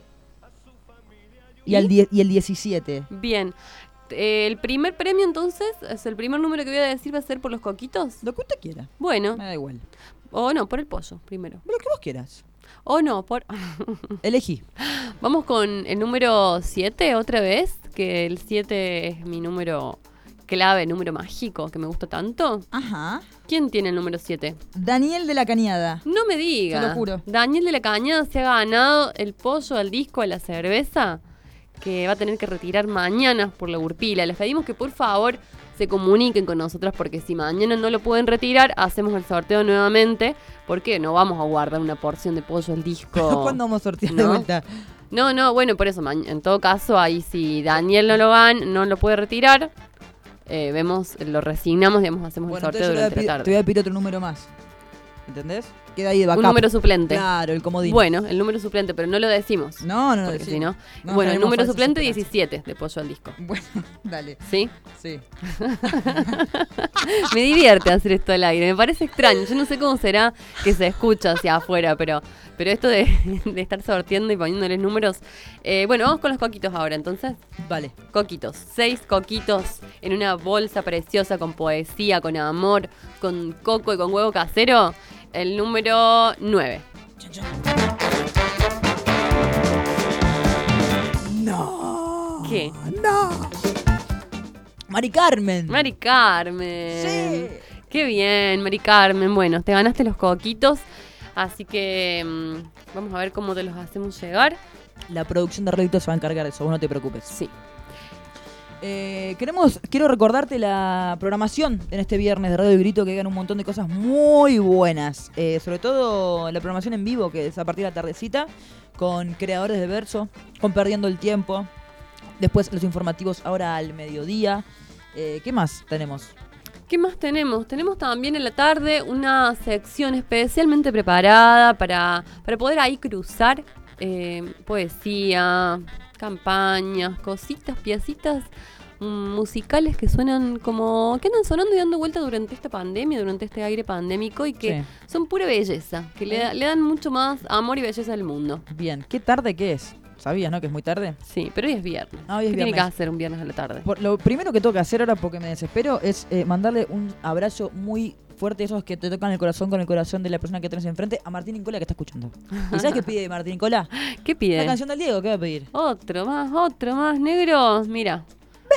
y, ¿Y? El, die- y el diecisiete. Bien. Eh, el primer premio entonces, es el primer número que voy a decir va a ser por los coquitos. Lo que usted quiera. Bueno. Me da igual. O no, por el pollo primero. Lo que vos quieras. O no, por... Elegí. Vamos con el número siete otra vez, que el siete es mi número clave, número mágico, que me gusta tanto. Ajá. ¿Quién tiene el número siete? Daniel de la Cañada. No me diga. Te lo juro. Daniel de la Cañada se ha ganado el pollo, el disco, la cerveza, que va a tener que retirar mañana por la Urpila. Les pedimos que por favor se comuniquen con nosotros porque si mañana no lo pueden retirar, hacemos el sorteo nuevamente porque no vamos a guardar una porción de pollo al disco. ¿Cuándo vamos a sortear ¿No? de vuelta? No, no, bueno, por eso, ma- en todo caso, ahí si Daniel no lo van, no lo puede retirar, eh, vemos, lo resignamos, digamos, hacemos Bueno, el sorteo entonces yo durante te voy, la a tarde. pedir, te voy a pedir otro número más. ¿Entendés? Queda ahí de backup. Un número suplente. Claro, el comodín. Bueno, el número suplente, pero no lo decimos. No, no lo porque decimos. si no. No, bueno, el tenemos número falsas suplente esperanzas. diecisiete de pollo al disco. Bueno, dale. ¿Sí? Sí. Me divierte hacer esto al aire, me parece extraño. Yo no sé cómo será que se escucha hacia afuera, pero, pero esto de, de estar sorteando y poniéndoles números. Eh, bueno, vamos con los coquitos ahora, entonces. Vale. Coquitos. Seis coquitos en una bolsa preciosa con poesía, con amor, con coco y con huevo casero. El número nueve. No. ¿Qué? No. Mari Carmen. Mari Carmen. Sí. Qué bien, Mari Carmen. Bueno, te ganaste los coquitos. Así que mm, vamos a ver cómo te los hacemos llegar. La producción de Redito se va a encargar de eso, vos no te preocupes. Sí. Eh, queremos, quiero recordarte la programación en este viernes de Radio El Grito, que hagan un montón de cosas muy buenas. Eh, sobre todo la programación en vivo, que es a partir de la tardecita, con creadores de verso, con Perdiendo el Tiempo. Después los informativos ahora al mediodía. Eh, ¿Qué más tenemos? ¿Qué más tenemos? Tenemos también en la tarde una sección especialmente preparada para, para poder ahí cruzar eh, poesía, campañas, cositas, piecitas mm, musicales que suenan como... que andan sonando y dando vuelta durante esta pandemia, durante este aire pandémico y que Sí. son pura belleza, que le, da- le dan mucho más amor y belleza al mundo. Bien, ¿qué tarde que es? ¿Sabías, no? Que es muy tarde. Sí, pero hoy es viernes. Ah, hoy es ¿Qué tiene que viernes. hacer un viernes a la tarde? Por- lo primero que tengo que hacer ahora, porque me desespero, es eh, mandarle un abrazo muy fuerte, esos que te tocan el corazón con el corazón de la persona que tenés enfrente, a Martín Nicola, que está escuchando. ¿Y sabes qué pide Martín Nicola? ¿Qué pide? La canción del Diego, ¿qué va a pedir? Otro más, otro más, negro. Mira.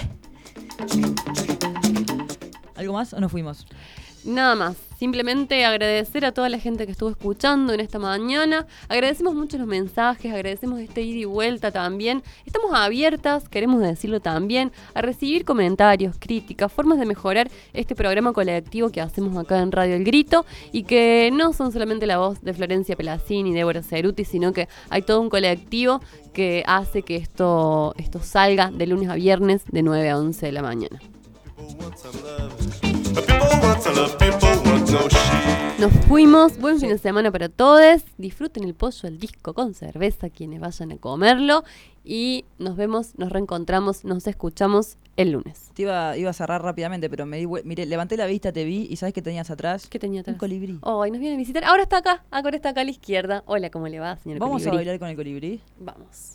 ¿Algo más o nos fuimos? Nada más, simplemente agradecer a toda la gente que estuvo escuchando en esta mañana. Agradecemos mucho los mensajes, agradecemos este ida y vuelta también. Estamos abiertas, queremos decirlo también, a recibir comentarios, críticas, formas de mejorar este programa colectivo que hacemos acá en Radio El Grito y que no son solamente la voz de Florencia Pelacini y Débora Ceruti, sino que hay todo un colectivo que hace que esto, esto salga de lunes a viernes de nueve a once de la mañana. People want to love, people want Nos fuimos, buen fin de semana para todos. Disfruten el pollo al disco con cerveza quienes vayan a comerlo. Y nos vemos, nos reencontramos, nos escuchamos el lunes. Te iba, iba a cerrar rápidamente, pero me di, miré, levanté la vista, te vi y ¿sabes qué tenías atrás? ¿Qué tenía atrás? Un colibrí. Oh, y nos viene a visitar. Ahora está acá, ahora está acá a la izquierda. Hola, ¿cómo le va, señor ¿Vamos colibrí? a bailar con el colibrí? Vamos.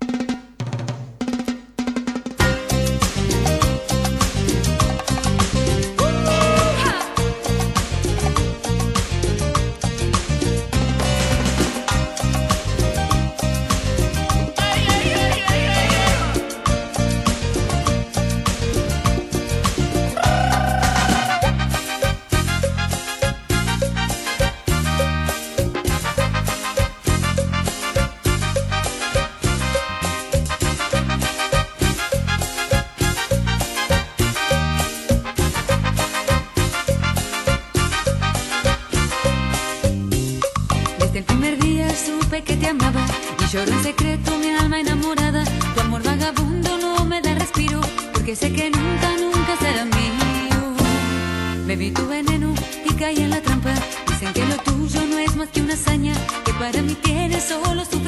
Que te amaba y lloro en secreto mi alma enamorada. Tu amor vagabundo no me da respiro, porque sé que nunca, nunca será mío. Bebí tu veneno y caí en la trampa. Dicen que lo tuyo no es más que una hazaña, que para mí tiene solo su